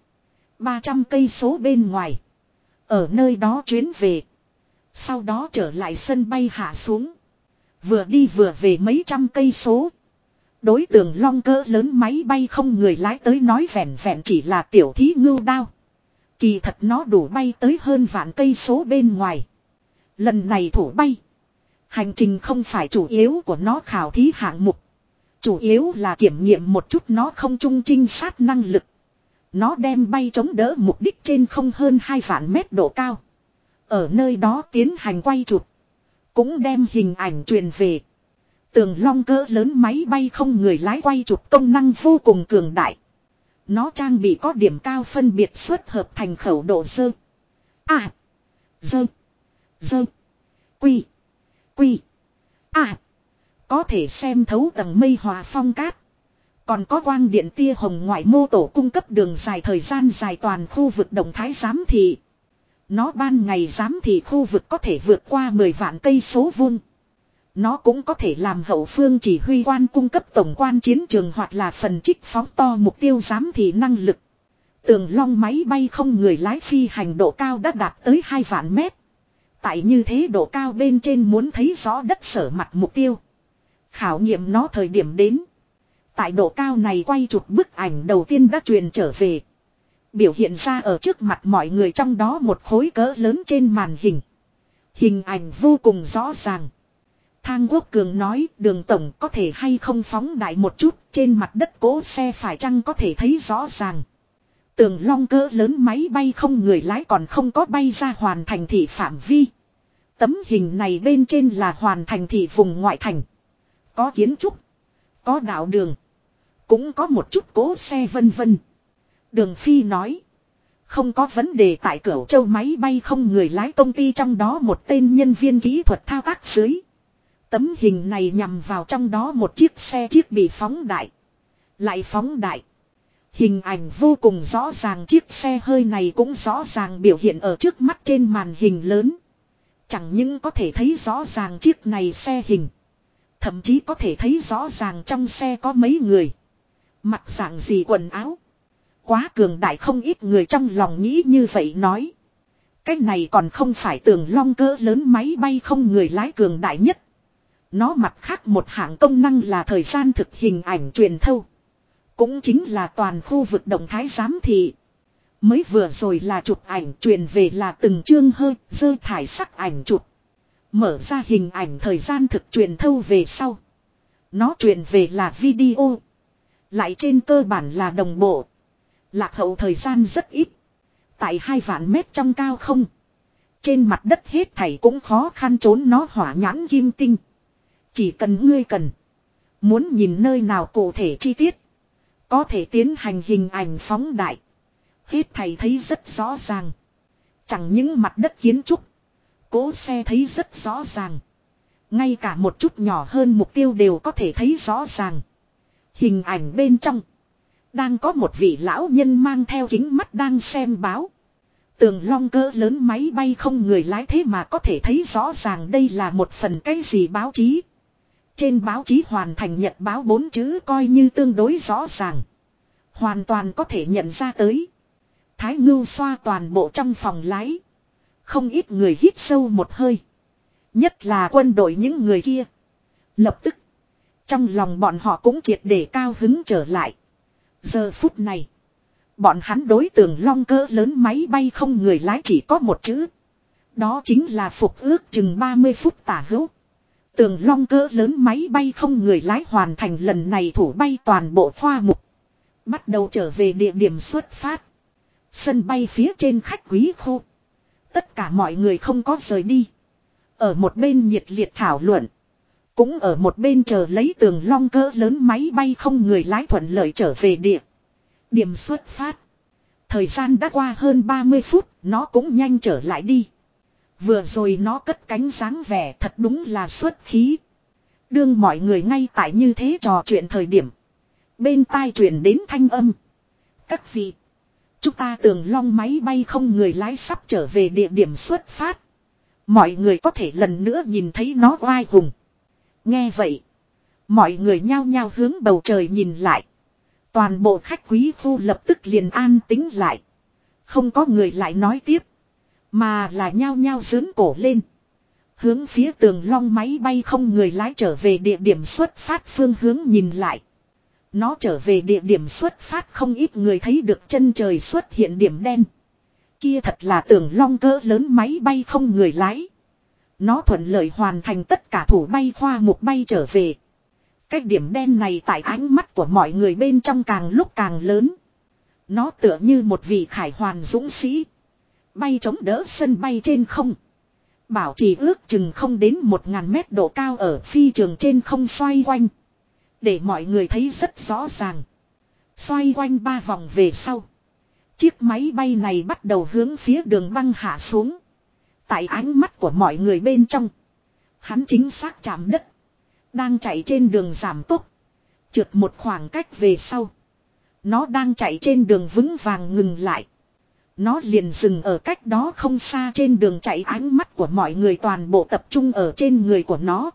Speaker 1: 300 cây số bên ngoài. Ở nơi đó chuyến về. Sau đó trở lại sân bay hạ xuống. Vừa đi vừa về mấy trăm cây số. Đối tượng long cỡ lớn máy bay không người lái tới nói vẹn vẹn chỉ là tiểu thí ngưu đao. Kỳ thật nó đủ bay tới hơn vạn cây số bên ngoài. Lần này thủ bay. Hành trình không phải chủ yếu của nó khảo thí hạng mục. Chủ yếu là kiểm nghiệm một chút nó không trung trinh sát năng lực. Nó đem bay chống đỡ mục đích trên không hơn 2 vạn mét độ cao. Ở nơi đó tiến hành quay chụp. Cũng đem hình ảnh truyền về. Tường long cỡ lớn máy bay không người lái quay chụp công năng vô cùng cường đại. Nó trang bị có điểm cao phân biệt xuất hợp thành khẩu độ dơ. Dơ. Quy. Có thể xem thấu tầng mây hòa phong cát. Còn có quang điện tia hồng ngoại mô tổ cung cấp đường dài thời gian dài toàn khu vực động thái giám thị. Nó ban ngày giám thị khu vực có thể vượt qua 10 vạn cây số vuông. Nó cũng có thể làm hậu phương chỉ huy quan cung cấp tổng quan chiến trường hoặc là phần trích phóng to mục tiêu giám thị năng lực. Tường long máy bay không người lái phi hành độ cao đã đạt tới 2 vạn mét. Tại như thế độ cao bên trên muốn thấy rõ đất sở mặt mục tiêu. Khảo nghiệm nó thời điểm đến. Tại độ cao này quay chụp bức ảnh đầu tiên đã truyền trở về. Biểu hiện ra ở trước mặt mọi người trong đó một khối cỡ lớn trên màn hình. Hình ảnh vô cùng rõ ràng. Thang Quốc Cường nói đường tổng có thể hay không phóng đại một chút trên mặt đất cỗ xe phải chăng có thể thấy rõ ràng. Tường long cỡ lớn máy bay không người lái còn không có bay ra hoàn thành thị phạm vi. Tấm hình này bên trên là hoàn thành thị vùng ngoại thành. Có kiến trúc. Có đạo đường. Cũng có một chút cỗ xe vân vân. Đường Phi nói. Không có vấn đề tại Cửu Châu máy bay không người lái công ty trong đó một tên nhân viên kỹ thuật thao tác dưới. Tấm hình này nhằm vào trong đó một chiếc xe chiếc bị phóng đại. Lại phóng đại. Hình ảnh vô cùng rõ ràng, chiếc xe hơi này cũng rõ ràng biểu hiện ở trước mắt trên màn hình lớn. Chẳng những có thể thấy rõ ràng chiếc này xe hình. Thậm chí có thể thấy rõ ràng trong xe có mấy người. Mặc dạng gì quần áo. Quá cường đại, không ít người trong lòng nghĩ như vậy nói. Cái này còn không phải Tường Long cỡ lớn máy bay không người lái cường đại nhất. Nó mặt khác một hạng công năng là thời gian thực hình ảnh truyền thâu. Cũng chính là toàn khu vực động thái giám thị. Mới vừa rồi là chụp ảnh, truyền về là từng chương hơi dơ thải sắc ảnh chụp. Mở ra hình ảnh thời gian thực truyền thâu về sau. Nó truyền về là video. Lại trên cơ bản là đồng bộ. Lạc hậu thời gian rất ít. Tại 2 vạn mét trong cao không. Trên mặt đất hết thảy cũng khó khăn trốn nó hỏa nhãn kim tinh. Chỉ cần ngươi cần. Muốn nhìn nơi nào cụ thể chi tiết. Có thể tiến hành hình ảnh phóng đại. Hết thảy thấy rất rõ ràng. Chẳng những mặt đất kiến trúc. Cỗ xe thấy rất rõ ràng. Ngay cả một chút nhỏ hơn mục tiêu đều có thể thấy rõ ràng. Hình ảnh bên trong. Đang có một vị lão nhân mang theo kính mắt đang xem báo. Tường Long cỡ lớn máy bay không người lái thế mà có thể thấy rõ ràng đây là một phần cái gì báo chí. Trên báo chí Hoàn Thành Nhật báo 4 chữ coi như tương đối rõ ràng. Hoàn toàn có thể nhận ra tới. Thái Ngưu xoa toàn bộ trong phòng lái. Không ít người hít sâu một hơi. Nhất là quân đội những người kia. Lập tức. Trong lòng bọn họ cũng triệt để cao hứng trở lại. Giờ phút này. Bọn hắn đối Tường Long cỡ lớn máy bay không người lái chỉ có một chữ. Đó chính là phục ước chừng 30 phút tả hữu. Tường Long cỡ lớn máy bay không người lái hoàn thành lần này thủ bay toàn bộ khoa mục. Bắt đầu trở về địa điểm xuất phát. Sân bay phía trên khách quý khu. Tất cả mọi người không có rời đi. Ở một bên nhiệt liệt thảo luận. Cũng ở một bên chờ lấy Tường Long cỡ lớn máy bay không người lái thuận lợi trở về địa điểm xuất phát. Thời gian đã qua hơn 30 phút, nó cũng nhanh trở lại đi. Vừa rồi nó cất cánh dáng vẻ thật đúng là xuất khí. Đương mọi người ngay tại như thế trò chuyện thời điểm. Bên tai truyền đến thanh âm. Các vị, chúng ta Tường Long máy bay không người lái sắp trở về địa điểm xuất phát. Mọi người có thể lần nữa nhìn thấy nó oai hùng. Nghe vậy, mọi người nhao nhao hướng bầu trời nhìn lại. Toàn bộ khách quý khu lập tức liền an tĩnh lại. Không có người lại nói tiếp. Mà là nhao nhao giương cổ lên. Hướng phía Tường Long máy bay không người lái trở về địa điểm xuất phát phương hướng nhìn lại. Nó trở về địa điểm xuất phát, không ít người thấy được chân trời xuất hiện điểm đen. Kia thật là Tường Long cỡ lớn máy bay không người lái. Nó thuận lợi hoàn thành tất cả thủ bay khoa mục bay trở về. Cái điểm đen này tại ánh mắt của mọi người bên trong càng lúc càng lớn. Nó tựa như một vị khải hoàn dũng sĩ. Bay chống đỡ sân bay trên không. Bảo trì ước chừng không đến 1000 mét độ cao ở phi trường trên không xoay quanh. Để mọi người thấy rất rõ ràng. Xoay quanh 3 vòng về sau. Chiếc máy bay này bắt đầu hướng phía đường băng hạ xuống. Tại ánh mắt của mọi người bên trong. Hắn chính xác chạm đất. Đang chạy trên đường giảm tốc. Trượt một khoảng cách về sau. Nó đang chạy trên đường vững vàng ngừng lại. Nó liền dừng ở cách đó không xa trên đường chạy, ánh mắt của mọi người toàn bộ tập trung ở trên người của nó.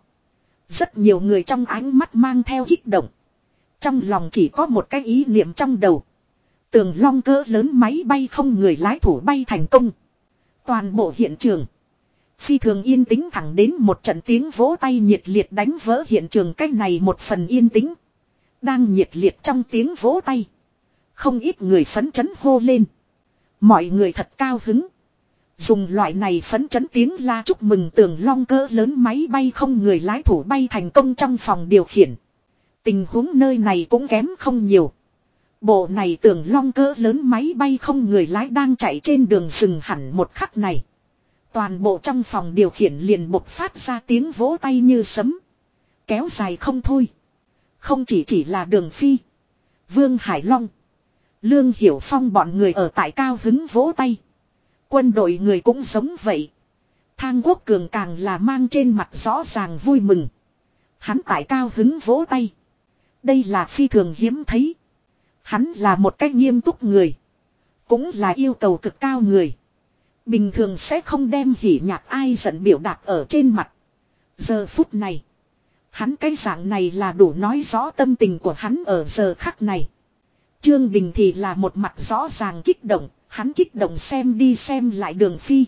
Speaker 1: Rất nhiều người trong ánh mắt mang theo kích động. Trong lòng chỉ có một cái ý niệm trong đầu. Tường Long cỡ lớn máy bay không người lái thủ bay thành công. Toàn bộ hiện trường phi thường yên tĩnh, thẳng đến một trận tiếng vỗ tay nhiệt liệt đánh vỡ hiện trường. Cách này một phần yên tĩnh. Đang nhiệt liệt trong tiếng vỗ tay. Không ít người phấn chấn hô lên. Mọi người thật cao hứng. Dùng loại này phấn chấn tiếng la chúc mừng Tường Long cỡ lớn máy bay không người lái thủ bay thành công trong phòng điều khiển. Tình huống nơi này cũng kém không nhiều. Bộ này Tường Long cỡ lớn máy bay không người lái đang chạy trên đường dừng hẳn một khắc này. Toàn bộ trong phòng điều khiển liền bộc phát ra tiếng vỗ tay như sấm. Kéo dài không thôi. Không chỉ là Đường Phi, Vương Hải Long, Lương Hiểu Phong bọn người ở tại cao hứng vỗ tay. Quân đội người cũng giống vậy. Thang Quốc Cường càng là mang trên mặt rõ ràng vui mừng. Hắn tại cao hứng vỗ tay. Đây là phi thường hiếm thấy. Hắn là một cách nghiêm túc người. Cũng là yêu cầu cực cao người. Bình thường sẽ không đem hỉ nhạc ai giận biểu đạt ở trên mặt. Giờ phút này. Hắn cái dạng này là đủ nói rõ tâm tình của hắn ở giờ khắc này. Trương Bình thì là một mặt rõ ràng kích động. Hắn kích động xem đi xem lại Đường Phi.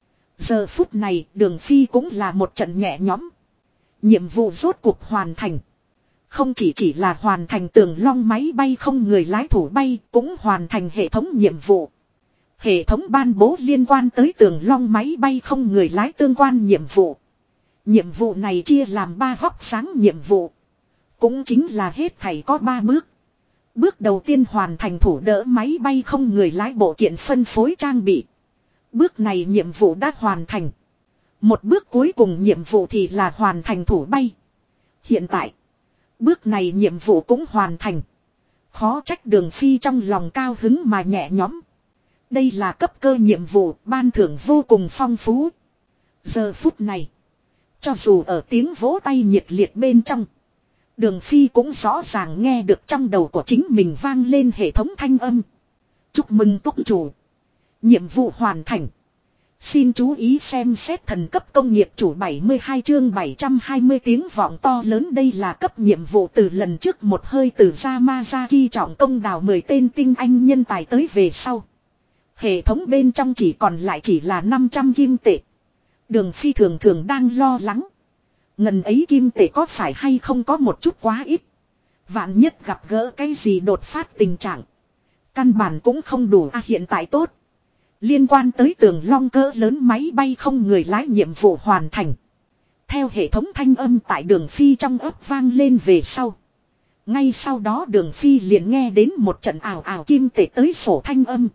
Speaker 1: Giờ phút này Đường Phi cũng là một trận nhẹ nhõm. Nhiệm vụ rốt cuộc hoàn thành. Không chỉ là hoàn thành tường long máy bay không người lái thủ bay, cũng hoàn thành hệ thống nhiệm vụ. Hệ thống ban bố liên quan tới tường long máy bay không người lái tương quan nhiệm vụ. Nhiệm vụ này chia làm 3 vóc sáng nhiệm vụ. Cũng chính là hết thảy có 3 bước. Bước đầu tiên hoàn thành thủ đỡ máy bay không người lái bộ kiện phân phối trang bị. Bước này nhiệm vụ đã hoàn thành. Một bước cuối cùng nhiệm vụ thì là hoàn thành thủ bay. Hiện tại, bước này nhiệm vụ cũng hoàn thành. Khó trách Đường Phi trong lòng cao hứng mà nhẹ nhõm. Đây là cấp cơ nhiệm vụ, ban thưởng vô cùng phong phú. Giờ phút này, cho dù ở tiếng vỗ tay nhiệt liệt bên trong, Đường Phi cũng rõ ràng nghe được trong đầu của chính mình vang lên hệ thống thanh âm. Chúc mừng túc chủ. Nhiệm vụ hoàn thành. Xin chú ý xem xét thần cấp công nghiệp chủ 72 chương 720 tiếng vọng to lớn. Đây là cấp nhiệm vụ từ lần trước một hơi từ Yamazaki trọng công đào 10 tên tinh anh nhân tài tới về sau. Hệ thống bên trong chỉ là 500 kim tệ. Đường Phi thường thường đang lo lắng. Ngần ấy kim tệ có phải hay không có một chút quá ít. Vạn nhất gặp gỡ cái gì đột phát tình trạng. Căn bản cũng không đủ hiện tại tốt. Liên quan tới tường long cỡ lớn máy bay không người lái nhiệm vụ hoàn thành. Theo hệ thống thanh âm tại Đường Phi trong ấp vang lên về sau. Ngay sau đó Đường Phi liền nghe đến một trận ảo ảo kim tệ tới sổ thanh âm.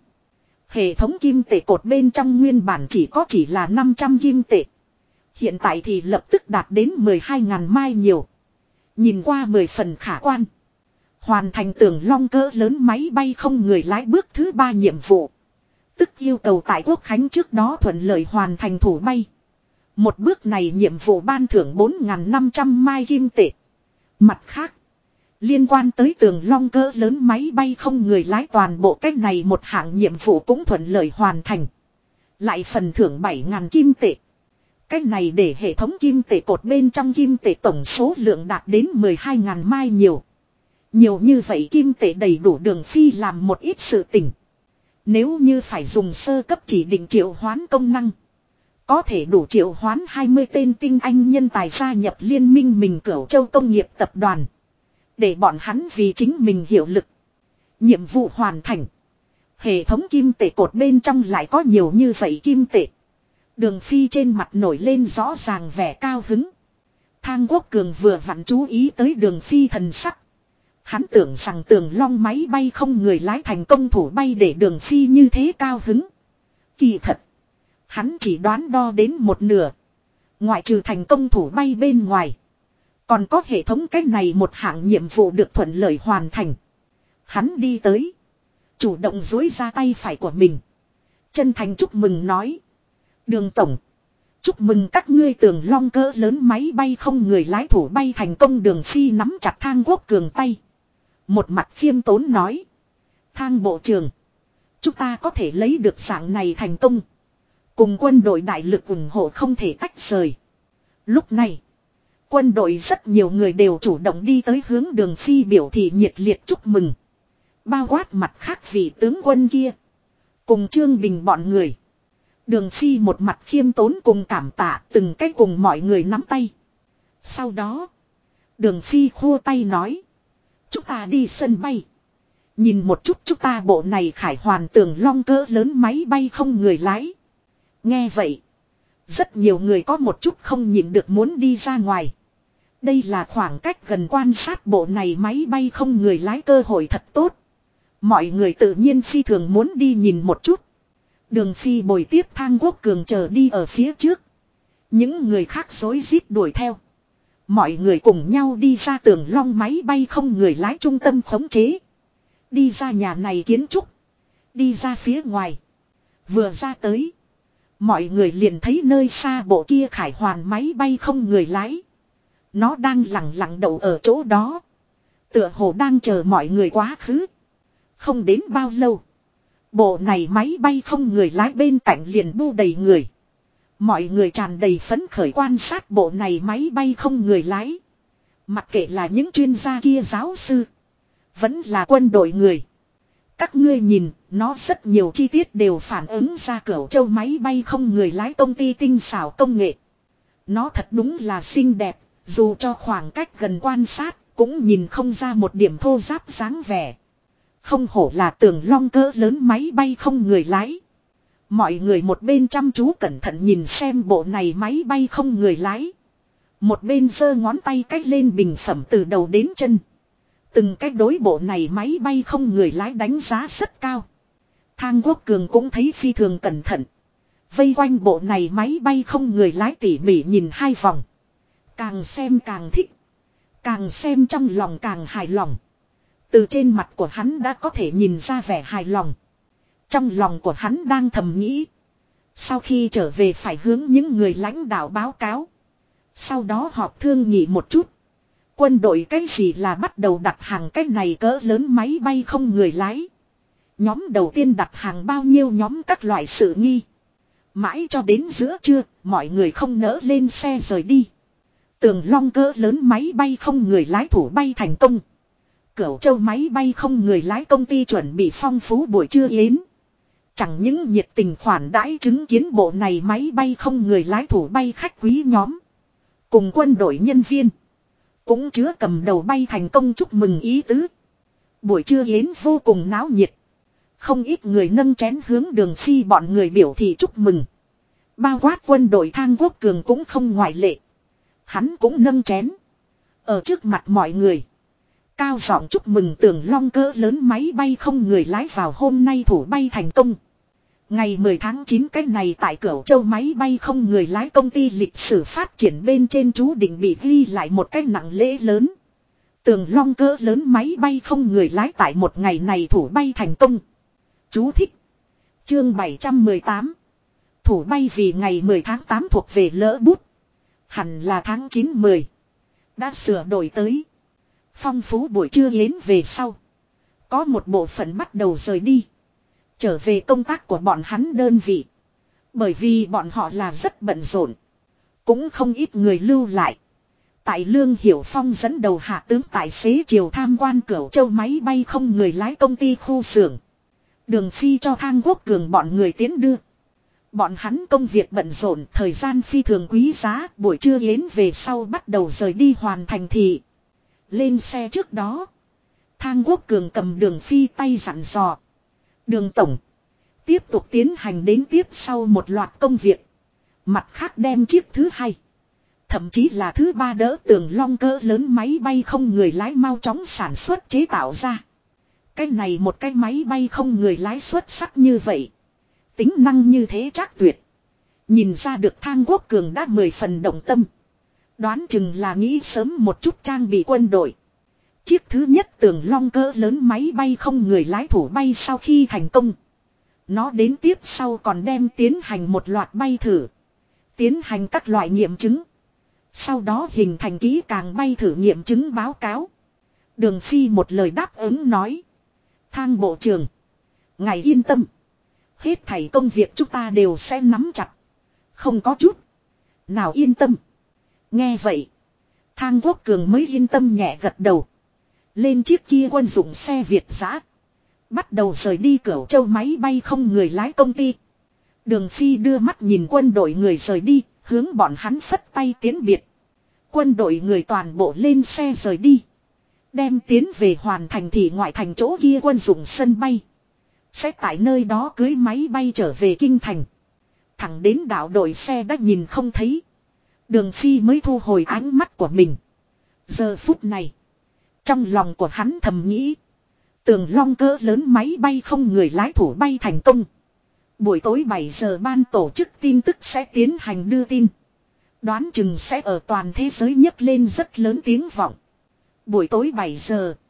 Speaker 1: Hệ thống kim tệ cột bên trong nguyên bản chỉ là 500 kim tệ. Hiện tại thì lập tức đạt đến 12.000 mai nhiều. Nhìn qua 10 phần khả quan. Hoàn thành tường long cỡ lớn máy bay không người lái bước thứ 3 nhiệm vụ. Tức yêu cầu tại Quốc Khánh trước đó thuận lợi hoàn thành thủ bay. Một bước này nhiệm vụ ban thưởng 4.500 mai kim tệ. Mặt khác, liên quan tới tường long cỡ lớn máy bay không người lái toàn bộ cách này một hạng nhiệm vụ cũng thuận lợi hoàn thành. Lại phần thưởng 7.000 kim tệ. Cách này để hệ thống kim tệ cột bên trong kim tệ tổng số lượng đạt đến 12.000 mai nhiều. Nhiều như vậy kim tệ đầy đủ Đường Phi làm một ít sự tình. Nếu như phải dùng sơ cấp chỉ định triệu hoán công năng. Có thể đủ triệu hoán 20 tên tinh anh nhân tài gia nhập liên minh mình Cửu Châu công nghiệp tập đoàn. Để bọn hắn vì chính mình hiệu lực. Nhiệm vụ hoàn thành. Hệ thống kim tệ cột bên trong lại có nhiều như vậy kim tệ. Đường Phi trên mặt nổi lên rõ ràng vẻ cao hứng. Thang Quốc Cường vừa vặn chú ý tới Đường Phi thần sắc. Hắn tưởng rằng tường long máy bay không người lái thành công thủ bay để Đường Phi như thế cao hứng. Kỳ thật. Hắn chỉ đoán đo đến một nửa. Ngoại trừ thành công thủ bay bên ngoài. Còn có hệ thống cách này một hạng nhiệm vụ được thuận lợi hoàn thành. Hắn đi tới. Chủ động dối ra tay phải của mình. Chân thành chúc mừng nói. Đường tổng. Chúc mừng các ngươi tường long cỡ lớn máy bay không người lái thủ bay thành công. Đường Phi nắm chặt Thang Quốc Cường tay. Một mặt khiêm tốn nói. Thang bộ trưởng. Chúng ta có thể lấy được dạng này thành công. Cùng quân đội đại lực ủng hộ không thể tách rời. Lúc này. Quân đội rất nhiều người đều chủ động đi tới hướng Đường Phi biểu thị nhiệt liệt chúc mừng. Bao quát mặt khác vị tướng quân kia. Cùng Trương Bình bọn người. Đường Phi một mặt khiêm tốn cùng cảm tạ từng cái cùng mọi người nắm tay. Sau đó. Đường Phi khua tay nói. Chúng ta đi sân bay. Nhìn một chút chúng ta bộ này khải hoàn tường long cỡ lớn máy bay không người lái. Nghe vậy. Rất nhiều người có một chút không nhịn được muốn đi ra ngoài. Đây là khoảng cách gần quan sát bộ này máy bay không người lái cơ hội thật tốt. Mọi người tự nhiên phi thường muốn đi nhìn một chút. Đường Phi bồi tiếp Thang Quốc Cường chờ đi ở phía trước. Những người khác rối rít đuổi theo. Mọi người cùng nhau đi ra tường long máy bay không người lái trung tâm khống chế. Đi ra nhà này kiến trúc. Đi ra phía ngoài. Vừa ra tới. Mọi người liền thấy nơi xa bộ kia khải hoàn máy bay không người lái. Nó đang lặng lặng đậu ở chỗ đó. Tựa hồ đang chờ mọi người quá khứ. Không đến bao lâu. Bộ này máy bay không người lái bên cạnh liền bu đầy người. Mọi người tràn đầy phấn khởi quan sát bộ này máy bay không người lái. Mặc kệ là những chuyên gia kia giáo sư. Vẫn là quân đội người. Các ngươi nhìn, nó rất nhiều chi tiết đều phản ứng ra Cửu Châu máy bay không người lái công ty tinh xảo công nghệ. Nó thật đúng là xinh đẹp, dù cho khoảng cách gần quan sát, cũng nhìn không ra một điểm thô ráp dáng vẻ. Không hổ là Tường Long cỡ lớn máy bay không người lái. Mọi người một bên chăm chú cẩn thận nhìn xem bộ này máy bay không người lái. Một bên giơ ngón tay cách lên bình phẩm từ đầu đến chân. Từng cách đối bộ này máy bay không người lái đánh giá rất cao. Thang Quốc Cường cũng thấy phi thường cẩn thận. Vây quanh bộ này máy bay không người lái tỉ mỉ nhìn hai vòng. Càng xem càng thích. Càng xem trong lòng càng hài lòng. Từ trên mặt của hắn đã có thể nhìn ra vẻ hài lòng. Trong lòng của hắn đang thầm nghĩ. Sau khi trở về phải hướng những người lãnh đạo báo cáo. Sau đó họp thương nghị một chút. Quân đội cái gì là bắt đầu đặt hàng cái này cỡ lớn máy bay không người lái. Nhóm đầu tiên đặt hàng bao nhiêu nhóm các loại sự nghi. Mãi cho đến giữa trưa, mọi người không nỡ lên xe rời đi. Tường Long cỡ lớn máy bay không người lái thủ bay thành công. Cửu Châu máy bay không người lái công ty chuẩn bị phong phú buổi trưa yến. Chẳng những nhiệt tình khoản đãi chứng kiến bộ này máy bay không người lái thủ bay khách quý nhóm. Cùng quân đội nhân viên. Cũng chứa cầm đầu bay thành công chúc mừng ý tứ. Buổi trưa yến vô cùng náo nhiệt. Không ít người nâng chén hướng Đường Phi bọn người biểu thị chúc mừng. Bao quát quân đội Thang Quốc Cường cũng không ngoại lệ. Hắn cũng nâng chén. Ở trước mặt mọi người. Cao giọng chúc mừng Tường Long cỡ lớn máy bay không người lái vào hôm nay thủ bay thành công. Ngày 10 tháng 9 cái này tại Cửu Châu máy bay không người lái công ty lịch sử phát triển bên trên chú định bị ghi lại một cái nặng lễ lớn. Tường Long cỡ lớn máy bay không người lái tại một ngày này thủ bay thành công. Chú thích. Chương 718. Thủ bay vì ngày 10 tháng 8 thuộc về lỡ bút. Hẳn là tháng 9-10. Đã sửa đổi tới. Phong phú buổi trưa yến về sau. Có một bộ phận bắt đầu rời đi. Trở về công tác của bọn hắn đơn vị. Bởi vì bọn họ là rất bận rộn. Cũng không ít người lưu lại. Tại Lương Hiểu Phong dẫn đầu hạ tướng tài xế chiều tham quan Cửu Châu máy bay không người lái công ty khu xưởng. Đường Phi cho Thang Quốc Cường bọn người tiến đưa. Bọn hắn công việc bận rộn, thời gian phi thường quý giá, buổi trưa yến về sau bắt đầu rời đi hoàn thành thị. Lên xe trước đó, Thang Quốc Cường cầm Đường Phi tay dặn dò. Đường tổng, tiếp tục tiến hành đến tiếp sau một loạt công việc. Mặt khác đem chiếc thứ hai, thậm chí là thứ ba đỡ Tường Long cỡ lớn máy bay không người lái mau chóng sản xuất chế tạo ra. Cái này một cái máy bay không người lái xuất sắc như vậy. Tính năng như thế chắc tuyệt. Nhìn ra được Thang Quốc Cường đã 10 phần động tâm. Đoán chừng là nghĩ sớm một chút trang bị quân đội. Chiếc thứ nhất Tường Long cỡ lớn máy bay không người lái thủ bay sau khi thành công. Nó đến tiếp sau còn đem tiến hành một loạt bay thử. Tiến hành các loại nghiệm chứng. Sau đó hình thành kỹ càng bay thử nghiệm chứng báo cáo. Đường Phi một lời đáp ứng nói. Thang bộ trưởng. Ngài yên tâm. Hết thảy công việc chúng ta đều sẽ nắm chặt. Không có chút nào yên tâm. Nghe vậy. Thang Quốc Cường mới yên tâm nhẹ gật đầu. Lên chiếc kia quân dụng xe Việt giã. Bắt đầu rời đi Cửu Châu máy bay không người lái công ty. Đường Phi đưa mắt nhìn quân đội người rời đi. Hướng bọn hắn phất tay tiến biệt. Quân đội người toàn bộ lên xe rời đi. Đem tiến về hoàn thành thị ngoại thành chỗ kia quân dụng sân bay. Sẽ tại nơi đó cưới máy bay trở về kinh thành. Thẳng đến đảo đội xe đã nhìn không thấy. Đường Phi mới thu hồi ánh mắt của mình. Giờ phút này. Trong lòng của hắn thầm nghĩ. Tường Long cỡ lớn máy bay không người lái thủ bay thành công. Buổi tối 7 giờ ban tổ chức tin tức sẽ tiến hành đưa tin. Đoán chừng sẽ ở toàn thế giới nhấc lên rất lớn tiếng vọng. Buổi tối 7 giờ.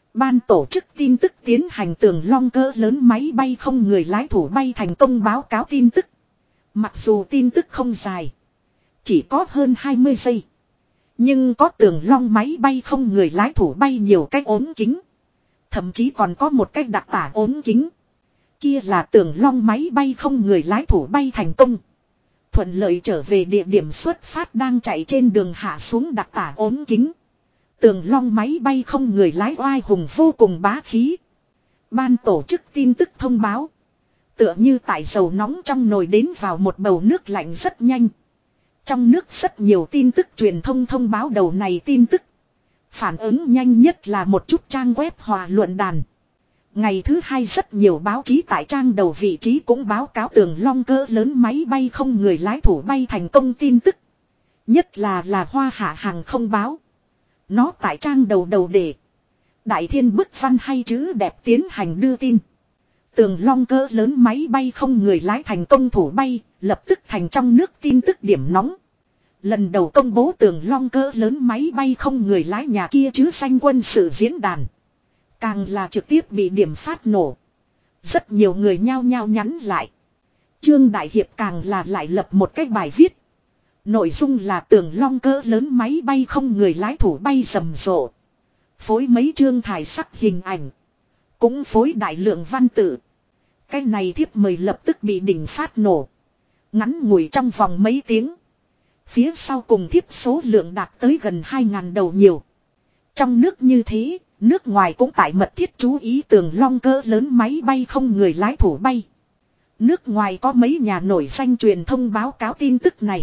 Speaker 1: Ban tổ chức tin tức tiến hành tường long cỡ lớn máy bay không người lái thủ bay thành công báo cáo tin tức. Mặc dù tin tức không dài, chỉ có hơn 20 giây. Nhưng có tường long máy bay không người lái thủ bay nhiều cái ốm kính. Thậm chí còn có một cái đặc tả ốm kính. Kia là tường long máy bay không người lái thủ bay thành công. Thuận lợi trở về địa điểm xuất phát đang chạy trên đường hạ xuống đặc tả ốm kính. Tường long máy bay không người lái oai hùng vô cùng bá khí. Ban tổ chức tin tức thông báo. Tựa như tại dầu nóng trong nồi đến vào một bầu nước lạnh rất nhanh. Trong nước rất nhiều tin tức truyền thông thông báo đầu này tin tức. Phản ứng nhanh nhất là một chút trang web hòa luận đàn. Ngày thứ hai rất nhiều báo chí tại trang đầu vị trí cũng báo cáo tường long cỡ lớn máy bay không người lái thủ bay thành công tin tức. Nhất là Hoa Hạ hàng không báo. Nó tại trang đầu đề. Đại thiên bức văn hay chữ đẹp tiến hành đưa tin. Tường long cỡ lớn máy bay không người lái thành công thủ bay, lập tức thành trong nước tin tức điểm nóng. Lần đầu công bố tường long cỡ lớn máy bay không người lái nhà kia chứ xanh quân sự diễn đàn. Càng là trực tiếp bị điểm phát nổ. Rất nhiều người nhao nhao nhắn lại. Trương Đại Hiệp càng là lại lập một cái bài viết. Nội dung là tường long cỡ lớn máy bay không người lái thủ bay rầm rộ. Phối mấy chương thải sắc hình ảnh. Cũng phối đại lượng văn tự. Cái này thiếp mời lập tức bị đỉnh phát nổ. Ngắn ngủi trong vòng mấy tiếng. Phía sau cùng thiếp số lượng đạt tới gần 2.000 đầu nhiều. Trong nước như thế, nước ngoài cũng tại mật thiết chú ý tường long cỡ lớn máy bay không người lái thủ bay. Nước ngoài có mấy nhà nổi danh truyền thông báo cáo tin tức này.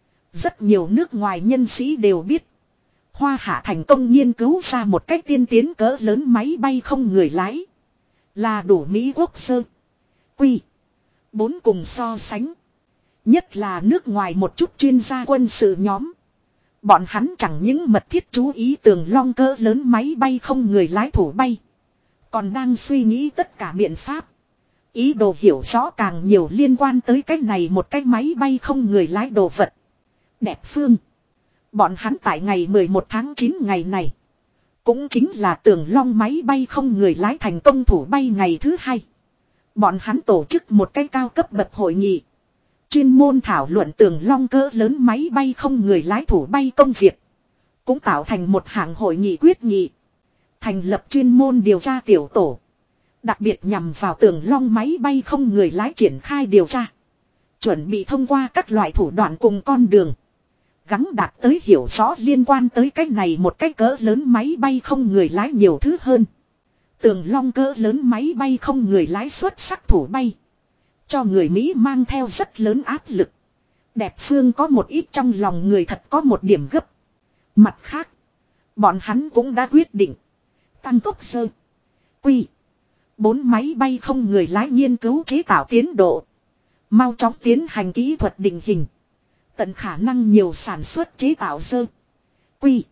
Speaker 1: Rất nhiều nước ngoài nhân sĩ đều biết. Hoa Hạ thành công nghiên cứu ra một cách tiên tiến cỡ lớn máy bay không người lái. Là đủ Mỹ Quốc sơ. Quy. 4 cùng so sánh. Nhất là nước ngoài một chút chuyên gia quân sự nhóm. Bọn hắn chẳng những mật thiết chú ý tường long cỡ lớn máy bay không người lái thủ bay. Còn đang suy nghĩ tất cả biện pháp. Ý đồ hiểu rõ càng nhiều liên quan tới cái này một cái máy bay không người lái đồ vật. Đẹp phương. Bọn hắn tại ngày 11 tháng 9 ngày này. Cũng chính là tường long máy bay không người lái thành công thủ bay ngày thứ hai. Bọn hắn tổ chức một cái cao cấp bậc hội nghị. Chuyên môn thảo luận tường long cỡ lớn máy bay không người lái thủ bay công việc. Cũng tạo thành một hạng hội nghị quyết nghị. Thành lập chuyên môn điều tra tiểu tổ. Đặc biệt nhằm vào tường long máy bay không người lái triển khai điều tra. Chuẩn bị thông qua các loại thủ đoạn cùng con đường. Gắng đạt tới hiểu rõ liên quan tới cái này một cái cỡ lớn máy bay không người lái nhiều thứ hơn. Tường long cỡ lớn máy bay không người lái xuất sắc thủ bay. Cho người Mỹ mang theo rất lớn áp lực. Đẹp phương có một ít trong lòng người thật có một điểm gấp. Mặt khác, bọn hắn cũng đã quyết định tăng tốc sơ. Quy. 4 máy bay không người lái nghiên cứu chế tạo tiến độ. Mau chóng tiến hành kỹ thuật định hình. Tận khả năng nhiều sản xuất chế tạo sơ. Quy.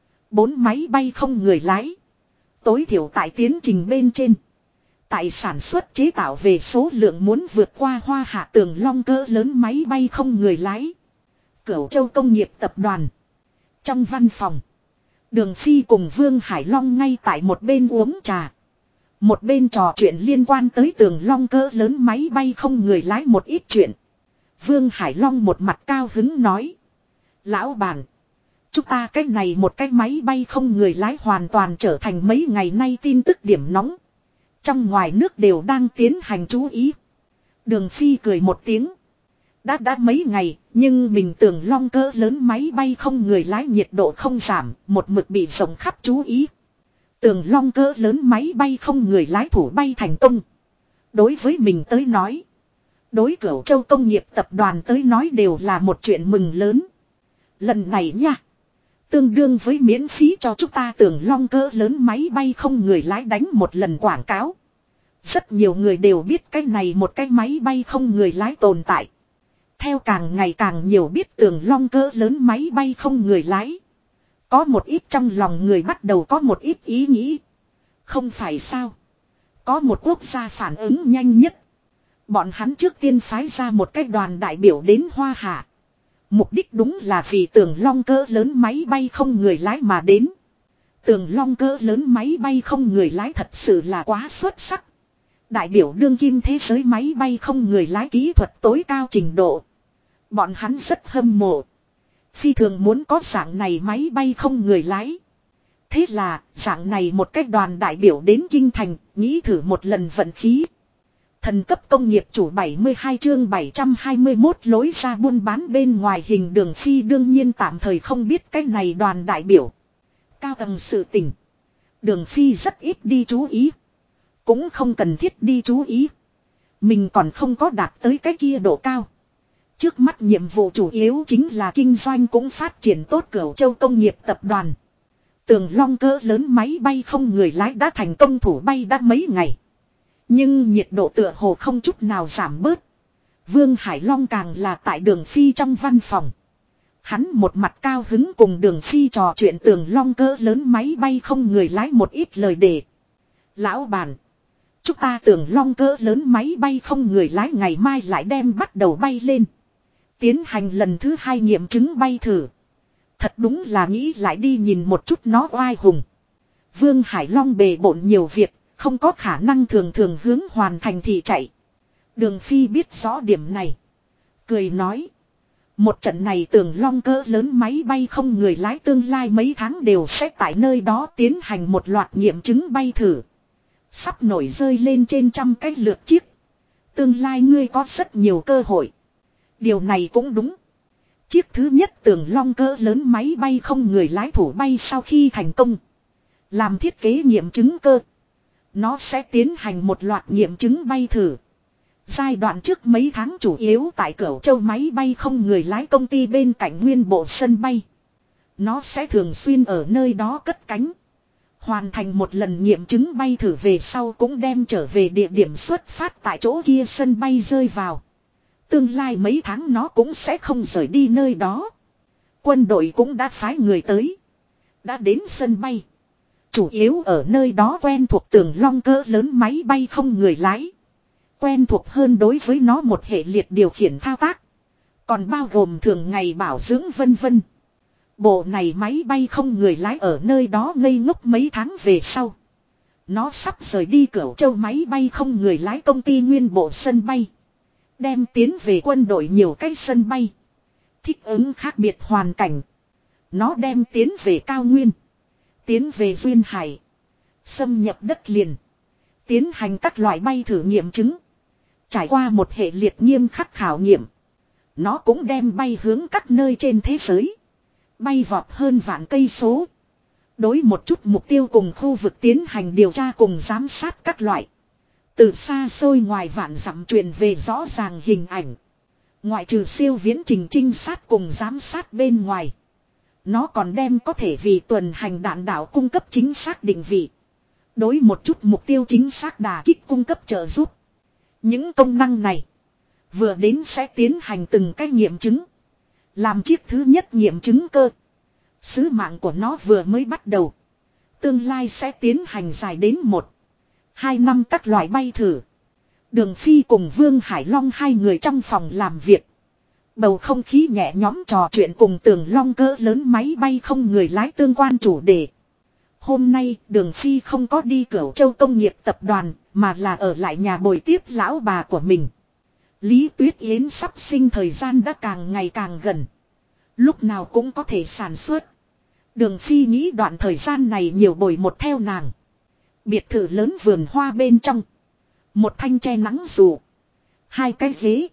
Speaker 1: 4 máy bay không người lái. Tối thiểu tại tiến trình bên trên. Tại sản xuất chế tạo về số lượng muốn vượt qua Hoa Hạ tường long cỡ lớn máy bay không người lái. Cửu Châu Công nghiệp tập đoàn. Trong văn phòng. Đường Phi cùng Vương Hải Long ngay tại một bên uống trà. Một bên trò chuyện liên quan tới tường long cỡ lớn máy bay không người lái một ít chuyện. Vương Hải Long một mặt cao hứng nói. Lão bản. Chúng ta cái này một cái máy bay không người lái hoàn toàn trở thành mấy ngày nay tin tức điểm nóng. Trong ngoài nước đều đang tiến hành chú ý. Đường Phi cười một tiếng. Đã mấy ngày, nhưng mình tưởng long cỡ lớn máy bay không người lái nhiệt độ không giảm, một mực bị rộng khắp chú ý. Tường long cỡ lớn máy bay không người lái thủ bay thành công. Đối với mình tới nói. Đối Cửu Châu Công nghiệp tập đoàn tới nói đều là một chuyện mừng lớn. Lần này nha. Tương đương với miễn phí cho chúng ta tường long cỡ lớn máy bay không người lái đánh một lần quảng cáo. Rất nhiều người đều biết cái này một cái máy bay không người lái tồn tại. Theo càng ngày càng nhiều biết tường long cỡ lớn máy bay không người lái. Có một ít trong lòng người bắt đầu có một ít ý nghĩ. Không phải sao. Có một quốc gia phản ứng nhanh nhất. Bọn hắn trước tiên phái ra một cái đoàn đại biểu đến Hoa Hạ. Mục đích đúng là vì tường long cỡ lớn máy bay không người lái mà đến. Tường Long cỡ lớn máy bay không người lái thật sự là quá xuất sắc. Đại biểu đương kim thế giới máy bay không người lái kỹ thuật tối cao trình độ. Bọn hắn rất hâm mộ. Phi thường muốn có dạng này máy bay không người lái. Thế là dạng này một cách đoàn đại biểu đến kinh thành, nghĩ thử một lần vận khí. Thần cấp công nghiệp chủ 72 chương 721 lối ra buôn bán bên ngoài hình Đường Phi đương nhiên tạm thời không biết cái này đoàn đại biểu. Cao tầng sự tình. Đường Phi rất ít đi chú ý. Cũng không cần thiết đi chú ý. Mình còn không có đạt tới cái kia độ cao. Trước mắt nhiệm vụ chủ yếu chính là kinh doanh cũng phát triển tốt Cửu Châu công nghiệp tập đoàn. Tường Long cỡ lớn máy bay không người lái đã thành công thủ bay đã mấy ngày. Nhưng nhiệt độ tựa hồ không chút nào giảm bớt. Vương Hải Long càng là tại Đường Phi trong văn phòng. Hắn một mặt cao hứng cùng Đường Phi trò chuyện Tường Long cỡ lớn máy bay không người lái một ít lời đề. Lão bản, chúng ta Tường Long cỡ lớn máy bay không người lái ngày mai lại đem bắt đầu bay lên. Tiến hành lần thứ 2 nghiệm chứng bay thử. Thật đúng là nghĩ lại đi nhìn một chút nó oai hùng. Vương Hải Long bề bộn nhiều việc, không có khả năng thường thường hướng hoàn thành thì chạy. Đường Phi biết rõ điểm này. Cười nói. Một trận này Tường Long cỡ lớn máy bay không người lái tương lai mấy tháng đều sẽ tại nơi đó tiến hành một loạt nghiệm chứng bay thử. Sắp nổi rơi lên trên trăm cái lượt chiếc. Tương lai ngươi có rất nhiều cơ hội. Điều này cũng đúng. Chiếc thứ nhất Tường Long cỡ lớn máy bay không người lái thủ bay sau khi thành công. Làm thiết kế nghiệm chứng cơ. Nó sẽ tiến hành một loạt nghiệm chứng bay thử. Giai đoạn trước mấy tháng chủ yếu tại Cửu Châu máy bay không người lái công ty bên cạnh nguyên bộ sân bay. Nó sẽ thường xuyên ở nơi đó cất cánh. Hoàn thành một lần nghiệm chứng bay thử về sau cũng đem trở về địa điểm xuất phát tại chỗ kia sân bay rơi vào. Tương lai mấy tháng nó cũng sẽ không rời đi nơi đó. Quân đội cũng đã phái người tới. Đã đến sân bay. Chủ yếu ở nơi đó quen thuộc Tường Long cỡ lớn máy bay không người lái. Quen thuộc hơn đối với nó một hệ liệt điều khiển thao tác. Còn bao gồm thường ngày bảo dưỡng vân vân. Bộ này máy bay không người lái ở nơi đó ngây ngốc mấy tháng về sau. Nó sắp rời đi Cửu Châu máy bay không người lái công ty nguyên bộ sân bay. Đem tiến về quân đội nhiều cái sân bay. Thích ứng khác biệt hoàn cảnh. Nó đem tiến về cao nguyên. Tiến về duyên hải. Xâm nhập đất liền. Tiến hành các loại bay thử nghiệm chứng. Trải qua một hệ liệt nghiêm khắc khảo nghiệm. Nó cũng đem bay hướng các nơi trên thế giới. Bay vọt hơn vạn cây số. Đối một chút mục tiêu cùng khu vực tiến hành điều tra cùng giám sát các loại. Từ xa xôi ngoài vạn dặm truyền về rõ ràng hình ảnh. Ngoại trừ siêu viễn trình trinh sát cùng giám sát bên ngoài. Nó còn đem có thể vì tuần hành đạn đạo cung cấp chính xác định vị. Đối một chút mục tiêu chính xác đả kích cung cấp trợ giúp. Những công năng này vừa đến sẽ tiến hành từng cái nghiệm chứng. Làm chiếc thứ nhất nghiệm chứng cơ. Sứ mạng của nó vừa mới bắt đầu. Tương lai sẽ tiến hành dài đến 1-2 năm các loại bay thử. Đường Phi cùng Vương Hải Long hai người trong phòng làm việc. Bầu không khí nhẹ nhõm trò chuyện cùng Tường Long cỡ lớn máy bay không người lái tương quan chủ đề. Hôm nay Đường Phi không có đi Cửu Châu công nghiệp tập đoàn mà là ở lại nhà bồi tiếp lão bà của mình. Lý Tuyết Yến sắp sinh thời gian đã càng ngày càng gần. Lúc nào cũng có thể sản xuất. Đường Phi nghĩ đoạn thời gian này nhiều bồi một theo nàng. Biệt thự lớn vườn hoa bên trong. Một thanh che nắng dù. 2 cái ghế.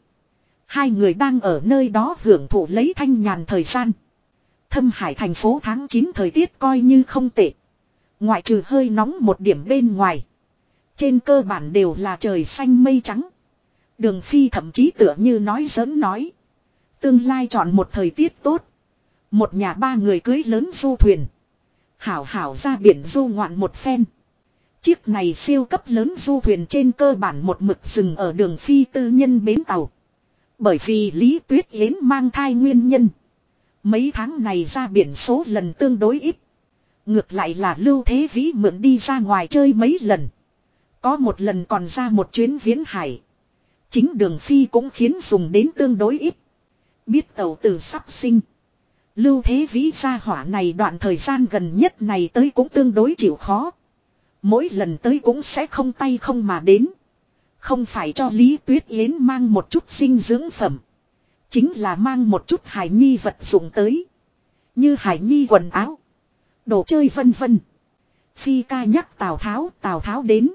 Speaker 1: 2 người đang ở nơi đó hưởng thụ lấy thanh nhàn thời gian. Thâm Hải thành phố tháng 9 thời tiết coi như không tệ. Ngoại trừ hơi nóng một điểm bên ngoài. Trên cơ bản đều là trời xanh mây trắng. Đường Phi thậm chí tựa như nói giỡn nói. Tương lai chọn một thời tiết tốt. Một nhà 3 người cưới lớn du thuyền. Hảo hảo ra biển du ngoạn một phen. Chiếc này siêu cấp lớn du thuyền trên cơ bản một mực dừng ở Đường Phi tư nhân bến tàu. Bởi vì Lý Tuyết Yến mang thai nguyên nhân. Mấy tháng này ra biển số lần tương đối ít. Ngược lại là Lưu Thế Vĩ mượn đi ra ngoài chơi mấy lần. Có một lần còn ra một chuyến viễn hải. Chính Đường Phi cũng khiến dùng đến tương đối ít. Biết tàu tử sắp sinh. Lưu Thế Vĩ gia hỏa này đoạn thời gian gần nhất này tới cũng tương đối chịu khó. Mỗi lần tới cũng sẽ không tay không mà đến. Không phải cho Lý Tuyết Yến mang một chút dinh dưỡng phẩm. Chính là mang một chút Hải Nhi vật dụng tới. Như Hải Nhi quần áo, đồ chơi vân vân. Phi ca nhắc Tào Tháo đến.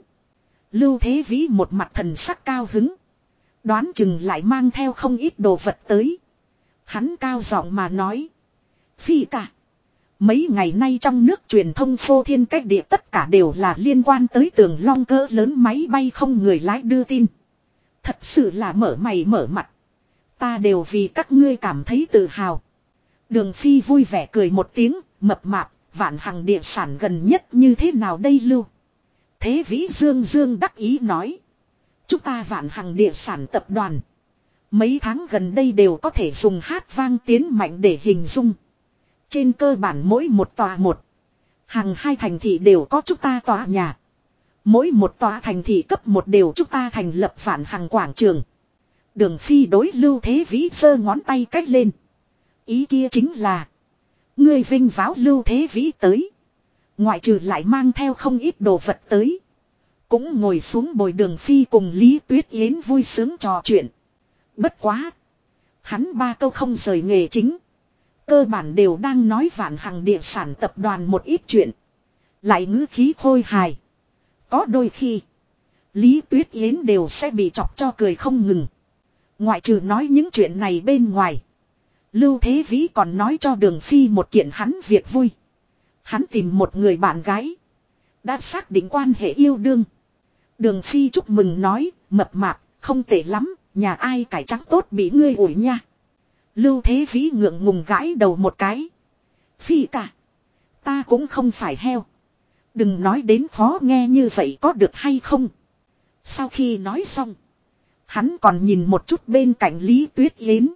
Speaker 1: Lưu Thế Vĩ một mặt thần sắc cao hứng. Đoán chừng lại mang theo không ít đồ vật tới. Hắn cao giọng mà nói. Phi ca. Mấy ngày nay trong nước truyền thông phô thiên cách địa tất cả đều là liên quan tới Tường Long cỡ lớn máy bay không người lái đưa tin. Thật sự là mở mày mở mặt. Ta đều vì các ngươi cảm thấy tự hào. Đường Phi vui vẻ cười một tiếng, mập mạp, Vạn Hằng địa sản gần nhất như thế nào đây Lưu? Thế Vĩ Dương đắc ý nói. Chúng ta Vạn Hằng địa sản tập đoàn. Mấy tháng gần đây đều có thể dùng hát vang tiến mạnh để hình dung. Trên cơ bản mỗi một tòa một. Hàng hai thành thị đều có chúng ta tòa nhà. Mỗi một tòa thành thị cấp một đều chúng ta thành lập Vạn Hằng quảng trường. Đường Phi đối Lưu Thế Vĩ giơ ngón tay cách lên. Ý kia chính là. Ngươi vinh váo Lưu Thế Vĩ tới. Ngoại trừ lại mang theo không ít đồ vật tới. Cũng ngồi xuống bồi Đường Phi cùng Lý Tuyết Yến vui sướng trò chuyện. Bất quá. Hắn ba câu không rời nghề chính. Cơ bản đều đang nói Vạn Hằng địa sản tập đoàn một ít chuyện. Lại ngữ khí khôi hài. Có đôi khi. Lý Tuyết Yến đều sẽ bị chọc cho cười không ngừng. Ngoại trừ nói những chuyện này bên ngoài. Lưu Thế Vĩ còn nói cho Đường Phi một kiện hắn việc vui. Hắn tìm một người bạn gái. Đã xác định quan hệ yêu đương. Đường Phi chúc mừng nói, mập mạp, không tệ lắm, nhà ai cải trắng tốt bị ngươi ủi nha. Lưu Thế Vĩ ngượng ngùng gãi đầu một cái. Phi cả. Ta cũng không phải heo. Đừng nói đến khó nghe như vậy có được hay không. Sau khi nói xong. Hắn còn nhìn một chút bên cạnh Lý Tuyết Yến.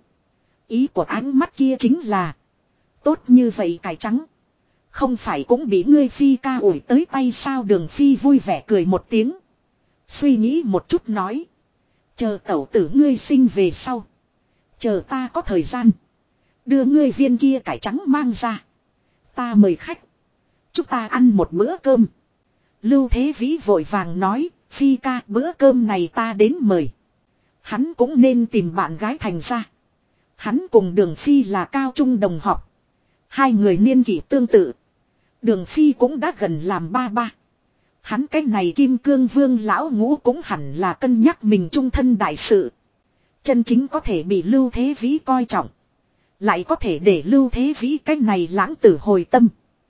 Speaker 1: Ý của ánh mắt kia chính là. Tốt như vậy cải trắng. Không phải cũng bị ngươi Phi ca ủi tới tay sao Đường Phi vui vẻ cười một tiếng. Suy nghĩ một chút nói. Chờ tẩu tử ngươi sinh về sau. Chờ ta có thời gian. Đưa ngươi viên kia cải trắng mang ra. Ta mời khách. Chúng ta ăn một bữa cơm. Lưu Thế Vĩ vội vàng nói. Phi ca bữa cơm này ta đến mời. Hắn cũng nên tìm bạn gái thành ra. Hắn cùng Đường Phi là cao trung đồng học. Hai người niên kỷ tương tự. Đường Phi cũng đã gần làm ba ba. Hắn cái này Kim Cương Vương lão ngũ cũng hẳn là cân nhắc mình trung thân đại sự. Chân chính có thể bị Lưu Thế Vĩ coi trọng. Lại có thể để Lưu Thế Vĩ cái này lãng tử hồi tâm.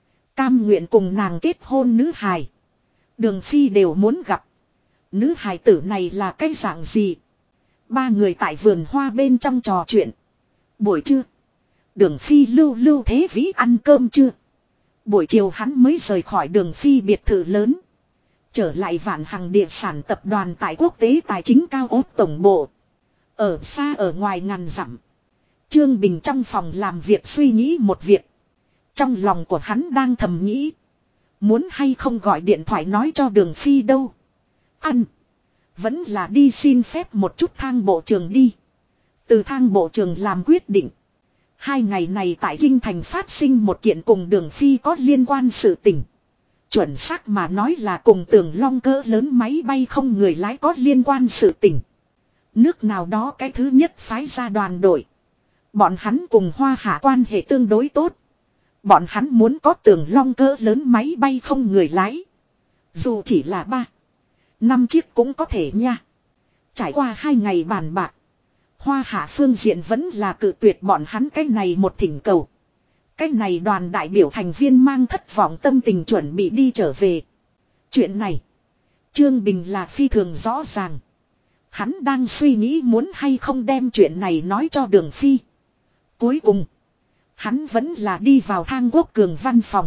Speaker 1: Cam nguyện cùng nàng kết hôn nữ hài. Đường Phi đều muốn gặp. Nữ hài tử này là cái dạng gì? Ba người tại vườn hoa bên trong trò chuyện. Buổi trưa. Đường Phi Lưu Thế Vĩ ăn cơm chưa? Buổi chiều hắn mới rời khỏi Đường Phi biệt thự lớn. Trở lại Vạn Hằng địa sản tập đoàn tại quốc tế tài chính cao ốt tổng bộ. Ở xa ở ngoài ngàn dặm. Trương Bình trong phòng làm việc suy nghĩ một việc. Trong lòng của hắn đang thầm nghĩ. Muốn hay không gọi điện thoại nói cho Đường Phi đâu. Ăn. Vẫn là đi xin phép một chút thang bộ trường đi. Từ thang bộ trường làm quyết định. 2 ngày này tại Kinh Thành phát sinh một kiện cùng Đường Phi có liên quan sự tình. Chuẩn xác mà nói là cùng Tường Long cỡ lớn máy bay không người lái có liên quan sự tình. Nước nào đó cái thứ nhất phái ra đoàn đội. Bọn hắn cùng Hoa Hạ quan hệ tương đối tốt. Bọn hắn muốn có Tường Long cỡ lớn máy bay không người lái. Dù chỉ là 3, 5 chiếc cũng có thể nha. Trải qua 2 ngày bàn bạc. Hoa Hạ phương diện vẫn là cự tuyệt bọn hắn cái này một thỉnh cầu. Cái này đoàn đại biểu thành viên mang thất vọng tâm tình chuẩn bị đi trở về. Chuyện này. Trương Bình là phi thường rõ ràng. Hắn đang suy nghĩ muốn hay không đem chuyện này nói cho Đường Phi. Cuối cùng. Hắn vẫn là đi vào Thang Quốc Cường văn phòng.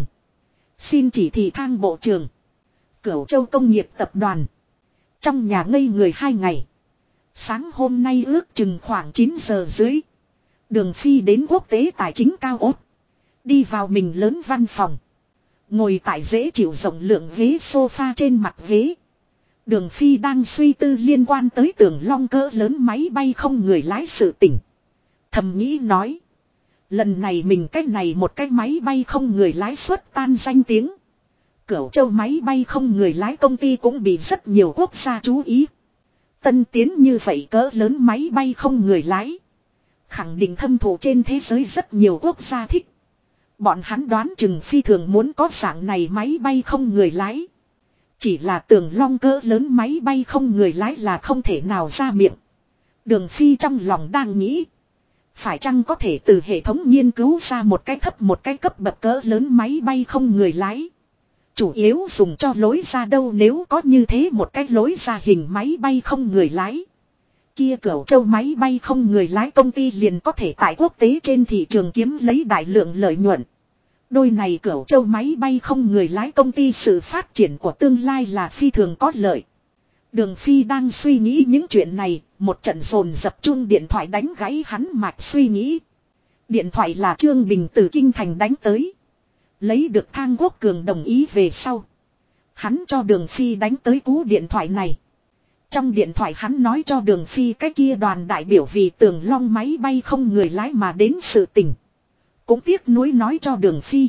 Speaker 1: Xin chỉ thị Thang bộ trưởng. Cửu Châu Công nghiệp tập đoàn. Trong nhà ngây người 2 ngày. Sáng hôm nay ước chừng khoảng 9 giờ dưới. Đường Phi đến quốc tế tài chính cao ốt. Đi vào mình lớn văn phòng. Ngồi tại dễ chịu rộng lượng ghế sofa trên mặt ghế. Đường Phi đang suy tư liên quan tới Tường Long cỡ lớn máy bay không người lái sự tỉnh. Thầm nghĩ nói. Lần này mình cái này một cái máy bay không người lái xuất tan danh tiếng. Cửu Châu máy bay không người lái công ty cũng bị rất nhiều quốc gia chú ý. Tân tiến như vậy cỡ lớn máy bay không người lái. Khẳng định thâm thụ trên thế giới rất nhiều quốc gia thích. Bọn hắn đoán chừng phi thường muốn có dạng này máy bay không người lái. Chỉ là Tường Long cỡ lớn máy bay không người lái là không thể nào ra miệng. Đường Phi trong lòng đang nghĩ. Phải chăng có thể từ hệ thống nghiên cứu ra một cái thấp một cái cấp bậc cỡ lớn máy bay không người lái. Chủ yếu dùng cho lối ra đâu, nếu có như thế một cái lối ra hình máy bay không người lái. Kia Cửu Châu máy bay không người lái công ty liền có thể tại quốc tế trên thị trường kiếm lấy đại lượng lợi nhuận. Đôi này Cửu Châu máy bay không người lái công ty sự phát triển của tương lai là phi thường có lợi. Đường Phi đang suy nghĩ những chuyện này, một trận dồn dập chuông điện thoại đánh gãy hắn mạch suy nghĩ. Điện thoại là Trương Bình từ Kinh Thành đánh tới. Lấy được Thang Quốc Cường đồng ý về sau. Hắn cho Đường Phi đánh tới cú điện thoại này. Trong điện thoại hắn nói cho Đường Phi cái kia đoàn đại biểu vì Tường Long máy bay không người lái mà đến sự tình. Cũng tiếc nuối nói cho Đường Phi.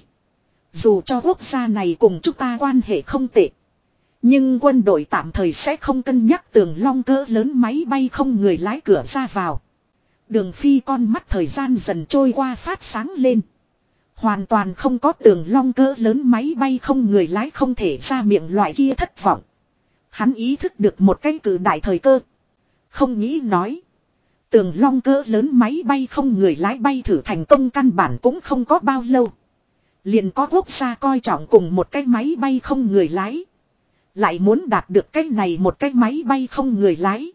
Speaker 1: Dù cho quốc gia này cùng chúng ta quan hệ không tệ. Nhưng quân đội tạm thời sẽ không cân nhắc Tường Long cỡ lớn máy bay không người lái cửa ra vào. Đường Phi con mắt thời gian dần trôi qua phát sáng lên. Hoàn toàn không có Tường Long cỡ lớn máy bay không người lái không thể ra miệng loại kia thất vọng. Hắn ý thức được một cái cử đại thời cơ. Không nghĩ nói. Tường Long cỡ lớn máy bay không người lái bay thử thành công căn bản cũng không có bao lâu. Liền có quốc gia coi trọng cùng một cái máy bay không người lái. Lại muốn đạt được cái này một cái máy bay không người lái.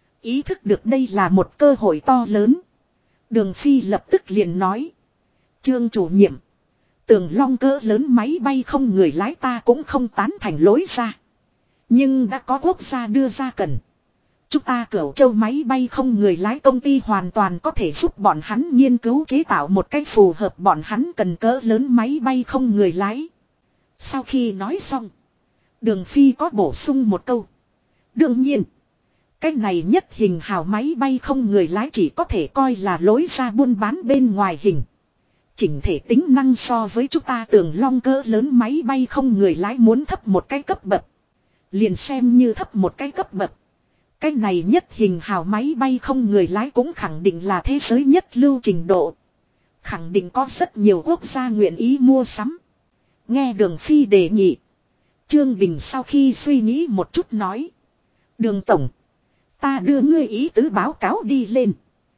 Speaker 1: Ý thức được đây là một cơ hội to lớn. Đường Phi lập tức liền nói. Trương chủ nhiệm. Tường Long cỡ lớn máy bay không người lái ta cũng không tán thành lối ra. Nhưng đã có quốc gia đưa ra cần. Chúng ta Cửu Châu máy bay không người lái công ty hoàn toàn có thể giúp bọn hắn nghiên cứu chế tạo một cách phù hợp bọn hắn cần cỡ lớn máy bay không người lái. Sau khi nói xong. Đường Phi có bổ sung một câu. Đương nhiên. Cái này nhất hình hào máy bay không người lái chỉ có thể coi là lối ra buôn bán bên ngoài hình. Chỉnh thể tính năng so với chúng ta Tường Long cỡ lớn máy bay không người lái muốn thấp một cái cấp bậc. Liền xem như thấp một cái cấp bậc. Cái này nhất hình hào máy bay không người lái cũng khẳng định là thế giới nhất lưu trình độ. Khẳng định có rất nhiều quốc gia nguyện ý mua sắm. Nghe Đường Phi đề nghị. Trương Bình sau khi suy nghĩ một chút nói. Đường Tổng. Ta đưa ngươi ý tứ báo cáo đi lên.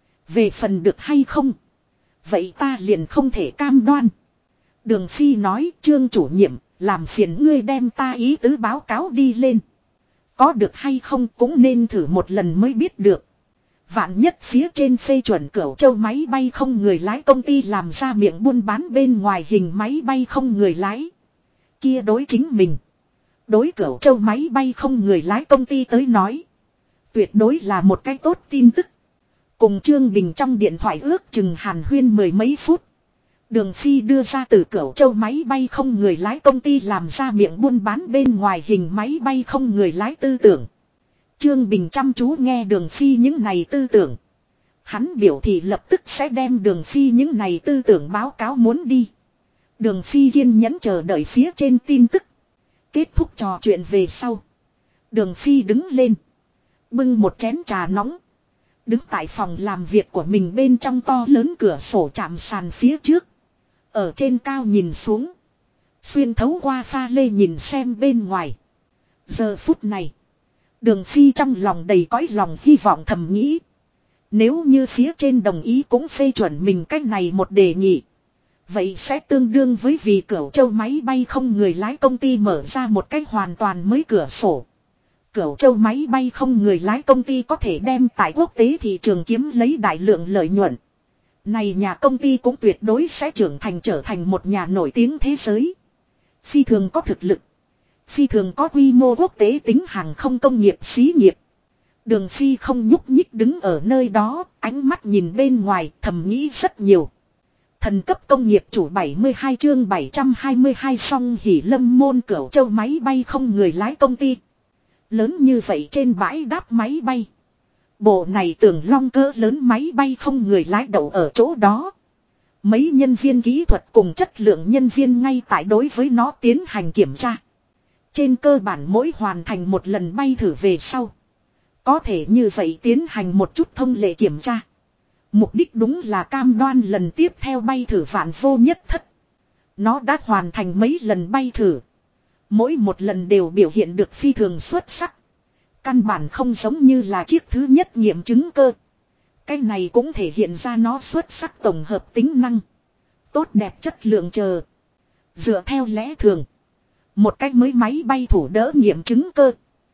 Speaker 1: Về phần được hay không. Vậy ta liền không thể cam đoan. Đường Phi nói Trương chủ nhiệm. Làm phiền ngươi đem ta ý tứ báo cáo đi lên. Có được hay không cũng nên thử một lần mới biết được. Vạn nhất phía trên phê chuẩn Cửu Châu máy bay không người lái công ty làm ra miệng buôn bán bên ngoài hình máy bay không người lái. Kia đối chính mình. Đối Cửu Châu máy bay không người lái công ty tới nói. Tuyệt đối là một cái tốt tin tức. Cùng Trương Bình trong điện thoại ước chừng hàn huyên mười mấy phút. Đường Phi đưa ra từ Cửu Châu máy bay không người lái công ty làm ra miệng buôn bán bên ngoài hình máy bay không người lái tư tưởng. Trương Bình chăm chú nghe Đường Phi những này tư tưởng. Hắn biểu thị lập tức sẽ đem Đường Phi những này tư tưởng báo cáo muốn đi. Đường Phi kiên nhẫn chờ đợi phía trên tin tức. Kết thúc trò chuyện về sau. Đường Phi đứng lên. Bưng một chén trà nóng. Đứng tại phòng làm việc của mình bên trong to lớn cửa sổ chạm sàn phía trước. Ở trên cao nhìn xuống. Xuyên thấu qua pha lê nhìn xem bên ngoài. Giờ phút này. Đường Phi trong lòng đầy cõi lòng hy vọng thầm nghĩ. Nếu như phía trên đồng ý cũng phê chuẩn mình cách này một đề nghị. Vậy sẽ tương đương với vì Cửu Châu máy bay không người lái công ty mở ra một cách hoàn toàn mới cửa sổ. Cửu Châu máy bay không người lái công ty có thể đem tại quốc tế thị trường kiếm lấy đại lượng lợi nhuận. Này nhà công ty cũng tuyệt đối sẽ trưởng thành trở thành một nhà nổi tiếng thế giới. Phi thường có thực lực. Phi thường có quy mô quốc tế tính hàng không công nghiệp xí nghiệp. Đường Phi không nhúc nhích đứng ở nơi đó, ánh mắt nhìn bên ngoài thầm nghĩ rất nhiều. Thần cấp công nghiệp chủ 72 chương 722 song hỉ lâm môn Cửu Châu máy bay không người lái công ty. Lớn như vậy trên bãi đáp máy bay. Bộ này Tường Long cỡ lớn máy bay không người lái đậu ở chỗ đó. Mấy nhân viên kỹ thuật cùng chất lượng nhân viên ngay tại đối với nó tiến hành kiểm tra. Trên cơ bản mỗi hoàn thành một lần bay thử về sau. Có thể như vậy tiến hành một chút thông lệ kiểm tra. Mục đích đúng là cam đoan lần tiếp theo bay thử vạn vô nhất thất. Nó đã hoàn thành mấy lần bay thử. Mỗi một lần đều biểu hiện được phi thường xuất sắc. Căn bản không giống như là chiếc thứ nhất nghiệm chứng cơ. Cái này cũng thể hiện ra nó xuất sắc tổng hợp tính năng. Tốt đẹp chất lượng chờ. Dựa theo lẽ thường. Một cái mới máy bay thủ đỡ nghiệm chứng cơ.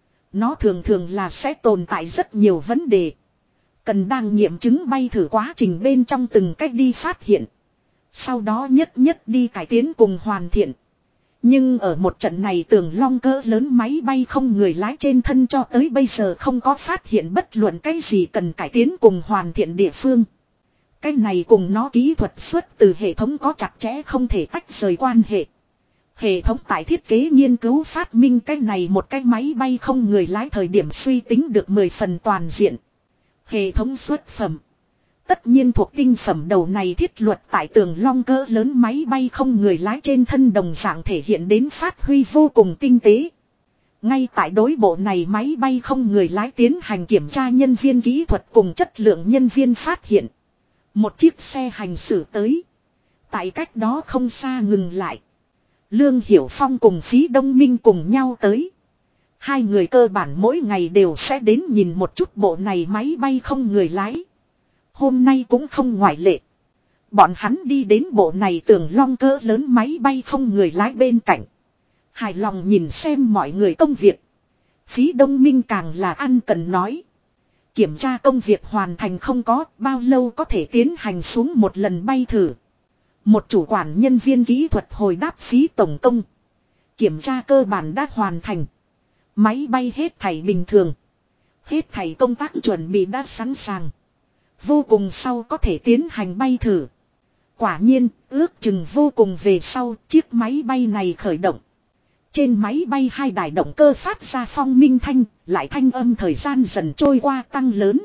Speaker 1: Nó thường thường là sẽ tồn tại rất nhiều vấn đề. Cần đang nghiệm chứng bay thử quá trình bên trong từng cách đi phát hiện. Sau đó nhất nhất đi cải tiến cùng hoàn thiện. Nhưng ở một trận này tường long cỡ lớn máy bay không người lái trên thân cho tới bây giờ không có phát hiện bất luận cái gì cần cải tiến cùng hoàn thiện địa phương. Cái này cùng nó kỹ thuật xuất từ hệ thống có chặt chẽ không thể tách rời quan hệ. Hệ thống tại thiết kế nghiên cứu phát minh cái này một cái máy bay không người lái thời điểm suy tính được 10 phần toàn diện. Hệ thống xuất phẩm. Tất nhiên thuộc tinh phẩm đầu này thiết luật tại tường long cỡ lớn máy bay không người lái trên thân đồng dạng thể hiện đến phát huy vô cùng tinh tế. Ngay tại đối bộ này máy bay không người lái tiến hành kiểm tra nhân viên kỹ thuật cùng chất lượng nhân viên phát hiện. Một chiếc xe hành xử tới. Tại cách đó không xa ngừng lại. Lương Hiểu Phong cùng Phí Đông Minh cùng nhau tới. Hai người cơ bản mỗi ngày đều sẽ đến nhìn một chút bộ này máy bay không người lái. Hôm nay cũng không ngoại lệ. Bọn hắn đi đến bộ này tường long cỡ lớn máy bay không người lái bên cạnh. Hài lòng nhìn xem mọi người công việc. Phí Đông Minh càng là ăn cần nói. Kiểm tra công việc hoàn thành không có bao lâu có thể tiến hành xuống một lần bay thử. Một chủ quản nhân viên kỹ thuật hồi đáp Phí tổng công. Kiểm tra cơ bản đã hoàn thành. Máy bay hết thảy bình thường. Hết thảy công tác chuẩn bị đã sẵn sàng. Vô cùng sau có thể tiến hành bay thử. Quả nhiên, ước chừng vô cùng về sau, chiếc máy bay này khởi động. Trên máy bay hai đài động cơ phát ra phong minh thanh, lại thanh âm thời gian dần trôi qua tăng lớn.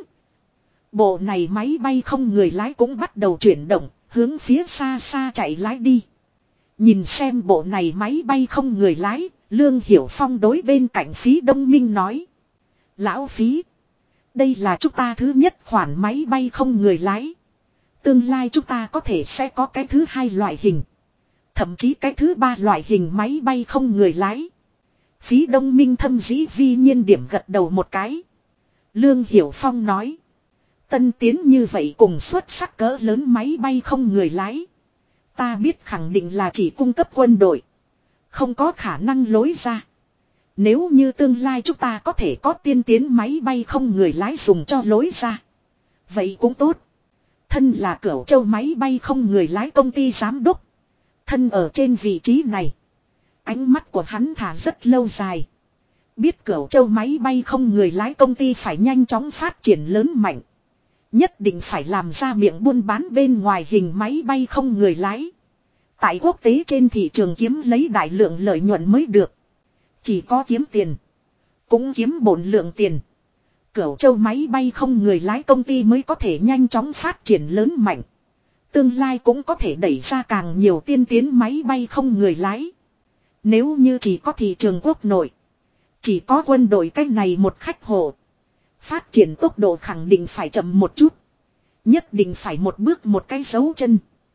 Speaker 1: Bộ này máy bay không người lái cũng bắt đầu chuyển động, hướng phía xa xa chạy lái đi. Nhìn xem bộ này máy bay không người lái, Lương Hiểu Phong đối bên cạnh Phí Đông Minh nói. Lão Phí. Đây là chúng ta thứ nhất khoản máy bay không người lái. Tương lai chúng ta có thể sẽ có cái thứ hai loại hình. Thậm chí cái thứ ba loại hình máy bay không người lái. Phí Đông Minh thâm dĩ vi nhiên điểm gật đầu một cái. Lương Hiểu Phong nói. Tân tiến như vậy cùng xuất sắc cỡ lớn máy bay không người lái. Ta biết khẳng định là chỉ cung cấp quân đội. Không có khả năng lối ra. Nếu như tương lai chúng ta có thể có tiên tiến máy bay không người lái dùng cho lối ra. Vậy cũng tốt. Thân là Cửu Châu máy bay không người lái công ty giám đốc. Thân ở trên vị trí này. Ánh mắt của hắn thả rất lâu dài. Biết Cửu Châu máy bay không người lái công ty phải nhanh chóng phát triển lớn mạnh. Nhất định phải làm ra miệng buôn bán bên ngoài hình máy bay không người lái. Tại quốc tế trên thị trường kiếm lấy đại lượng lợi nhuận mới được. Chỉ có kiếm tiền. Cũng kiếm bổn lượng tiền. Cửu Châu máy bay không người lái công ty mới có thể nhanh chóng phát triển lớn mạnh. Tương lai cũng có thể đẩy ra càng nhiều tiên tiến máy bay không người lái. Nếu như chỉ có thị trường quốc nội. Chỉ có quân đội cách này một khách hộ. Phát triển tốc độ khẳng định phải chậm một chút. Nhất định phải một bước một cái dấu chân.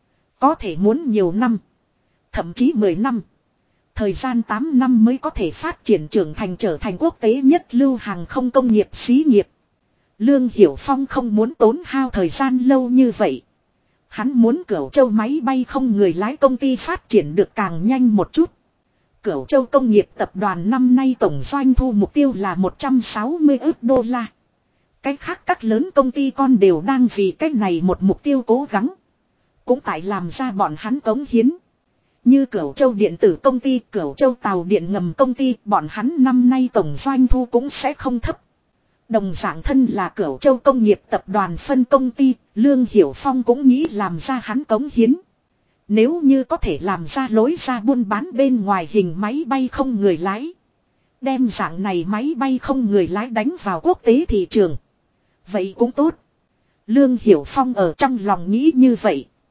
Speaker 1: Có thể muốn nhiều năm. Thậm chí 10 năm. Thời gian 8 năm mới có thể phát triển trưởng thành trở thành quốc tế nhất lưu hàng không công nghiệp xí nghiệp. Lương Hiểu Phong không muốn tốn hao thời gian lâu như vậy. Hắn muốn Cửu Châu máy bay không người lái công ty phát triển được càng nhanh một chút. Cửu Châu công nghiệp tập đoàn năm nay tổng doanh thu mục tiêu là 160 ức đô la. Cách khác các lớn công ty con đều đang vì cách này một mục tiêu cố gắng. Cũng tại làm ra bọn hắn cống hiến. Như Cửu Châu điện tử công ty, Cửu Châu tàu điện ngầm công ty, bọn hắn năm nay tổng doanh thu cũng sẽ không thấp. Đồng dạng thân là Cửu Châu công nghiệp tập đoàn phân công ty, Lương Hiểu Phong cũng nghĩ làm ra hắn cống hiến. Nếu như có thể làm ra lối ra buôn bán bên ngoài hình máy bay không người lái. Đem dạng này máy bay không người lái đánh vào quốc tế thị trường. Vậy cũng tốt. Lương Hiểu Phong ở trong lòng nghĩ như vậy.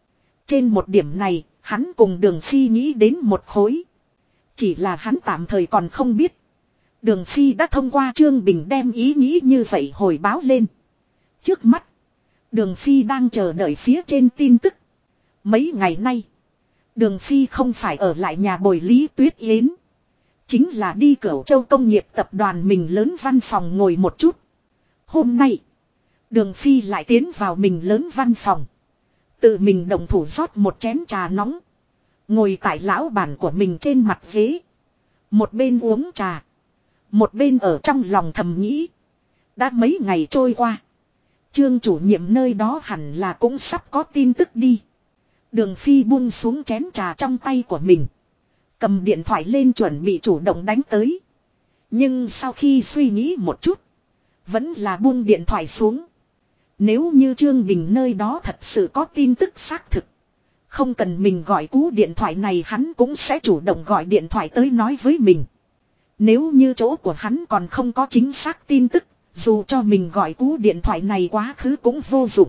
Speaker 1: Trên một điểm này, hắn cùng Đường Phi nghĩ đến một khối. Chỉ là hắn tạm thời còn không biết. Đường Phi đã thông qua Trương Bình đem ý nghĩ như vậy hồi báo lên. Trước mắt, Đường Phi đang chờ đợi phía trên tin tức. Mấy ngày nay, Đường Phi không phải ở lại nhà bồi Lý Tuyết Yến. Chính là đi Cửu Châu công nghiệp tập đoàn mình lớn văn phòng ngồi một chút. Hôm nay, Đường Phi lại tiến vào mình lớn văn phòng. Tự mình động thủ rót một chén trà nóng. Ngồi tại lão bản của mình trên mặt ghế. Một bên uống trà. Một bên ở trong lòng thầm nghĩ. Đã mấy ngày trôi qua. Trương chủ nhiệm nơi đó hẳn là cũng sắp có tin tức đi. Đường Phi buông xuống chén trà trong tay của mình. Cầm điện thoại lên chuẩn bị chủ động đánh tới. Nhưng sau khi suy nghĩ một chút. Vẫn là buông điện thoại xuống. Nếu như Trương Bình nơi đó thật sự có tin tức xác thực. Không cần mình gọi cú điện thoại này hắn cũng sẽ chủ động gọi điện thoại tới nói với mình. Nếu như chỗ của hắn còn không có chính xác tin tức. Dù cho mình gọi cú điện thoại này quá khứ cũng vô dụng.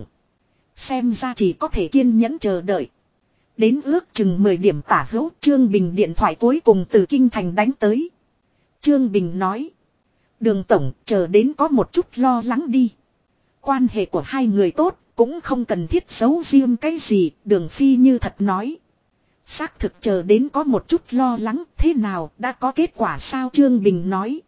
Speaker 1: Xem ra chỉ có thể kiên nhẫn chờ đợi. Đến ước chừng 10 điểm tả hữu Trương Bình điện thoại cuối cùng từ Kinh Thành đánh tới. Trương Bình nói. Đường tổng chờ đến có một chút lo lắng đi. Quan hệ của hai người tốt cũng không cần thiết giấu riêng cái gì. Đường Phi như thật nói. Xác thực chờ đến có một chút lo lắng thế nào đã có kết quả sao Trương Bình nói.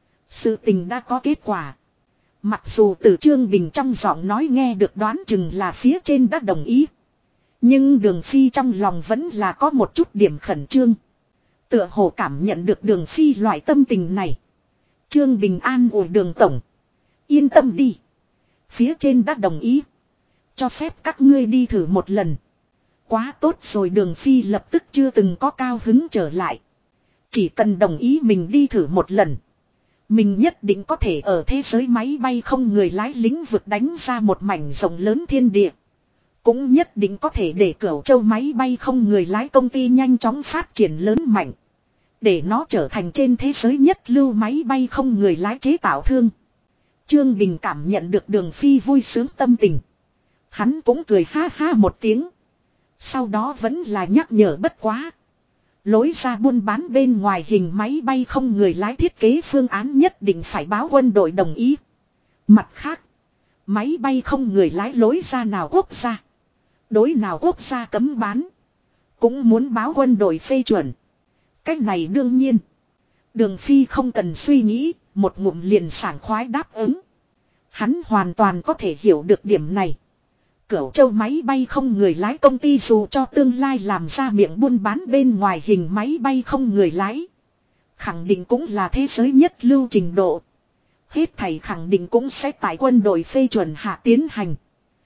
Speaker 1: Sự tình đã có kết quả. Mặc dù từ Trương Bình trong giọng nói nghe được đoán chừng là phía trên đã đồng ý. Nhưng Đường Phi trong lòng vẫn là có một chút điểm khẩn trương. Tựa hồ cảm nhận được Đường Phi loại tâm tình này. Trương Bình an ủi Đường tổng. Yên tâm đi. Phía trên đã đồng ý. Cho phép các ngươi đi thử một lần. Quá tốt rồi Đường Phi lập tức chưa từng có cao hứng trở lại. Chỉ cần đồng ý mình đi thử một lần. Mình nhất định có thể ở thế giới máy bay không người lái lĩnh vực đánh ra một mảnh rộng lớn thiên địa. Cũng nhất định có thể để Cửu Châu máy bay không người lái công ty nhanh chóng phát triển lớn mạnh. Để nó trở thành trên thế giới nhất lưu máy bay không người lái chế tạo thương. Trương Bình cảm nhận được Đường Phi vui sướng tâm tình. Hắn cũng cười ha ha một tiếng. Sau đó vẫn là nhắc nhở bất quá. Lối ra buôn bán bên ngoài hình máy bay không người lái thiết kế phương án nhất định phải báo quân đội đồng ý. Mặt khác, máy bay không người lái lối ra nào quốc gia. Đối nào quốc gia cấm bán. Cũng muốn báo quân đội phê chuẩn. Cách này đương nhiên. Đường Phi không cần suy nghĩ, một ngụm liền sảng khoái đáp ứng. Hắn hoàn toàn có thể hiểu được điểm này. Cửu Châu máy bay không người lái công ty dù cho tương lai làm ra miệng buôn bán bên ngoài hình máy bay không người lái. Khẳng định cũng là thế giới nhất lưu trình độ. Hết thảy khẳng định cũng sẽ tại quân đội phê chuẩn hạ tiến hành.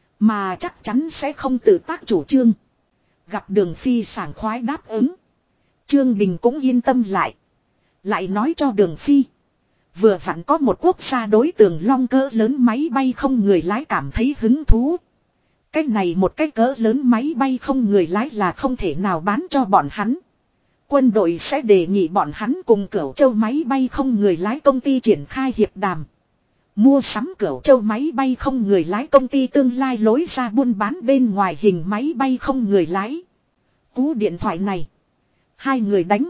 Speaker 1: Mà chắc chắn sẽ không tự tác chủ trương. Gặp Đường Phi sảng khoái đáp ứng. Trương Bình cũng yên tâm lại. Lại nói cho Đường Phi. Vừa vặn có một quốc gia đối tượng long cỡ lớn máy bay không người lái cảm thấy hứng thú. Cái này một cái cỡ lớn máy bay không người lái là không thể nào bán cho bọn hắn. Quân đội sẽ đề nghị bọn hắn cùng Cửu Châu máy bay không người lái công ty triển khai hiệp đàm. Mua sắm Cửu Châu máy bay không người lái công ty tương lai lối ra buôn bán bên ngoài hình máy bay không người lái. Cú điện thoại này. Hai người đánh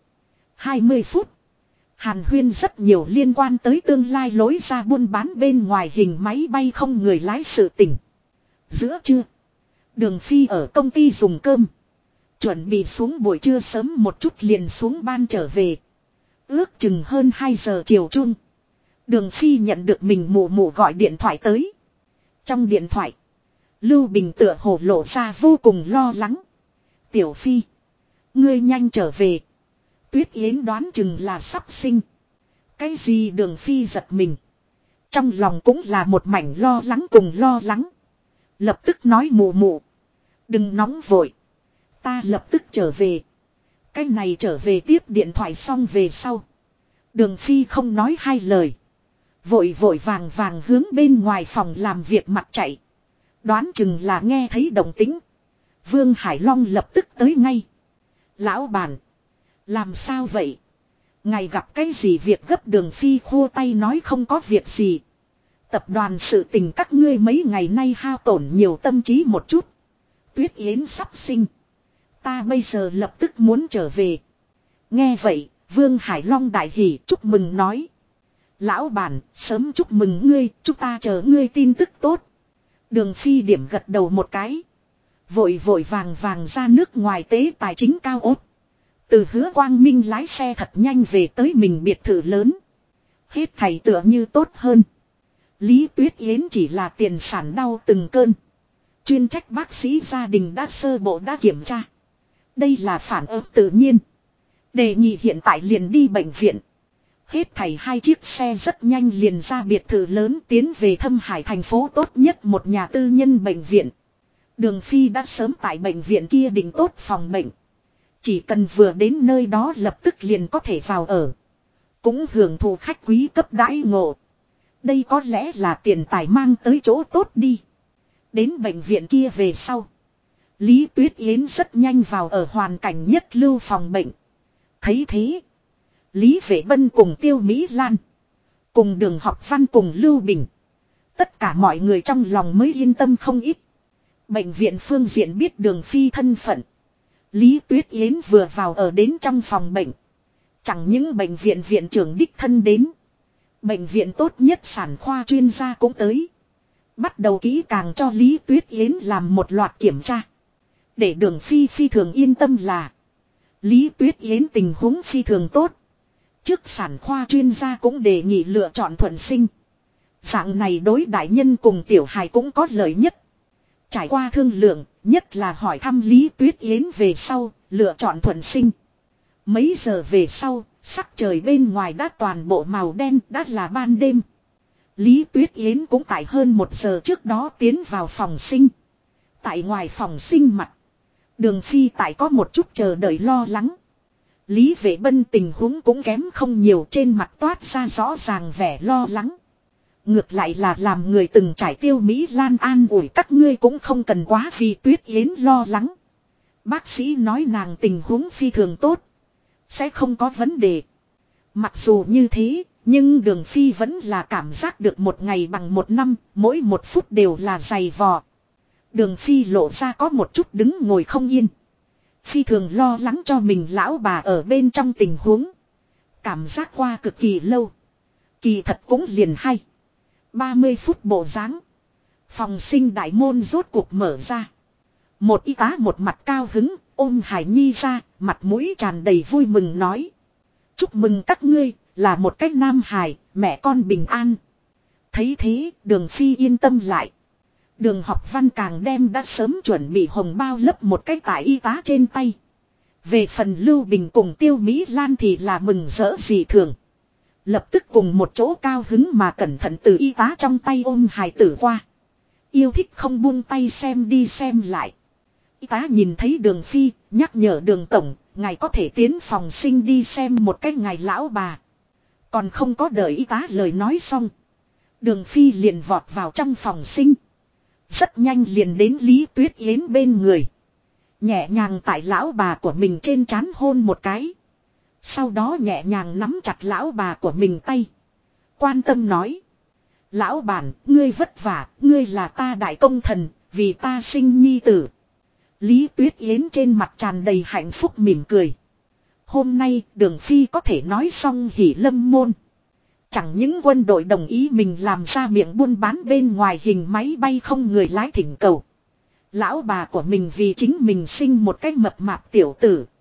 Speaker 1: 20 phút. Hàn huyên rất nhiều liên quan tới tương lai lối ra buôn bán bên ngoài hình máy bay không người lái sự tình. Giữa trưa, Đường Phi ở công ty dùng cơm. Chuẩn bị xuống buổi trưa sớm một chút liền xuống ban trở về. Ước chừng hơn 2 giờ chiều chung. Đường Phi nhận được mình mụ mụ gọi điện thoại tới. Trong điện thoại, Lưu Bình tựa hồ lộ ra vô cùng lo lắng. Tiểu Phi, ngươi nhanh trở về. Tuyết Yến đoán chừng là sắp sinh. Cái gì Đường Phi giật mình. Trong lòng cũng là một mảnh lo lắng cùng lo lắng. Lập tức nói mụ mụ. Đừng nóng vội. Ta lập tức trở về. Cái này trở về tiếp điện thoại xong về sau. Đường Phi không nói hai lời. Vội vội vàng vàng hướng bên ngoài phòng làm việc mặt chạy. Đoán chừng là nghe thấy động tĩnh. Vương Hải Long lập tức tới ngay. Lão bản. Làm sao vậy? Ngài gặp cái gì việc gấp Đường Phi khua tay nói không có việc gì. Tập đoàn sự tình các ngươi mấy ngày nay hao tổn nhiều tâm trí một chút. Tuyết Yến sắp sinh. Ta bây giờ lập tức muốn trở về. Nghe vậy, Vương Hải Long đại hỉ chúc mừng nói. Lão bản, sớm chúc mừng ngươi, chúng ta chờ ngươi tin tức tốt. Đường Phi điểm gật đầu một cái. Vội vội vàng vàng ra nước ngoài tế tài chính cao ốt. Từ Hứa Quang Minh lái xe thật nhanh về tới mình biệt thự lớn. Hết thảy tựa như tốt hơn. Lý Tuyết Yến chỉ là tiền sản đau từng cơn. Chuyên trách bác sĩ gia đình đã sơ bộ đã kiểm tra. Đây là phản ứng tự nhiên. Đề nghị hiện tại liền đi bệnh viện. Hết thảy 2 chiếc xe rất nhanh liền ra biệt thự lớn tiến về Thâm Hải thành phố tốt nhất một nhà tư nhân bệnh viện. Đường Phi đã sớm tại bệnh viện kia định tốt phòng bệnh. Chỉ cần vừa đến nơi đó lập tức liền có thể vào ở. Cũng hưởng thụ khách quý cấp đãi ngộ. Đây có lẽ là tiền tài mang tới chỗ tốt đi. Đến bệnh viện kia về sau. Lý Tuyết Yến rất nhanh vào ở hoàn cảnh nhất lưu phòng bệnh. Thấy thế. Lý Vệ Bân cùng Tiêu Mỹ Lan. Cùng Đường Học Văn cùng Lưu Bình. Tất cả mọi người trong lòng mới yên tâm không ít. Bệnh viện phương diện biết Đường Phi thân phận. Lý Tuyết Yến vừa vào ở đến trong phòng bệnh. Chẳng những bệnh viện viện trưởng đích thân đến. Bệnh viện tốt nhất sản khoa chuyên gia cũng tới. Bắt đầu kỹ càng cho Lý Tuyết Yến làm một loạt kiểm tra. Để Đường Phi phi thường yên tâm là. Lý Tuyết Yến tình huống phi thường tốt. Trước sản khoa chuyên gia cũng đề nghị lựa chọn thuận sinh. Dạng này đối đại nhân cùng tiểu hài cũng có lợi nhất. Trải qua thương lượng, nhất là hỏi thăm Lý Tuyết Yến về sau, lựa chọn thuận sinh. Mấy giờ về sau, sắc trời bên ngoài đã toàn bộ màu đen, đã là ban đêm. Lý Tuyết Yến cũng tại hơn 1 giờ trước đó tiến vào phòng sinh. Tại ngoài phòng sinh mặt, Đường Phi tại có một chút chờ đợi lo lắng. Lý Vệ Bân tình huống cũng kém không nhiều, trên mặt toát ra rõ ràng vẻ lo lắng. Ngược lại là làm người từng trải Tiêu Mỹ Lan an ủi các ngươi cũng không cần quá vì Tuyết Yến lo lắng. Bác sĩ nói nàng tình huống phi thường tốt. Sẽ không có vấn đề. Mặc dù như thế, nhưng Đường Phi vẫn là cảm giác được 1 ngày bằng 1 năm, mỗi 1 phút đều là dày vò. Đường Phi lộ ra có một chút đứng ngồi không yên. Phi thường lo lắng cho mình lão bà ở bên trong tình huống. Cảm giác qua cực kỳ lâu. Kỳ thật cũng liền hay. 30 phút bộ dáng. Phòng sinh đại môn rốt cuộc mở ra. Một y tá một mặt cao hứng, ôm Hải Nhi ra, mặt mũi tràn đầy vui mừng nói. Chúc mừng các ngươi, là một cách nam hài, mẹ con bình an. Thấy thế, Đường Phi yên tâm lại. Đường Học Văn càng đem đã sớm chuẩn bị hồng bao lấp một cái tại y tá trên tay. Về phần Lưu Bình cùng Tiêu Mỹ Lan thì là mừng rỡ dị thường. Lập tức cùng một chỗ cao hứng mà cẩn thận từ y tá trong tay ôm hài tử qua. Yêu thích không buông tay xem đi xem lại. Y tá nhìn thấy Đường Phi, nhắc nhở Đường tổng, ngài có thể tiến phòng sinh đi xem một cái ngài lão bà. Còn không có đợi y tá lời nói xong. Đường Phi liền vọt vào trong phòng sinh. Rất nhanh liền đến Lý Tuyết Yến bên người. Nhẹ nhàng tại lão bà của mình trên trán hôn một cái. Sau đó nhẹ nhàng nắm chặt lão bà của mình tay. Quan tâm nói. Lão bản, ngươi vất vả, ngươi là ta đại công thần, vì ta sinh nhi tử. Lý Tuyết Yến trên mặt tràn đầy hạnh phúc mỉm cười. Hôm nay Đường Phi có thể nói xong hỉ lâm môn. Chẳng những quân đội đồng ý mình làm ra miệng buôn bán bên ngoài hình máy bay không người lái thỉnh cầu. Lão bà của mình vì chính mình sinh một cái mập mạp tiểu tử.